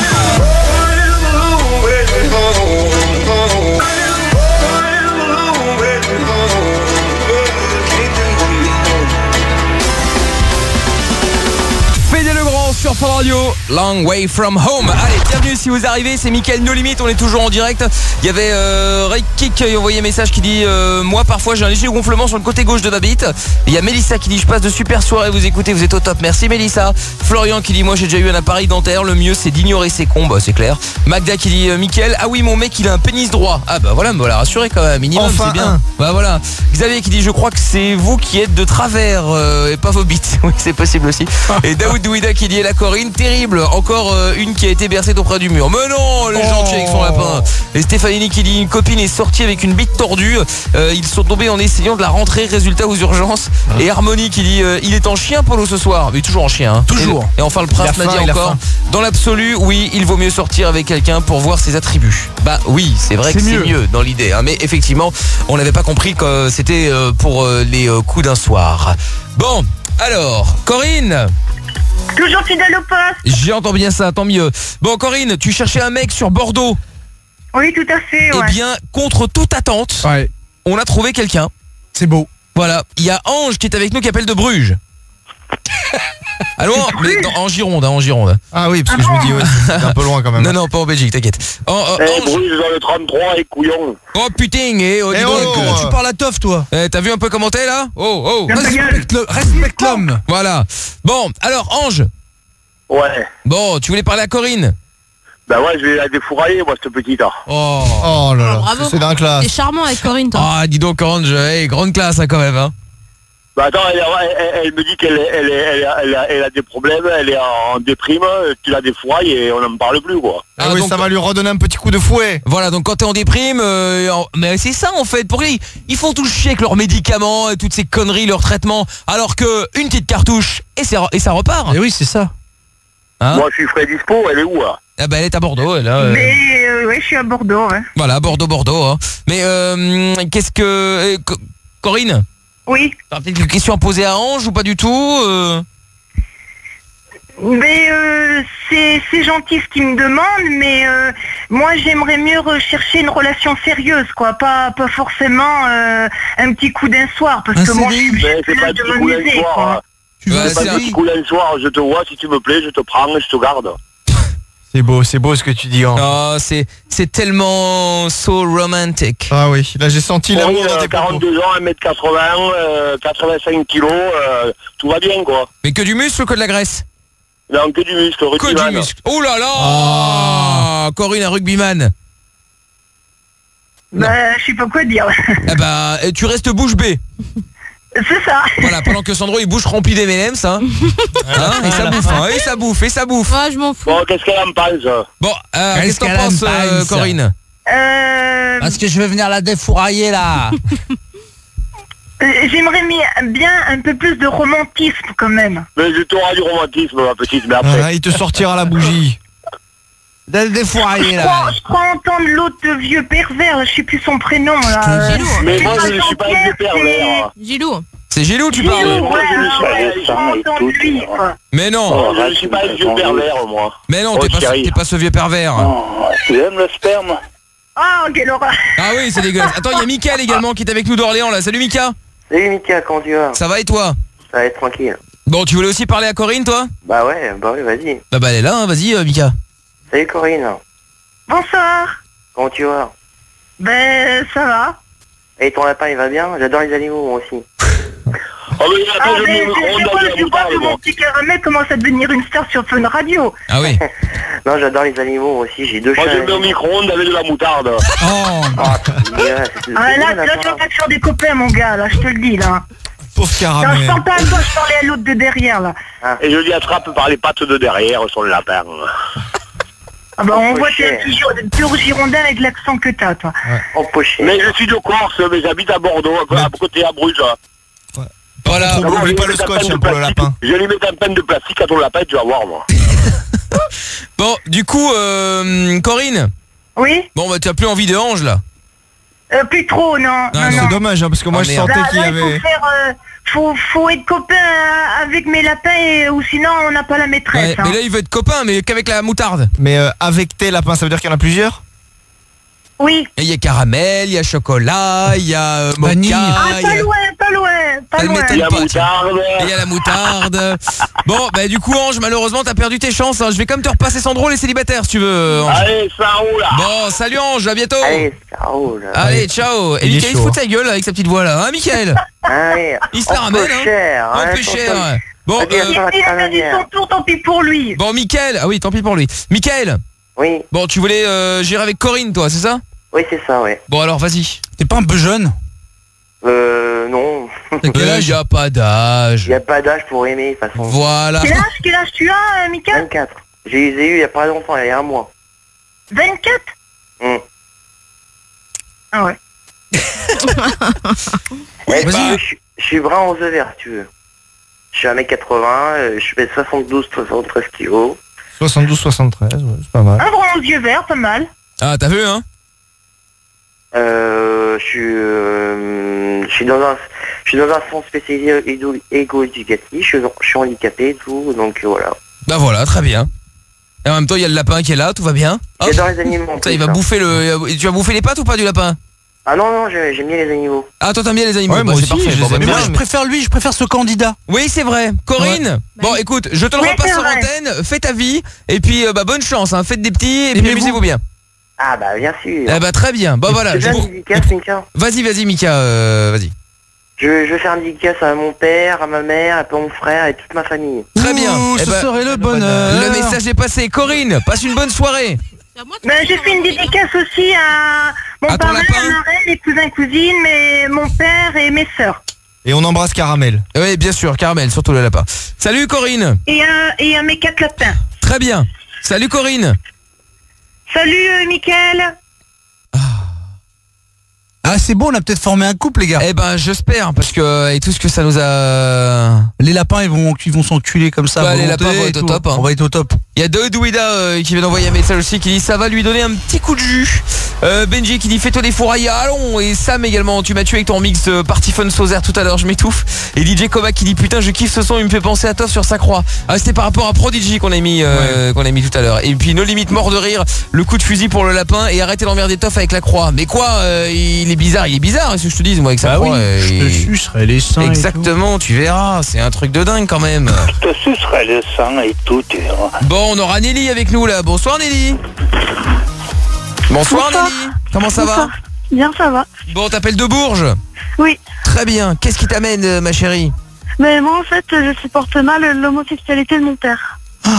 Fédé Legrand sur Fun Radio, Long Way From Home. Allez, bienvenue si vous arrivez, c'est Mickaël No Limit, on est toujours en direct. Il y avait euh, Ray Kick qui a envoyé un message qui dit euh, moi parfois j'ai un léger gonflement sur le côté gauche de ma bite. Il y a Mélissa qui dit je passe de super soirées, vous écoutez, vous êtes au top, merci Mélissa. Florian qui dit moi j'ai déjà eu un appareil dentaire, le mieux c'est d'ignorer ses cons, bah c'est clair. Magda qui dit euh, Mickaël, ah oui mon mec il a un pénis droit. Ah bah voilà, me voilà rassuré quand même, minimum Enfin c'est bien. un. Bah voilà. Xavier qui dit je crois que c'est vous qui êtes de travers euh, et pas vos bites. Oui c'est possible aussi. Et Daoud Douida qui dit la Corinne, terrible. Encore euh, une qui a été bercée auprès du mur. Mais non, elle est gentille avec son lapin. Et Stéphanie qui dit une copine est sortie avec une bite tordue. Euh, ils sont tombés en essayant de la rentrer. Résultat aux urgences. Ah. Et Harmonie qui dit euh, il est en chien Polo ce soir. Mais toujours en chien. Hein. Toujours. Et, et enfin le prince m'a dit encore. Dans l'absolu, oui, il vaut mieux sortir avec quelqu'un pour voir ses attributs. Bah oui, c'est vrai que c'est mieux. mieux dans l'idée. Hein. Mais effectivement, on n'avait pas compris que c'était euh, pour euh, les euh, coups d'un soir. Bon, alors, Corinne. Toujours fidèle au poste. J'entends bien ça, tant mieux. Bon, Corinne, tu cherchais un mec sur Bordeaux. Oui, tout à fait. Ouais. Eh bien, contre toute attente, ouais. on a trouvé quelqu'un. C'est beau. Voilà, il y a Ange qui est avec nous qui appelle de Bruges. Allô, mais dans, en Gironde, hein, en Gironde. Ah oui, parce que je me dis, ouais, c'est un peu loin quand même. Non, non, pas en Belgique, t'inquiète. Oh, oh, eh, Bruges dans le trente-trois et couillon. Oh putain, eh, oh, dis eh donc. Oh, euh, tu parles à Toff, toi. Eh, t'as vu un peu comment t'es là? Oh, oh. Respecte le, respecte l'homme. Voilà. Bon, alors, Ange. Ouais. Bon, tu voulais parler à Corinne? Bah ouais, je vais la défourailler, moi, cette petite. Oh, oh là là, bravo. C'est d'un classe. T'es charmant avec Corinne, toi. Ah, dis donc, Ange, hey, grande classe, hein, quand même, hein. Bah attends, elle, elle, elle me dit qu'elle elle, elle, elle, a, elle a des problèmes, elle est en déprime, tu la défourailles et on n'en parle plus, quoi. Ah, ah oui, donc, ça va lui redonner un petit coup de fouet. Voilà, donc quand t'es en déprime, euh, en... mais c'est ça en fait, pour lui, ils font tout chier avec leurs médicaments et toutes ces conneries, leurs traitements, alors que une petite cartouche et, et ça repart. Et oui, c'est ça. Hein? Moi je suis frais dispo, elle est où là? Ah bah elle est à Bordeaux, elle. Euh... Mais euh, ouais, je suis à Bordeaux, ouais. Voilà, Bordeaux, Bordeaux. Hein. Mais euh, qu'est-ce que... Euh, Co Corinne? Oui. T'as peut-être une question à poser à Ange ou pas du tout euh... Mais euh, c'est gentil ce qu'il me demande, mais euh, moi j'aimerais mieux rechercher une relation sérieuse, quoi, pas pas forcément euh, un petit coup d'un soir, parce un que moi je suis c'est pas un petit coup d'un soir. Tu veux pas un petit coup d'un soir, je te vois, si tu me plais, je te prends, je te garde. C'est beau, c'est beau ce que tu dis. Hein. Oh, c'est c'est tellement so romantique. Ah oui, là j'ai senti l'amour oui, dans euh, tes quarante-deux ans, un mètre quatre-vingts, euh, quatre-vingt-cinq kilos, euh, tout va bien quoi. Mais que du muscle ou que de la graisse? Non, que du muscle, rugbyman. Que du muscle. Oh là là oh. Corinne, un rugbyman. Bah, je sais pas quoi dire. Eh bah, tu restes bouche bée. C'est ça. Voilà, pendant que Sandro il bouge rempli d'M and M's, hein. hein et ça bouffe, hein, et ça bouffe, et ça bouffe. Ouais, je m'en fous. Bon, qu'est-ce qu'elle en pense? Bon, euh, qu'est-ce que t'en penses, euh, Corinne? Euh... Parce que je veux venir la défourailler, là. J'aimerais bien un peu plus de romantisme, quand même. Mais je t'aurai du romantisme, ma petite, mais après... Ah, il te sortira la bougie. De défourailler, là. Je crois, je crois entendre l'autre vieux pervers, là, je sais plus son prénom, là. Gilou. Mais moi, je ne suis pas un vieux pervers. Gilou. C'est Gilou, tu Gilou, parles ouais, ouais, ouais, je crois entendre lui, quoi. Mais non. Oh, je ne suis pas un vieux pervers, moi. Mais non, oh, t'es pas, pas ce vieux pervers. Oh, tu aimes le sperme? Oh, quelle horreur. Ah oui, c'est dégueulasse. Attends, il y a Mickaël également qui est avec nous d'Orléans, là. Salut, Mika. Salut, Mika, comment tu vas? Ça va et toi? Ça va être tranquille. Bon, tu voulais aussi parler à Corinne, toi? Bah ouais, bah ouais, vas-y. Bah bah elle est là, hein. Vas-y, euh, Mika. Salut, Corinne. Bonsoir. Comment tu vas? Ben, ça va. Et ton lapin, il va bien? J'adore les animaux, moi aussi. Oh mais ah, mais je, je vois, je vois que mon petit caramel commence à devenir une star sur Fun Radio. Ah oui. Non, j'adore les animaux, moi aussi, j'ai deux moi, chats. Moi, j'ai mis au micro-ondes avec de la moutarde. Oh, ah, yeah, ah là, là, tu vas pas te faire des copains, mon gars, là, je te le dis, là. Pauvre caramel. Non, je parle pas à toi, je parlais à l'autre de derrière, là. Ah. Et je lui attrape par les pattes de derrière son lapin. Ah bah, on voit tes pur girondin avec l'accent que t'as, toi. Ouais. Oh, mais je suis de Corse, mais j'habite à Bordeaux, à, à côté à Bruges. Ouais. Voilà, n'oublie pas le scotch hein, pour le lapin. Je vais lui mettre un pain de plastique à ton lapin, tu vas voir, moi. Bon, du coup, euh, Corinne. Oui. Bon, bah tu as plus envie de Ange, là. Euh, plus trop, non. Ah, non c'est dommage, hein, parce que moi oh, je sentais qu'il y avait... Faut, faire, euh, faut, faut être copain avec mes lapins, et, ou sinon on n'a pas la maîtresse. Ouais, hein. Mais là, il veut être copain, mais qu'avec la moutarde. Mais euh, avec tes lapins, ça veut dire qu'il y en a plusieurs? Oui. Il y a caramel, il y a chocolat, il y a euh, mocha. Ah, pas y a... loin, pas loin, pas loin. Il y a la moutarde. Il y a la moutarde. Bon, bah du coup, Ange, malheureusement, t'as perdu tes chances. Hein. Je vais quand même te repasser Sandro, les célibataires, si tu veux. Ange. Allez, ça roule. Bon, salut Ange, à bientôt. Allez, ça roule. Allez, ciao. Et Mickaël, il fout ta gueule avec sa petite voix là, hein, Mickaël? Allez, il se la ramène, hein. Cher, un hein, peu cher. Bon, euh... il dit son tour, tant pis pour lui. Bon, Mickaël, ah oui, tant pis pour lui. Mickaël. Oui. Bon, tu voulais euh, gérer avec Corinne, toi, c'est ça? Oui, c'est ça, ouais. Bon, alors, vas-y. T'es pas un peu jeune? Euh, non. Il n'y a pas d'âge. Il n'y a pas d'âge pour aimer, de toute façon. Voilà. Quel âge, quel âge tu as, euh, Mika? vingt-quatre. J'ai les ai eu il n'y a pas longtemps, il y a un mois. vingt-quatre? Hum. Ah ouais. Ouais, bah, je, je suis brun aux yeux verts, si tu veux. Je suis un mètre quatre-vingts, euh, je fais soixante-douze soixante-treize kilos. soixante-douze soixante-treize, ouais, c'est pas mal. Un brun aux yeux verts, pas mal. Ah, t'as vu, hein? Euh, je suis, euh, je suis dans un, je suis dans un centre spécialisé égo- égo-éducatif, je suis, je suis handicapé et tout, donc euh, voilà. Bah voilà, très bien. Et en même temps, il y a le lapin qui est là, tout va bien. Hop. J'adore les animaux. en Ça, il plus, va hein. bouffer le. Tu vas bouffer les pattes ou pas du lapin? Ah non, non, j'ai- j'aime bien les animaux. Ah, toi t'aimes bien les animaux? Ouais, Bah, moi c'est aussi, parfait. je Bon, les bah, aime bien, bien. Je mais- préfère lui, je préfère ce candidat. Oui, c'est vrai. Corinne, bon, écoute, je te le Oui, repasse c'est sur vrai. antenne, fais ta vie, et puis euh, bah, bonne chance, hein. Faites des petits, et puis Aimez-vous. amusez-vous bien. Ah bah bien sûr. Eh bah très bien, bah voilà. Je je fais vous- une dédicace, Mika. Vas-y, vas-y, Mika, euh, vas-y. Je, je vais faire une dédicace à mon père, à ma mère, à mon frère et toute ma famille. Très bien. Ouh, Eh ce ben, serait le bonheur. Le message est passé. Corinne, passe une bonne soirée. Ben, j'ai fait une dédicace aussi à mon À ton parrain, lapin. ma marraine, les cousins, cousines, mais mon père et mes sœurs. Et on embrasse Caramel. Oui, bien sûr, Caramel, surtout le lapin. Salut Corinne. Et à, et à mes quatre lapins. Très bien. Salut Corinne. Salut, euh, Mickaël. Ah, c'est bon, on a peut-être formé un couple, les gars. Eh ben, j'espère, parce que et tout ce que ça nous a. Les lapins, ils vont, ils vont s'enculer comme ça. Bah, à les volonté lapins vont et être au tout. top, hein. On va être au top. Il y a Doedouida euh, qui vient d'envoyer un message aussi qui dit ça va lui donner un petit coup de jus. Euh, Benji qui dit fais-toi des fourrailles, allons. Et Sam également, tu m'as tué avec ton mix euh, Party Fun Sauzer tout à l'heure, je m'étouffe. Et D J Kovac qui dit putain je kiffe ce son, il me fait penser à Toff sur sa croix. Ah c'était par rapport à Prodigy qu'on a mis euh, qu'on a mis tout à l'heure. Et puis No Limite mort de rire, le coup de fusil pour le lapin et arrêtez d'emmerder Toff avec la croix. Mais quoi, euh, il est bizarre, il est bizarre, qu'est-ce que je te dis moi avec sa Bah croix. oui, euh, je te il- sucerai les seins. et Exactement, tu verras, c'est un truc de dingue quand même. Je te sucerai le sang et tout, tu verras. Bon, on aura Nelly avec nous là. Bonsoir Nelly. Bonsoir, Bonsoir. Nelly. Comment ça Bonsoir. Bien, ça va. va Bon, t'appelles de Bourges. Oui. Très bien. Qu'est-ce qui t'amène, euh, ma chérie? Mais moi, en fait, je supporte mal l'homosexualité de mon père.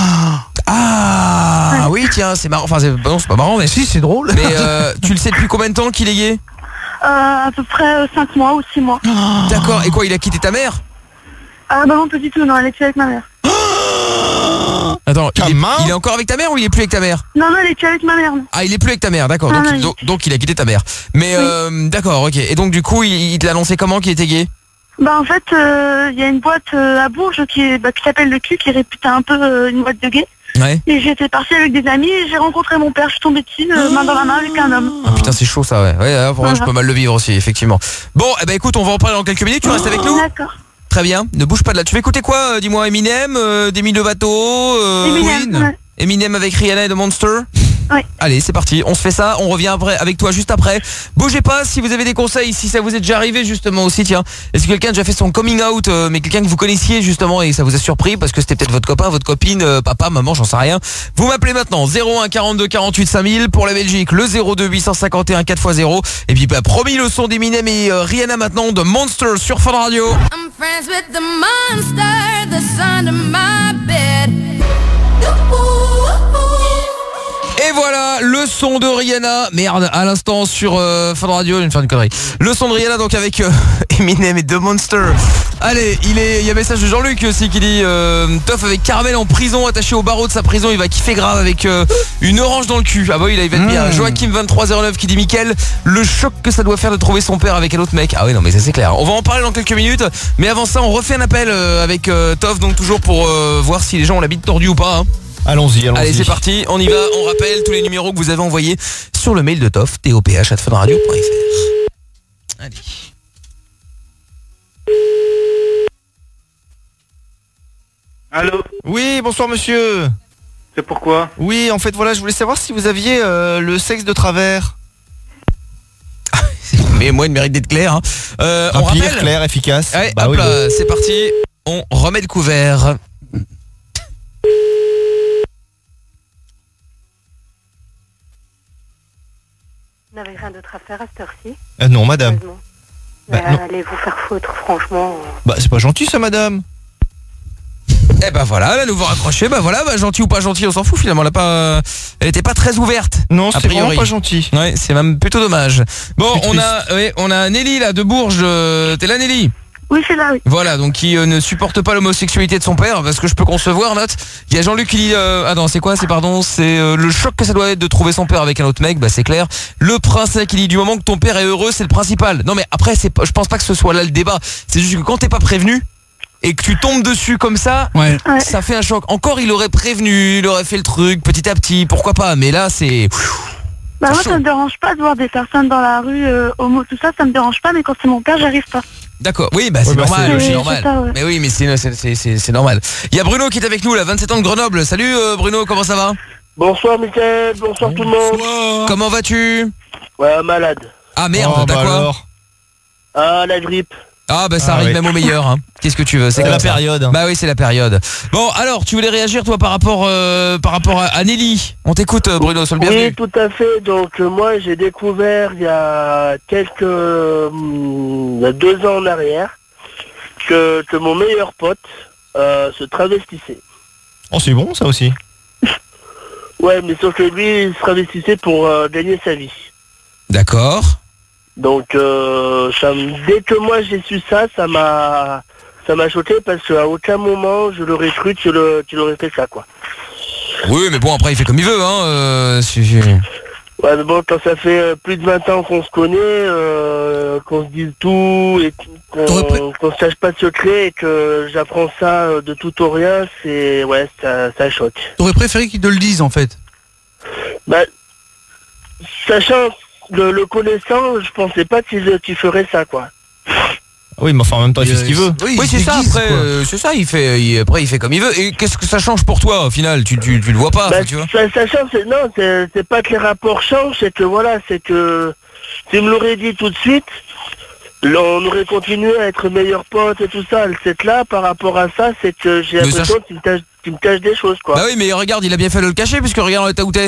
Ah oui, tiens, c'est marrant. Enfin, c'est bon, c'est pas marrant, mais Si, c'est drôle. Mais euh, tu le sais depuis combien de temps qu'il est gay? Euh, à peu près cinq mois ou six mois. D'accord. Et quoi, il a quitté ta mère? Ah bah non, pas du tout, non, elle est plus avec ma mère. Attends, il est, Comment il est encore avec ta mère ou il est plus avec ta mère? Non, non, elle est plus avec ma mère. non. Ah, il est plus avec ta mère, d'accord. Ah, Donc, oui. donc, donc il a quitté ta mère. Mais euh, d'accord, ok. Et donc du coup, il, il te l'a annoncé comment qu'il était gay? Bah en fait, euh, il y a une boîte euh, à Bourges qui, est- bah, qui s'appelle Le Cul, qui est réputée un peu euh, une boîte de gays. Ouais. Et j'étais partie avec des amis et j'ai rencontré mon père, je suis tombée dessus, euh, main dans la main avec un homme. Ah putain, c'est chaud ça, ouais. Ouais, pour moi, je Voilà. peux mal le vivre aussi, effectivement. Bon, eh ben écoute, on va en parler dans quelques minutes. Tu restes avec nous? D'accord. Très bien. Ne bouge pas de là. Tu veux écouter quoi? euh, Dis-moi, Eminem, euh, Demi Lovato, euh, Eminem, Queen ouais. Eminem avec Rihanna et The Monster. Oui. Allez, c'est parti. On se fait ça. On revient après avec toi juste après. Bougez pas. Si vous avez des conseils, si ça vous est déjà arrivé justement aussi, tiens. Est-ce que quelqu'un a déjà fait son coming out, euh, mais quelqu'un que vous connaissiez justement et ça vous a surpris parce que c'était peut-être votre copain, votre copine, euh, papa, maman, j'en sais rien. Vous m'appelez maintenant zéro un quarante-deux quarante-huit cinq mille pour la Belgique, le zéro deux huit cent cinquante et un quatre fois zéro. Et puis bah, promis le son d'Eminem et euh, Rihanna maintenant de Monster sur Fun Radio. I'm friends with the monster that's under my bed. Et voilà le son de Rihanna. Merde, à l'instant sur euh, Fun Radio, je viens de faire une connerie. Le son de Rihanna donc avec euh, Eminem et The Monster. Allez, il est, il y a un message de Jean-Luc aussi qui dit euh, Toff avec Caramel en prison, attaché au barreau de sa prison, il va kiffer grave avec euh, une orange dans le cul. Ah bah oui, là il va être bien. Joachim vingt-trois zéro neuf qui dit Mickaël, le choc que ça doit faire de trouver son père avec un autre mec. Ah oui, non mais ça c'est clair. On va en parler dans quelques minutes, mais avant ça on refait un appel euh, avec euh, Toff, donc toujours pour euh, voir si les gens ont la bite tordue ou pas. Hein. Allons-y, allons-y. Allez, c'est parti, on y va, on rappelle tous les numéros que vous avez envoyés sur le mail de Toff, T O P H arobase funradio point F R. Allez. Allô? Oui, bonsoir monsieur. C'est pourquoi? Oui, en fait, voilà, je voulais savoir si vous aviez euh, le sexe de travers. Mais moi, il mérite d'être clair. Hein. Euh, on Rapide, rappelle clair, efficace. Allez, Bah hop oui. là, c'est parti. On remet le couvert. Vous n'avez rien d'autre à faire à cette heure-ci? Euh, non, madame. Heureusement. Bah, Mais non. allez vous faire foutre, franchement. Bah, c'est pas gentil ça, madame. Eh ben voilà, la nouveau raccroché, bah voilà, bah gentil ou pas gentil, on s'en fout finalement, elle a pas, elle était pas très ouverte. Non, a c'est vraiment priori. pas gentil. Ouais, c'est même plutôt dommage. Bon, C'est on triste. a, ouais, on a Nelly là de Bourges. euh, T'es là, Nelly? Oui, c'est là, oui. Voilà, donc qui euh, ne supporte pas l'homosexualité de son père, parce que je peux concevoir, note. Il y a Jean-Luc qui dit, euh, ah non, c'est quoi, c'est pardon, c'est euh, le choc que ça doit être de trouver son père avec un autre mec, bah c'est clair. Le prince qui dit, du moment que ton père est heureux, c'est le principal. Non mais après, c'est, pas- je pense pas que ce soit là le débat. C'est juste que quand t'es pas prévenu et que tu tombes dessus comme ça, Ouais. ça fait un choc. Encore, il aurait prévenu, il aurait fait le truc petit à petit, pourquoi pas. Mais là, c'est... Bah moi chaud. ça me dérange pas de voir des personnes dans la rue euh, homo tout ça, ça me dérange pas, mais quand c'est mon père j'arrive pas. D'accord, oui, bah c'est Ouais, bah, normal, c'est- c'est c'est normal. ça, ouais. Mais oui, mais c'est c'est- c'est- c'est- c'est normal. Il y a Bruno qui est avec nous, là, vingt-sept ans de Grenoble. Salut euh, Bruno, comment ça va? Bonsoir Mickaël, bonsoir tout le monde. Comment vas-tu? Ouais, malade. Ah merde, Oh, t'as bah quoi? alors. Ah, la grippe. Ah bah ça Ah, arrive oui. même au meilleur, hein. Qu'est-ce que tu veux? C'est comme la ça. période. hein. Bah oui, c'est la période. Bon, alors, tu voulais réagir toi par rapport euh, par rapport à, à Nelly. On t'écoute euh, Bruno, sois le bienvenu. Oui, tout à fait. Donc euh, moi, j'ai découvert il y a quelques... hum, il y a deux ans en arrière que, que mon meilleur pote euh, se travestissait. Oh, c'est bon ça aussi. Ouais, mais sauf que lui, il se travestissait pour euh, gagner sa vie. D'accord. Donc, euh, ça me- dès que moi j'ai su ça, ça m'a ça m'a choqué parce qu'à aucun moment je l'aurais cru qu'il le- qu'il aurait fait ça, quoi. Oui, mais bon, après, il fait comme il veut, hein. Euh, c'est- Ouais, mais bon, quand ça fait euh, plus de vingt ans qu'on se connaît, euh, qu'on se dise tout et qu'on qu'on se sache pas de secret et que j'apprends ça euh, de tout au rien, c'est... Ouais, ça, ça choque. T'aurais préféré qu'ils te le disent en fait. Bah, sachant le, le connaissant, je pensais pas qu'il qu'il ferait ça, quoi. Oui, mais enfin en même temps il fait ce qu'il veut. Oui, c'est ça. Après, euh, c'est ça. Il fait, il- après, il fait comme il veut. Et qu'est-ce que ça change pour toi au final? Tu, tu, tu le vois pas, Bah, ça, tu vois? ça, ça change, c'est, non, c'est, c'est pas que les rapports changent, c'est que voilà, c'est que s'il me l'aurait dit tout de suite, là, on aurait continué à être meilleurs potes et tout ça. C'est là, par rapport à ça, c'est que j'ai Mais ça l'impression qu'il me cache, qu'il me cache des choses, quoi. Bah oui, mais regarde, il a bien fait de le cacher puisque regarde l'état où t'es.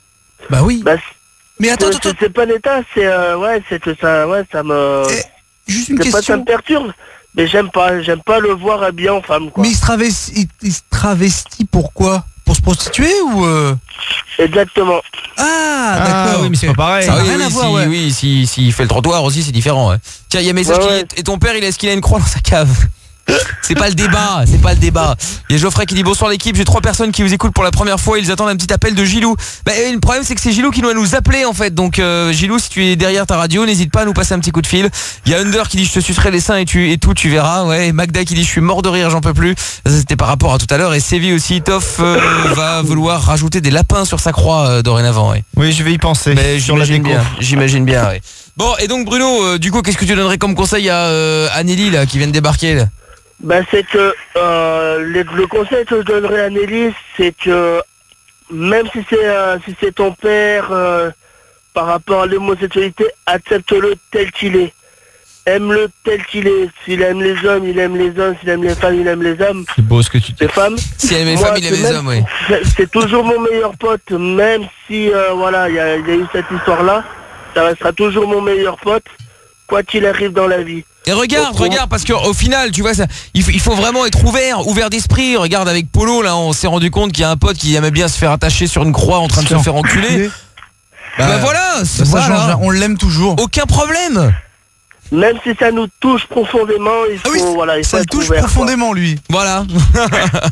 Bah oui. Bah, mais attends, c'est, c'est pas l'état, c'est euh, ouais, c'est que ça, ouais, ça me. Juste une c'est pas, question. ça me perturbe, mais j'aime pas, j'aime pas le voir habillé en femme, quoi. Mais il se travestit, il, il se travestit pourquoi? Pour se prostituer ou euh... Exactement. Ah, d'accord. oui, mais c'est pas pareil. Ah Ça n'a oui, rien oui, à voir, si, ouais. oui, si, s'il fait le trottoir aussi, c'est différent. Ouais. Tiens, il y a un message Ouais, qui ouais. dit, et ton père, il est-ce qu'il a une croix dans sa cave? C'est pas le débat, c'est pas le débat. Il y a Geoffrey qui dit bonsoir l'équipe, j'ai trois personnes qui vous écoutent pour la première fois, ils attendent un petit appel de Gilou. Bah, euh, le problème c'est que c'est Gilou qui doit nous appeler en fait. Donc euh, Gilou, si tu es derrière ta radio, n'hésite pas à nous passer un petit coup de fil. Il y a Under qui dit je te sucerai les seins et tu et tout, tu verras. Ouais, et Magda qui dit je suis mort de rire, j'en peux plus. Ça c'était par rapport à tout à l'heure. Et Sévi aussi, Toff euh, va vouloir rajouter des lapins sur sa croix euh, dorénavant. Ouais. Oui, je vais y penser. Mais sur la j'imagine déco. bien, j'imagine bien. Ouais. Bon, et donc Bruno, euh, du coup, qu'est-ce que tu donnerais comme conseil à euh, à Nelly là qui vient de débarquer là? Bah, c'est que euh, le, le conseil que je donnerais à Nelly, c'est que même si c'est euh, si c'est ton père euh, par rapport à l'homosexualité, accepte-le tel qu'il est. Aime-le tel qu'il est. S'il aime les hommes, il aime les hommes. S'il aime les femmes, il aime les hommes. C'est beau ce que tu dis. Les femmes. Si elle aime les Moi, femmes, il aime c'est les même- hommes, oui. c'est- C'est toujours mon meilleur pote, même si euh, voilà, il y a, il y a eu cette histoire-là. Ça restera toujours mon meilleur pote, quoi qu'il arrive dans la vie. Et regarde, Donc, regarde, parce qu'au final, tu vois, ça, il, faut, il faut vraiment être ouvert, ouvert d'esprit. Regarde, avec Polo, là, on s'est rendu compte qu'il y a un pote qui aimait bien se faire attacher sur une croix en train de se faire enculer. Bah, bah voilà, c'est ça voilà. change rien, on l'aime toujours. Aucun problème. Même si ça nous touche profondément, il faut, voilà, il faut Ça le être touche ouvert, quoi. profondément lui. Voilà. Non, mais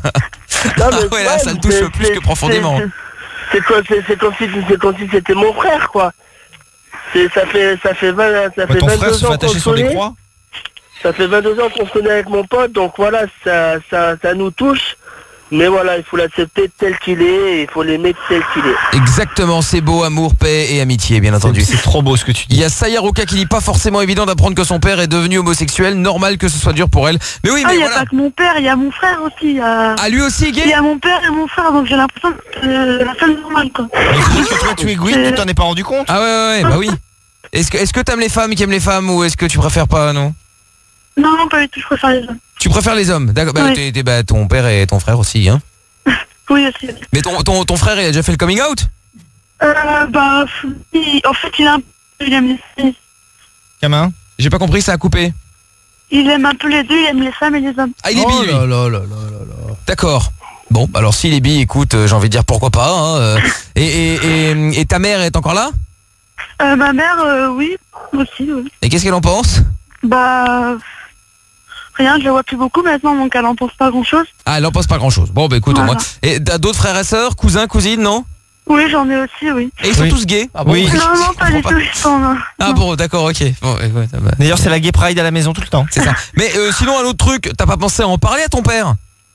Ah ouais, là, ça le touche c'est- plus c'est- que profondément. c'est- C'est comme, c'est- c'est comme si, c'est comme si c'était mon frère, quoi. C'est, ça fait, ça fait vingt, ça Bah, fait ton frère vingt-deux se fait ans qu'on attacher se sur des connaît. croix. Ça fait vingt-deux ans qu'on se connaît avec mon pote, donc voilà, ça, ça, ça nous touche. Mais voilà, il faut l'accepter tel qu'il est, et il faut l'aimer tel qu'il est. Exactement, c'est beau, amour, paix et amitié, bien entendu. C'est trop beau ce que tu dis. Il y a Sayaruka qui dit pas forcément évident d'apprendre que son père est devenu homosexuel, normal que ce soit dur pour elle. Mais oui, Ah, mais il n'y a voilà. pas que mon père, il y a mon frère aussi. il y a- Ah, lui aussi, gay. Il y a mon père et mon frère, donc j'ai l'impression que c'est la seule normale, quoi. Mais tu dis que toi tu es égoïste, tu t'en es pas rendu compte. Ah ouais, ouais, ouais, bah oui. Est-ce que est-ce que t'aimes les femmes qui aiment les femmes ou est-ce que tu préfères pas, non? Non, non, pas du tout, je préfère les hommes. Tu préfères les hommes, d'accord. Bah, Oui. t'es- t'es- bah, ton père et ton frère aussi, hein. Oui, aussi. Mais ton, ton, ton frère, il a déjà fait le coming out? Euh, bah, il- en fait, il a un peu, il aime les filles. Camin? J'ai pas compris, ça a coupé. Il aime un peu les deux, il aime les femmes et les hommes. Ah, il est bi, lui. là là là là là. D'accord. Bon, alors s'il est bi, écoute, euh, j'ai envie de dire pourquoi pas. Hein, euh. et, et, et, et ta mère est encore là? Euh, ma mère, euh, oui, aussi, oui. Et qu'est-ce qu'elle en pense? Bah... Rien, je la vois plus beaucoup maintenant, donc elle en pense pas grand-chose. Ah, elle en pense pas grand-chose. Bon, bah écoute, Voilà. au moins. Et t'as d'autres frères et sœurs, cousins, cousines, non? Oui, j'en ai aussi, oui. Et ils sont Oui. tous gays? Ah bon? Oui. Non, non, pas du tout, ils sont... euh, Ah bon, d'accord, ok. Bon, ouais, ouais, ça va. D'ailleurs, c'est la gay pride à la maison tout le temps. C'est ça. Mais euh, sinon, un autre truc, t'as pas pensé à en parler à ton père?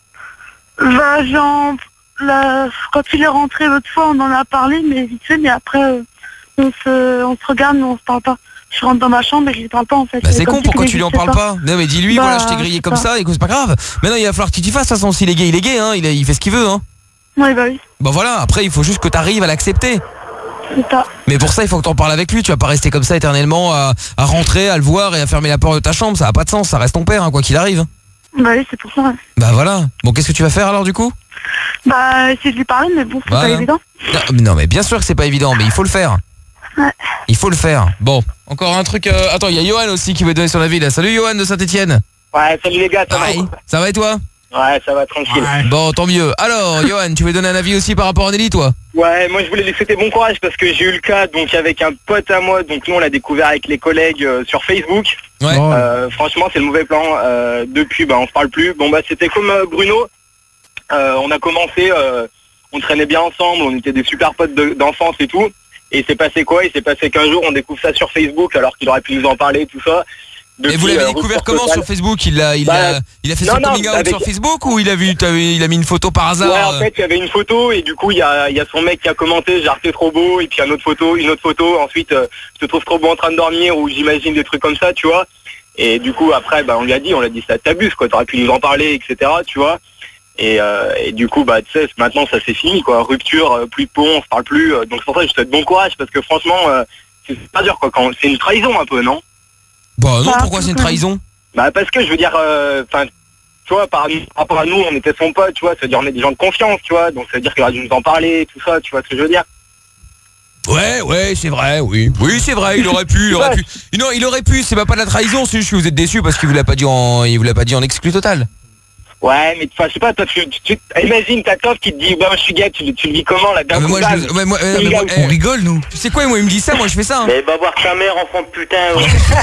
Bah, genre, la... quand il est rentré l'autre fois, on en a parlé, mais vite fait, mais après, euh, on, se... on se regarde, mais on se parle pas. Je rentre dans ma chambre et je lui parle pas, en fait. Bah c'est comme con, si pourquoi qu'il tu lui en existait parles pas? Non mais dis-lui, Bah, voilà, je t'ai grillé c'est comme ça. ça, écoute, c'est pas grave. Maintenant il va falloir que tu t'y fasses, de toute façon, s'il est gay, il est gay, hein, il, il fait ce qu'il veut, hein. Oui, bah oui, Bah voilà, après il faut juste que t'arrives à l'accepter. c'est ça. Mais pour ça il faut que t'en parles avec lui, tu vas pas rester comme ça éternellement à, à rentrer, à le voir et à fermer la porte de ta chambre, ça a pas de sens, ça reste ton père, hein, quoi qu'il arrive. Bah oui, c'est pour ça. Ouais. Bah voilà, bon qu'est-ce que tu vas faire alors du coup? Bah, essayer de lui parler, mais bon, c'est Voilà. pas évident. Non, non mais bien sûr que c'est pas évident, mais il faut le faire. Ouais. Il faut le faire. Bon, encore un truc, euh, attends, il y a Johan aussi qui veut donner son avis là. Salut Johan de Saint-Etienne. Ouais, salut les gars, ça va? Ça va et toi? Ouais, ça va tranquille. Bon, tant mieux. Alors, Johan, tu veux donner un avis aussi par rapport à Nelly, toi? Ouais, moi je voulais lui souhaiter bon courage parce que j'ai eu le cas donc avec un pote à moi, donc nous on l'a découvert avec les collègues euh, sur Facebook. Ouais. Euh, franchement c'est le mauvais plan. Euh, depuis bah on se parle plus. Bon bah c'était comme euh, Bruno. Euh, on a commencé, euh, on traînait bien ensemble, on était des super potes de- d'enfance et tout. Et il s'est passé quoi? Il s'est passé qu'un jour on découvre ça sur Facebook alors qu'il aurait pu nous en parler, tout ça. Et vous l'avez découvert comment sur Facebook? Il a, il a, il a fait son coming out sur Facebook ou il a vu, t'as- il a mis une photo par hasard? Ouais, en fait, il y avait une photo et du coup, il y a, il y a son mec qui a commenté, genre t'es trop beau, et puis une autre photo, une autre photo. Ensuite, euh, je te trouve trop beau en train de dormir, ou j'imagine des trucs comme ça, tu vois. Et du coup, après, bah, on lui a dit, on lui a dit, ça t'abuse, quoi. T'aurais pu nous en parler, et cetera. Tu vois. Et, euh, et du coup, bah, tu sais, maintenant, ça c'est fini, quoi. Rupture, euh, plus de pont, on se parle plus. euh, donc c'est pour ça que je te souhaite bon courage, parce que franchement, euh, c'est pas dur, quoi. Quand c'est une trahison un peu, non? Bah non, pourquoi c'est une trahison? Bah parce que je veux dire, enfin, tu vois, par, par rapport à nous, on était son pote, tu vois, ça veut dire on est des gens de confiance, tu vois, donc ça veut dire qu'il aurait dû nous en parler, tout ça, tu vois ce que je veux dire. Ouais, ouais, c'est vrai, oui. Oui, c'est vrai, il aurait pu, il aurait pu. Non, il aurait pu, c'est pas pas de la trahison, c'est juste que vous êtes déçus parce qu'il vous l'a pas dit en, il vous l'a pas dit en exclu total. Ouais, mais enfin, je sais pas, toi, tu, tu, tu- imagine ta tante qui te dit, bah, je suis gay, tu, tu le vis comment, là, d'un Ah, mais coup moi, de je, base ouais, moi, euh, mais moi, On rigole, nous. Tu sais quoi, moi, il me dit ça, moi, je fais ça. Hein. Mais va voir ta mère, enfant de putain.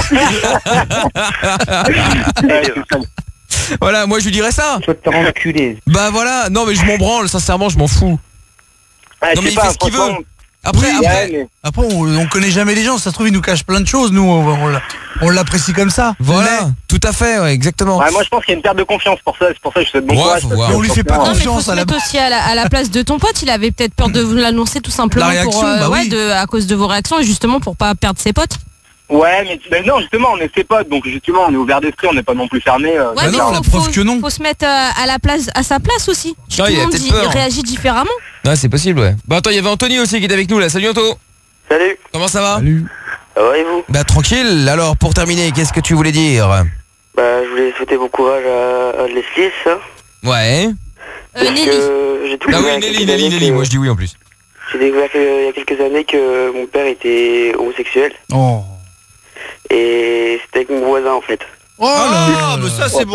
Voilà, moi, je lui dirais ça. Tu vas te faire enculer. Bah voilà, non, mais je m'en branle, sincèrement, je m'en fous. Ouais, Non, je mais sais il pas, fait ce qu'il veut. franchement, Après, Oui, après, ouais, mais- Après, on, on connaît jamais les gens. Ça se trouve, ils nous cachent plein de choses. Nous, on, on l'a- on l'apprécie comme ça. voilà, tout à fait, ouais, exactement. Ouais, moi je pense qu'il y a une perte de confiance pour ça, c'est pour ça que je souhaite bon Ouais, courage. faut parce voir. que, On lui fait pas franchement, Non, mais faut confiance se à la mettre aussi à la, à la place de ton pote. Il avait peut-être peur de vous l'annoncer tout simplement La réaction, pour, euh, bah ouais, oui. de, à cause de vos réactions et justement pour pas perdre ses potes. Ouais, mais, mais non, justement, on est ses potes, donc justement, on est ouvert d'esprit, on n'est pas non plus fermé. euh, Ouais, Bah mais non, faut, la preuve faut- que non. faut se mettre euh, à la place, à sa place aussi. Ah, Tout il le a monde peut-être dit- peur. réagit différemment. Ouais, c'est possible, ouais. Bah attends, il y avait Anthony aussi qui est avec nous là. Salut Anto. Salut, Comment ça va? Salut. ça va et vous? Bah tranquille. Alors pour terminer, qu'est-ce que tu voulais dire? Bah, je voulais souhaiter bon courage à, à Leslie, ça. Ouais. Euh, Parce Nelly. que j'ai Ah découvert oui, il y a Nelly, quelques Nelly, années Nelly. que- Moi je dis oui en plus. J'ai découvert que- il y a quelques années que mon père était homosexuel. Oh. Et c'était avec mon voisin, en fait. Oh là, mais ça c'est bon.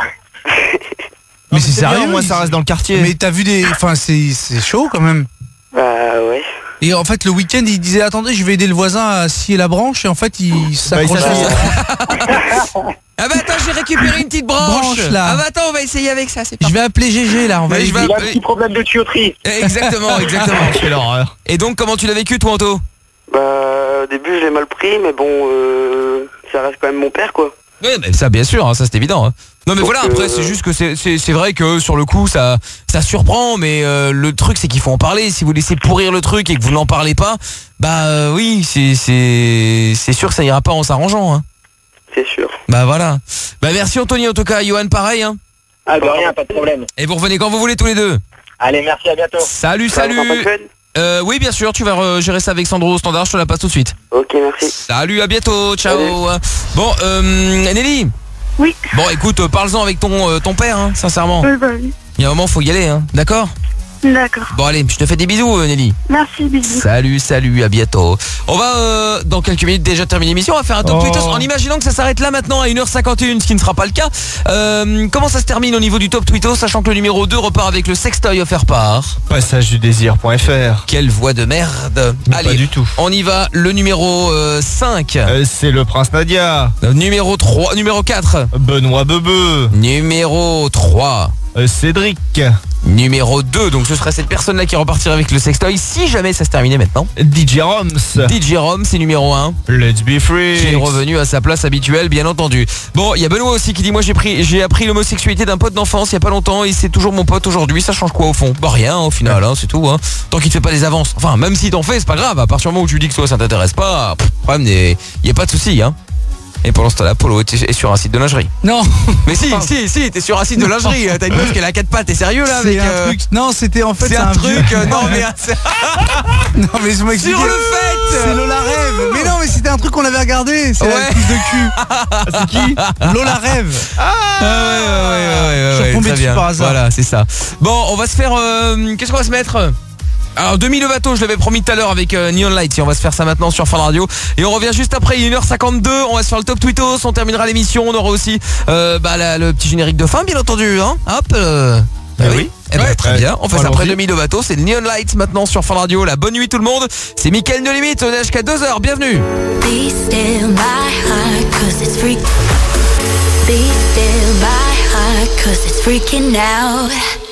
Mais c'est bien, sérieux, moi ça il- reste dans le quartier. Mais t'as vu des. Enfin, c'est c'est chaud quand même. Bah, ouais. Et en fait, le week-end, il disait attendez, je vais aider le voisin à scier la branche. Et en fait, il s'accroche Bah, il à s'asseye. Ah bah attends, j'ai récupéré une petite branche. Branche, là. Ah bah attends, on va essayer avec ça. C'est Je vais appeler Gégé là. On va Mais je aider. vais Il a un appeler- petit problème de tuyauterie. Exactement, exactement. Quelle horreur. Et donc comment tu l'as vécu toi Anto? Bah, au début, je l'ai mal pris, mais bon, euh, ça reste quand même mon père, quoi. Oui, mais ça bien sûr, hein, ça c'est évident. hein. Non mais Donc, voilà, après euh, c'est juste que c'est c'est c'est vrai que sur le coup ça ça surprend, mais euh, le truc c'est qu'il faut en parler. Si vous laissez pourrir le truc et que vous n'en parlez pas, bah euh, oui, c'est c'est c'est sûr que ça ira pas en s'arrangeant. Hein. C'est sûr. Bah voilà. Bah merci Anthony en tout cas, Johan pareil. Hein. Ah, de rien, pas de problème. Et vous revenez quand vous voulez tous les deux. Allez, merci, à bientôt. Salut, Ça va, salut. on s'en passe, Euh, oui bien sûr, tu vas euh, gérer ça avec Sandro au standard, je te la passe tout de suite. Ok, merci. Salut, à bientôt, ciao. Bon, euh, Nelly. Oui. Bon, écoute, euh, parle-en avec ton euh, ton père, hein, sincèrement. Oui, bah oui. Il y a un moment, faut y aller, hein, d'accord? D'accord. Bon allez, je te fais des bisous euh, Nelly. Merci, bisous. Salut, salut, à bientôt. On va euh, dans quelques minutes déjà terminer l'émission. On va faire un top Oh. tweetos en imaginant que ça s'arrête là maintenant à une heure cinquante et une, ce qui ne sera pas le cas. Euh, comment ça se termine au niveau du top tweetos, sachant que le numéro deux repart avec le sextoy offert par Passage du désir point F R. Quelle voix de merde. Non, Allez, pas du tout. on y va. Le numéro euh, cinq. Euh, c'est le prince Nadia. Le numéro trois, numéro quatre. Benoît Bebeu. Numéro trois. Euh, Cédric. Numéro deux, donc ce serait cette personne-là qui repartirait avec le sextoy si jamais ça se terminait maintenant. D J Roms. D J Rom, c'est numéro un. Let's be free. Qui est revenu à sa place habituelle, bien entendu. Bon, il y a Benoît aussi qui dit moi j'ai pris j'ai appris l'homosexualité d'un pote d'enfance il y a pas longtemps et c'est toujours mon pote aujourd'hui. Ça change quoi au fond? Bah rien au final, hein, c'est tout. Hein. Tant qu'il te fait pas des avances. Enfin, même si t'en fais, c'est pas grave. À partir du moment où tu dis que toi ça t'intéresse pas, pff, problème, il y a pas de souci, hein. Et pendant ce temps-là, Polo est sur un site de lingerie. Non. Mais si, si, si, t'es sur un site de lingerie. T'as une meuf qui a la quatre pattes. T'es sérieux là C'est avec un euh, truc. Non, c'était en fait c'est un, un truc. vieux- euh, non mais c'est- Non mais je m'explique. sur le fait. C'est Lola Rêve. Mais non, mais c'était un truc qu'on avait regardé. C'est Ouais. la piste de cul. C'est qui Lola Rêve. Ah ouais, ouais, ouais, ouais, ouais, Je suis ouais, retombé très dessus bien. par hasard. Voilà, c'est ça. Bon, on va se faire. euh, Qu'est-ce qu'on va se mettre? Alors demi le bateau, je l'avais promis tout à l'heure avec euh, Neon Lights et on va se faire ça maintenant sur Fun Radio. Et on revient juste après, il est une heure cinquante-deux, on va se faire le top tweetos, on terminera l'émission, on aura aussi euh, bah, la- le petit générique de fin bien entendu, hein. Hop euh, bah Eh oui. oui. Eh ben, Ouais, très ouais. bien, on fait ça Allons-y. après demi le bateau, c'est le Neon Lights maintenant sur Fun Radio. La bonne nuit tout le monde, c'est Mickaël de Limite, on est jusqu'à deux heures, bienvenue. Be still my heart, cause it's freak. Be still my heart, cause it's freaking out.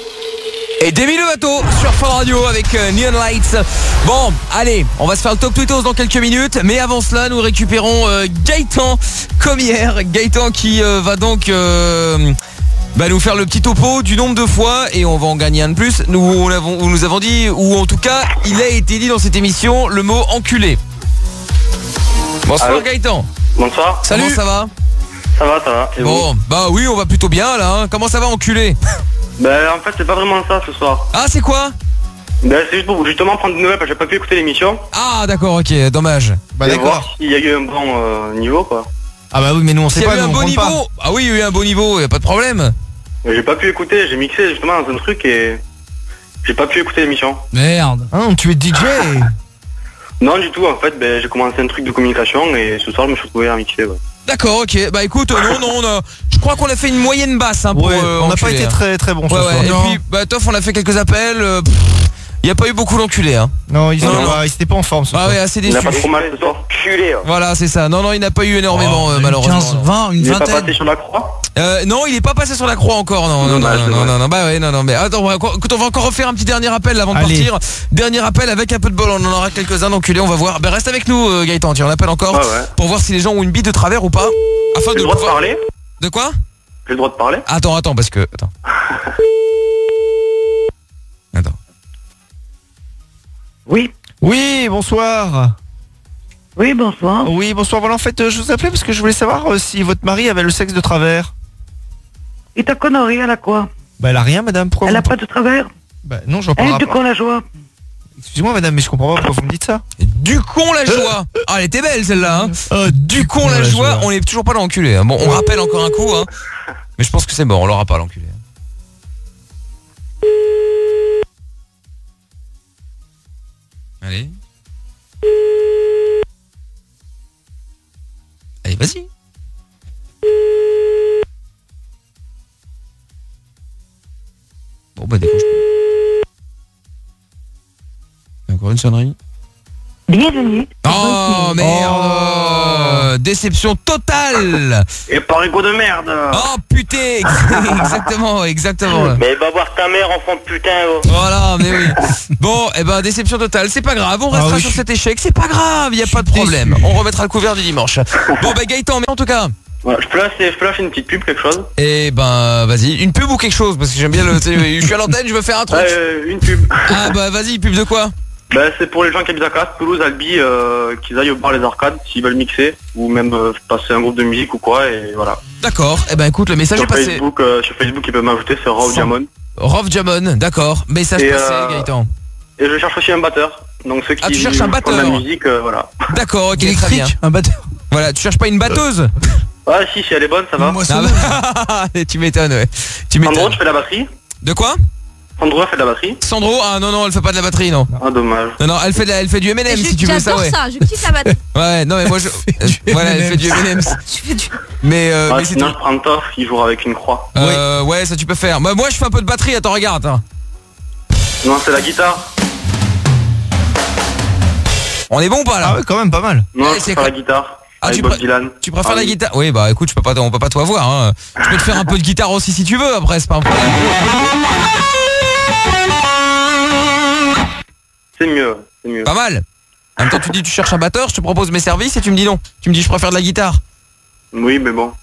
Et Demi le bateau sur Fun Radio avec euh, Neon Lights. Bon, allez, on va se faire le top tweetos dans quelques minutes. Mais avant cela, nous récupérons euh, Gaëtan, comme hier. Gaëtan qui euh, va donc euh, bah, nous faire le petit topo du nombre de fois. Et on va en gagner un de plus. Nous, on avons, où nous avons dit, ou en tout cas, il a été dit dans cette émission, le mot enculé. Bonsoir Allô Gaëtan. Bonsoir. Salut. Comment ça va? Ça va, ça va. Et vous? Bon, bah oui, on va plutôt bien là. Hein. Comment ça va enculé? Ben en fait c'est pas vraiment ça ce soir. Ah, c'est quoi? Ben c'est juste pour justement prendre des nouvelles parce que j'ai pas pu écouter l'émission. Ah d'accord, ok, dommage. Bah et d'accord. voir s'il y a eu un bon euh, niveau quoi. Ah bah oui, mais nous on sait S'il y pas. a eu nous, un on beau compte niveau, pas. ah oui, il y a eu un beau niveau, y a pas de problème. Mais j'ai pas pu écouter, j'ai mixé justement dans un truc et j'ai pas pu écouter l'émission. Merde. Hein, tu es D J. Non du tout en fait, ben j'ai commencé un truc de communication et ce soir je me suis retrouvé à mixer. Ouais. D'accord, ok. Bah écoute, euh, non, non, on a, je crois qu'on a fait une moyenne basse hein, pour. Ouais, euh, on n'a pas enculer, été hein. très très bon ce Ouais, soir. ouais. Et Non. puis, bah Toff, on a fait quelques appels. euh, Il n'y a pas eu beaucoup d'enculés, hein. Non, ils Non, ont- non. bah, ils étaient pas en forme ce Ah soir. ouais, assez Il déçu. n'a pas trop mal ce soir. Culé. Voilà, c'est ça. Non, non, il n'a pas eu énormément, Oh, euh, une malheureusement. quinze, vingt, une Il est pas vingtaine. passé sur la croix. Euh, non, il est pas passé sur la croix encore, non, non, Dommage, non, non, dommage. non, non, bah ouais, non, non, mais attends, on va, encore- écoute, on va encore refaire un petit dernier appel avant de Allez. partir. Dernier appel avec un peu de bol, on en aura quelques-uns d'enculés, on va voir. Ben reste avec nous, euh, Gaëtan, tiens, on appelle encore Ouais, ouais. pour voir si les gens ont une bite de travers ou pas. Afin J'ai de le droit de pouvoir- parler. De quoi? J'ai le droit de parler. Attends, attends, parce que attends. Attends. Oui. Oui, bonsoir. Oui, bonsoir. Oui, bonsoir. Voilà, en fait, euh, je vous appelais parce que je voulais savoir euh, si votre mari avait le sexe de travers. Et ta connerie, elle a quoi? Bah, elle a rien, madame. Pourquoi Elle vous- a pas de travers? Bah, non, j'en Elle parle est de pas. con la joie. Excusez-moi, madame, mais je comprends pas pourquoi vous me dites ça. Du con la joie. Ah, elle était belle celle-là. Hein. Euh, Du con la joie. On est toujours pas dans l'enculé. hein. Bon, on rappelle encore un coup. Hein. Mais je pense que c'est bon. On l'aura pas l'enculé. Allez. Allez, vas-y. Bon, bah décroche pas. Encore une sonnerie. Bienvenue. Oh merde. Déception totale. Et parigo de merde. Oh putain. Exactement, exactement. Mais va voir ta mère enfant de putain. Oh. Voilà, mais oui. Bon, et ben déception totale, c'est pas grave, on restera Ah oui, sur je cet échec, c'est pas grave, y a pas de problème. On remettra le couvert du dimanche. Bon bah Gaëtan, mais en tout cas. Ouais, je peux lâcher, je peux lâcher une petite pub, quelque chose. Et ben vas-y, une pub ou quelque chose, parce que j'aime bien le. tu sais, je suis à l'antenne, je veux faire un truc. Euh, une pub. Ah bah vas-y, pub de quoi? Bah, c'est pour les gens qui habitent à Castres, Toulouse, Albi, euh, qu'ils aillent au bar Les Arcades s'ils veulent mixer ou même euh, passer un groupe de musique ou quoi et voilà. D'accord, et ben écoute, le message Sur est passé. Facebook, euh, sur Facebook, ils peuvent m'ajouter, c'est Rav Sans- Diamond. Rov Jamon, d'accord, message Et, passé euh, Gaëtan. Et je cherche aussi un batteur. Donc ceux qui Ah, tu cherches un font de batteur. la musique, euh, voilà. D'accord, ok, très bien. Électrique, un batteur. Voilà, tu cherches pas une batteuse? Ah si, si elle est bonne, ça va. Ah bah, tu m'étonnes, ouais. Tu En m'étonnes. gros, je fais la batterie. De quoi? Sandro a fait de la batterie. Sandro, ah non non, elle fait pas de la batterie, non. Ah dommage. Non non, elle fait de la- elle fait du M and M si tu veux ça, ouais. J'adore ça, je kiffe la batterie. Ouais, non mais moi je euh, voilà, elle fait du M and M. Je fais du... Mais euh, Ah, mais c'est sinon tout. je prends Toff, il jouera avec une croix. Euh, ouais, ça tu peux faire. Moi moi je fais un peu de batterie, attends, regarde. hein. Non, c'est la guitare. On est bon ou pas là? Ah ouais, quand même pas mal. Non, Ouais, je c'est préfère quoi la guitare. Ah, avec tu, Bob pré- Dylan. tu préfères Ah la oui. guitare? Oui, bah écoute, je peux pas, on peut pas tout avoir. Hein. Je peux te faire un peu de guitare aussi si tu veux. Après, c'est pas un problème. C'est mieux, c'est mieux. Pas mal. En même temps, tu dis tu cherches un batteur, je te propose mes services et tu me dis non. Tu me dis je préfère de la guitare. Oui, mais bon.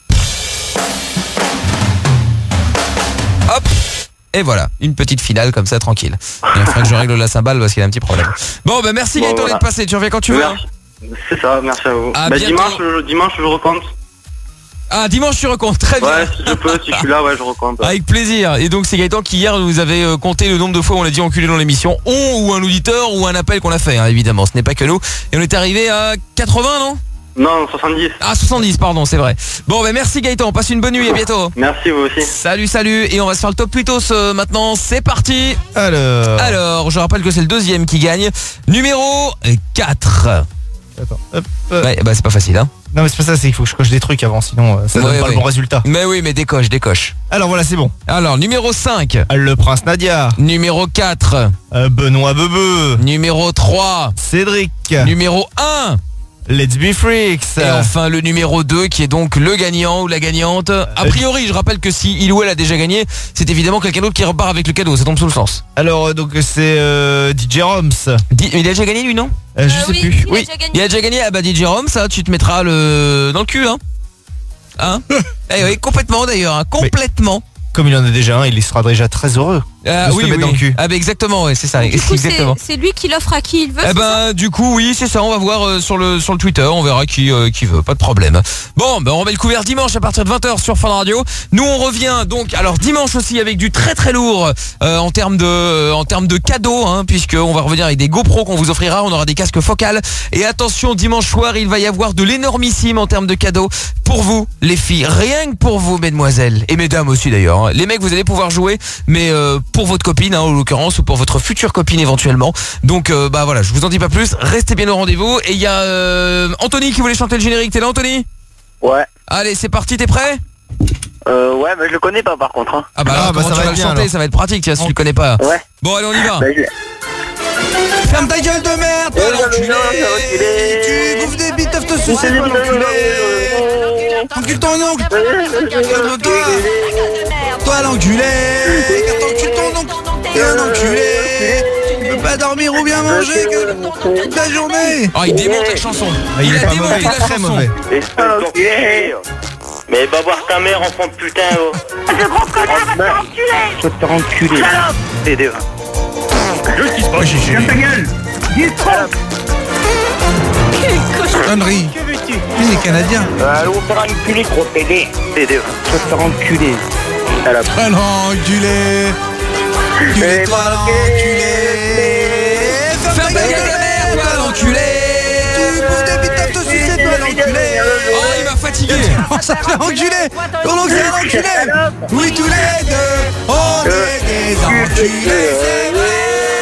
Hop. Et voilà, une petite finale comme ça, tranquille. Il faudra que je règle la cymbale parce qu'il y a un petit problème. Bon, bah merci Bon, Gaëtan voilà. d'être passé. Tu reviens quand tu veux. Merci. C'est ça, merci à vous. À bah, bientôt. dimanche, je, dimanche, je recompte. Ah, dimanche tu recomptes, très bien. Ouais, si je peux, si je suis là, ouais, je recompte. Avec plaisir. Et donc c'est Gaëtan qui hier nous avait euh, compté le nombre de fois où on a dit enculé dans l'émission. On ou un auditeur ou un appel qu'on a fait, hein, évidemment. Ce n'est pas que nous. Et on est arrivé à quatre-vingts, non? Non, soixante-dix. Ah, soixante-dix, pardon, c'est vrai. Bon, bah merci Gaëtan, passe une bonne nuit, à bientôt. Merci, vous aussi. Salut, salut. Et on va se faire le top Twitos euh, maintenant, c'est parti. Alors. Alors, je rappelle que c'est le deuxième qui gagne. Numéro quatre. Attends, hop, hop. Ouais, bah c'est pas facile, hein. Non mais c'est pas ça, c'est qu'il faut que je coche des trucs avant, sinon euh, ça donne Ouais, pas ouais. le bon résultat. Mais oui, mais décoche, décoche. Alors voilà, c'est bon. Alors, numéro cinq. Le prince Nadia. Numéro quatre. Euh, Benoît Bebeu. Numéro trois. Cédric. Numéro un. Let's Be Freaks. Et enfin le numéro deux qui est donc le gagnant ou la gagnante. A priori, je rappelle que si il ou elle a déjà gagné, c'est évidemment quelqu'un d'autre qui repart avec le cadeau, ça tombe sous le sens. Alors euh, donc c'est euh, D J Roms. Di- il a déjà gagné lui, non? Euh, Je sais oui, plus. il a déjà gagné. Il a déjà gagné. Ah bah D J Rom, ça tu te mettras le dans le cul, hein. Hein? Eh oui, complètement d'ailleurs, hein, complètement. Comme il en a déjà un, il sera déjà très heureux. Ah de se oui, le mettre oui. dans le cul. Ah bah exactement, ouais, c'est ça. Du coup, c'est exactement. c'est lui qui l'offre à qui il veut. Eh c'est ben du coup oui c'est ça, on va voir euh, sur le sur le Twitter, on verra qui euh, qui veut, pas de problème. Bon ben on remet le couvert dimanche à partir de vingt heures sur Fun Radio. Nous on revient donc alors dimanche aussi avec du très très lourd euh, en termes de en termes de cadeaux, hein, puisque on va revenir avec des GoPro qu'on vous offrira, on aura des casques focales et attention dimanche soir il va y avoir de l'énormissime en termes de cadeaux pour vous les filles, rien que pour vous mesdemoiselles et mesdames aussi d'ailleurs, hein. Les mecs vous allez pouvoir jouer mais euh, pour votre copine, hein, en l'occurrence, ou pour votre future copine éventuellement. Donc euh, bah voilà, je vous en dis pas plus, restez bien au rendez-vous. Et il y a euh, Anthony qui voulait chanter le générique, t'es là Anthony? Ouais. Allez c'est parti, t'es prêt? Euh, ouais, mais je le connais pas par contre. Hein. Ah bah, Ah, alors, bah, comment ça tu va vas être le bien, chanter, alors. ça va être pratique tiens, si tu le connais pas. Ouais. Bon allez on y va. Bah, je... Ferme ta gueule de merde, toi l'enculé. Tu bouffes des bites, te sucer, toi l'enculé. Encule ton oncle. Calme-toi. Toi l'enculé. Encule ton oncle. T'es un enculé. Tu peux pas dormir ou bien manger que toute la journée. Ah il démonte la chanson. Ah, il Il est a pas démonté mauvais, il la est très chanson. mauvais. Espèce d'enculé. Mais va voir ta mère, enfant de putain, oh. Ce gros connard va te faire enculer. Je vais te faire enculer. Salope. T'es deux. Qu'est-ce qui se passe, Gigi? Ferme ta gueule. Dis trop. Connerie. Que veux-tu? Il est canadien. Allô, on fera enculer, gros pédé. T'es deux. Je vais te faire enculer. Alors. Ah l'enculé. Enculé, toi l'enculé. Ferme ta gueule de merde, toi l'enculé. Tu bouffes des bites, te sucer, toi l'enculé. Oh il m'a fatigué. On s'est fait enculer. Ton oncle c'est un enculé. Oui tous les deux. On est des enculés. C'est vrai.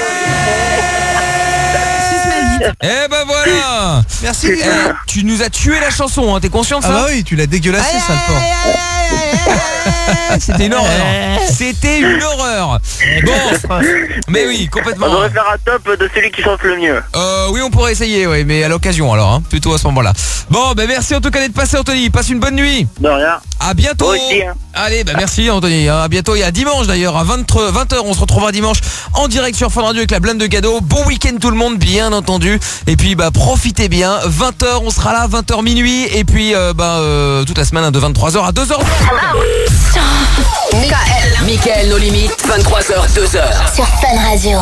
Eh ben voilà. Merci. Eh, tu nous as tué la chanson, hein, t'es conscient de ça? Ah bah oui, tu l'as dégueulassé, sale porc. C'était une horreur. C'était une horreur. Bon, mais oui, complètement. On devrait faire un top de celui qui chante le mieux. Euh, oui, on pourrait essayer, oui, mais à l'occasion alors, hein, plutôt à ce moment-là. Bon, ben merci en tout cas d'être passé, Anthony. Passe une bonne nuit. De rien. À bientôt. Toi aussi, hein. Allez, bah merci Anthony. À bientôt et à dimanche d'ailleurs à vingt heures. On se retrouvera dimanche en direct sur Fun Radio avec la blinde de cadeaux. Bon week-end tout le monde, bien entendu. Et puis bah profitez bien. vingt heures, on sera là, vingt heures minuit. Et puis euh, bah euh, toute la semaine hein, de vingt-trois heures à deux heures. Michael. Michael, nos limites, vingt-trois heures, deux heures. Sur Fun Radio.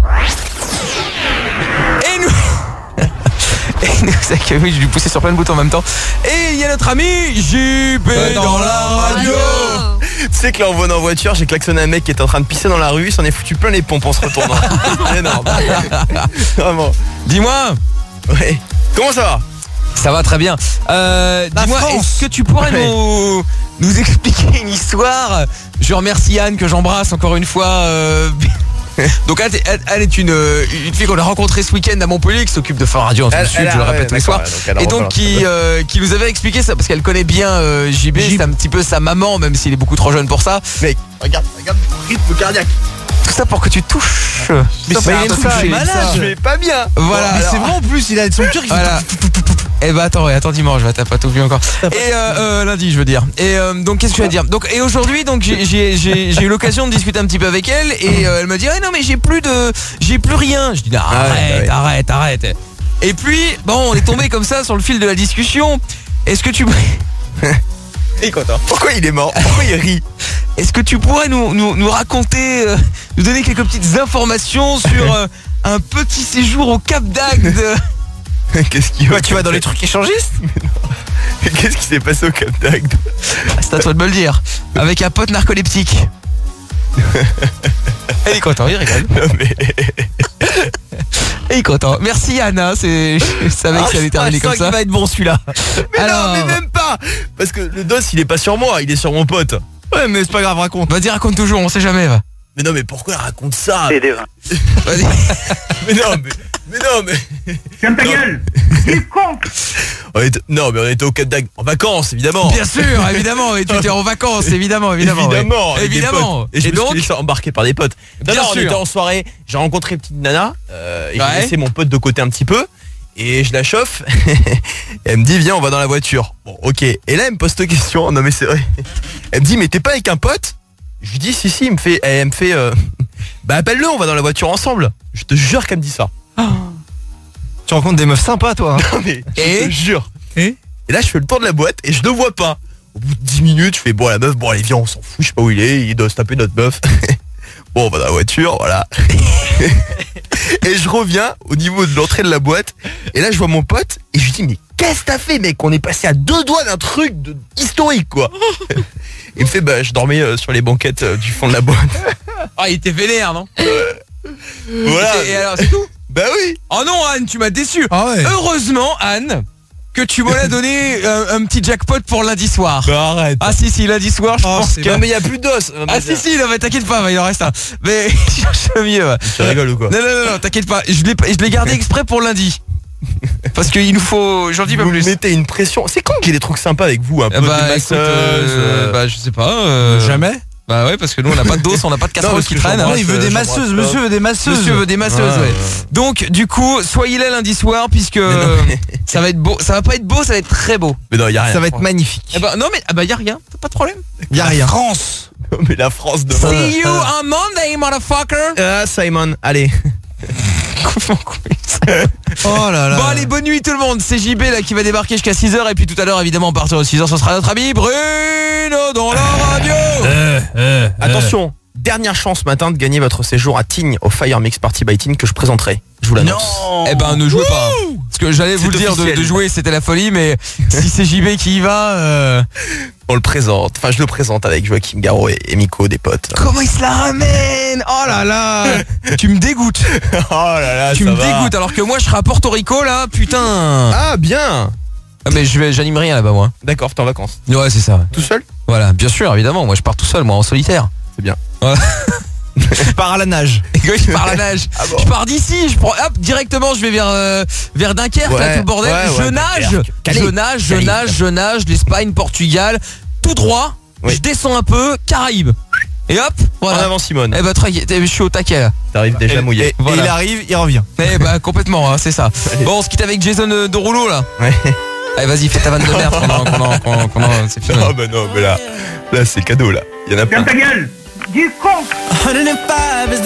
Et nous Et nous accueillons, j'ai dû pousser sur plein de boutons en même temps. Et il y a notre ami J P dans la radio. Tu sais que là en venant en voiture, j'ai klaxonné un mec qui était en train de pisser dans la rue, il s'en est foutu plein les pompes en se retournant. Énorme. Vraiment. Dis-moi. Ouais. Comment ça va? Ça va très bien. Euh, La dis-moi, France. est-ce que tu pourrais Ouais. nous nous expliquer une histoire. Je remercie Anne que j'embrasse encore une fois. euh, Donc elle, elle- elle est une, une fille qu'on a rencontrée ce week-end à Montpellier, qui s'occupe de Fun Radio en Elle- Sud, elle je le a- répète ouais, tous les d'accord, soirs. donc elle Et donc reparle. qui, euh, qui nous avait expliqué ça, parce qu'elle connaît bien euh, J B, c'est un petit peu sa maman, même s'il est beaucoup trop jeune pour ça. Mec, regarde, regarde le rythme cardiaque. Tout ça pour que tu touches. Mais Tout ça c'est pour un que tu truc touches. de malade, je vais pas bien. Voilà. Mais c'est alors- vrai en plus, il a son cœur qui fait Voilà. Eh ben attends, ouais, attends dimanche, va, t'as pas tout vu encore. Et euh, euh, lundi, je veux dire. Et euh, donc qu'est-ce que je vais dire. Donc et aujourd'hui, donc j'ai j'ai j'ai j'ai eu l'occasion de discuter un petit peu avec elle et euh, elle me dit ah non mais j'ai plus de j'ai plus rien. Je dis non, Ah ouais, arrête, bah arrête, arrête. Et puis bon, on est tombé comme ça sur le fil de la discussion. Est-ce que tu Il est content. Pourquoi il est mort? Pourquoi il rit? Est-ce que tu pourrais nous nous, nous raconter, euh, nous donner quelques petites informations sur euh, un petit séjour au Cap d'Agde? Qu'est-ce qu'il va? Tu vas dans les trucs échangistes? Mais non. Mais qu'est-ce qui s'est passé au Cap d'Agde? C'est à toi de me le dire. Avec un pote narcoleptique. Elle est contente, il rigole. Non mais... Et il est content. Merci Anna, c'est je savais que ça allait terminer comme ça. Il va être bon celui-là. Mais Alors- non, mais même pas. Parce que le dos, il est pas sur moi, il est sur mon pote. Ouais, mais c'est pas grave, raconte. Vas-y, raconte toujours, on sait jamais. Va. Mais non, mais pourquoi elle raconte ça? Vas-y. Mais non, mais... Mais non, mais... Ferme ta gueule. Tu con. On était- Non, mais on était au Cap d'Agde en vacances, évidemment. Bien sûr, évidemment, et tu étais en vacances, évidemment, évidemment. ouais. Évidemment, avec des évidemment. potes. Et, je Et me donc suis laissé embarquer par des potes. Non, Bien non, on sûr. était en soirée, j'ai rencontré une petite nana, euh, et Ouais. j'ai laissé mon pote de côté un petit peu, et je la chauffe, et elle me dit viens on va dans la voiture. Bon ok, et là elle me pose deux questions, non mais c'est vrai. Elle me dit mais t'es pas avec un pote? Je lui dis si si, il me fait, elle me fait euh, bah appelle-le, on va dans la voiture ensemble. Je te jure qu'elle me dit ça. Tu rencontres des meufs sympas toi. Hein. Non mais Et je te jure. Et Et là je fais le tour de la boîte et je le vois pas. Au bout de dix minutes, je fais bon la meuf, bon allez viens on s'en fout, je sais pas où il est, il doit se taper notre meuf. Bon on va dans la voiture, voilà. Et je reviens au niveau de l'entrée de la boîte et là je vois mon pote et je lui dis mais qu'est-ce que t'as fait mec? On est passé à deux doigts d'un truc de... historique quoi. Il me fait bah je dormais euh, sur les banquettes euh, du fond de la boîte. Ah, il était vénère, non? Voilà. Et, et alors, c'est tout? Bah oui. Oh non, Anne, tu m'as déçu. Ah ouais. Heureusement, Anne, que tu m'as donné un, un petit jackpot pour lundi soir. Bah arrête. Ah si, si, lundi soir, je Oh, pense c'est que... Non mais il y a plus d'os. Ah si, si, non mais t'inquiète pas, il en reste un. Mais je cherche mieux. ouais. Tu rigoles ou quoi? Non, non, non, non, t'inquiète pas, je l'ai je l'ai gardé exprès pour lundi. Parce qu'il nous faut, j'en dis pas Vous plus. mettez une pression. C'est quand que j'ai des trucs sympas avec vous un peu Ah bah, des écoute, masseuses, euh, euh, bah je sais pas. euh, Jamais. Bah ouais, parce que nous on n'a pas de dos, on n'a pas de casserole parce qui que traîne. j'embrasse, Non, il veut euh, des j'embrasse masseuses, pas. monsieur veut des masseuses. Monsieur veut des masseuses, Ouais, ouais. ouais. Donc du coup, soyez là lundi soir puisque non, mais- ça va être beau, ça va pas être beau, ça va être très beau. Mais non, il y a rien. Ça va être magnifique. Eh bah non mais ah bah y a rien, t'as pas de problème. Y a rien. France. Non, mais la France de See you on Monday, motherfucker. Ah Simon, allez. Oh là là. Bon allez, bonne nuit tout le monde, c'est J B là qui va débarquer jusqu'à six heures et puis tout à l'heure évidemment à partir de six heures ce sera notre ami Bruno dans la radio. Attention, dernière chance ce matin de gagner votre séjour à Tignes au Fire Mix Party by Tignes que je présenterai. Je vous l'annonce. Eh ben ne jouez pas. hein. Parce que j'allais vous le C'est dire de, officiel. de jouer, c'était la folie, mais si c'est J B qui y va, euh, On le présente. Enfin, je le présente avec Joachim Garraud et, et Miko, des potes. comment il se la ramène? Oh là là. Tu me dégoûtes. Oh là là, Tu ça me va. dégoûtes alors que moi je serai à Porto Rico là, putain. Ah bien. Ah, mais je vais, j'anime rien là-bas moi. D'accord, t'es en vacances. Ouais c'est ça. Tout seul? Voilà, bien sûr évidemment, moi je pars tout seul, moi en solitaire. C'est bien. Voilà. Je pars à la nage. Et quand je pars à la nage, Ah bon. je pars d'ici, je prends hop directement, je vais vers euh, vers Dunkerque, Ouais, là tout le bordel. ouais, je ouais, nage, Dunkerque. Calais. je nage, je Calais. nage, je nage, l'Espagne, Portugal, tout droit. Oui. Je descends un peu, Caraïbes. Et hop, En voilà. avant Simone. Eh bah très, je suis au taquet là. T'arrives déjà Et- mouillé. Et, Voilà. et il arrive, il revient. Eh bah complètement, hein, c'est ça. Bon, on se quitte avec Jason euh, Derulo là. Ouais. Allez vas-y, fais ta vanne de merde pendant qu'on en- qu'on en- qu'on en- c'est fini. Oh bah non, mais là, là c'est cadeau là. Il y en a plein. Ferme ta gueule. Du con. one oh five is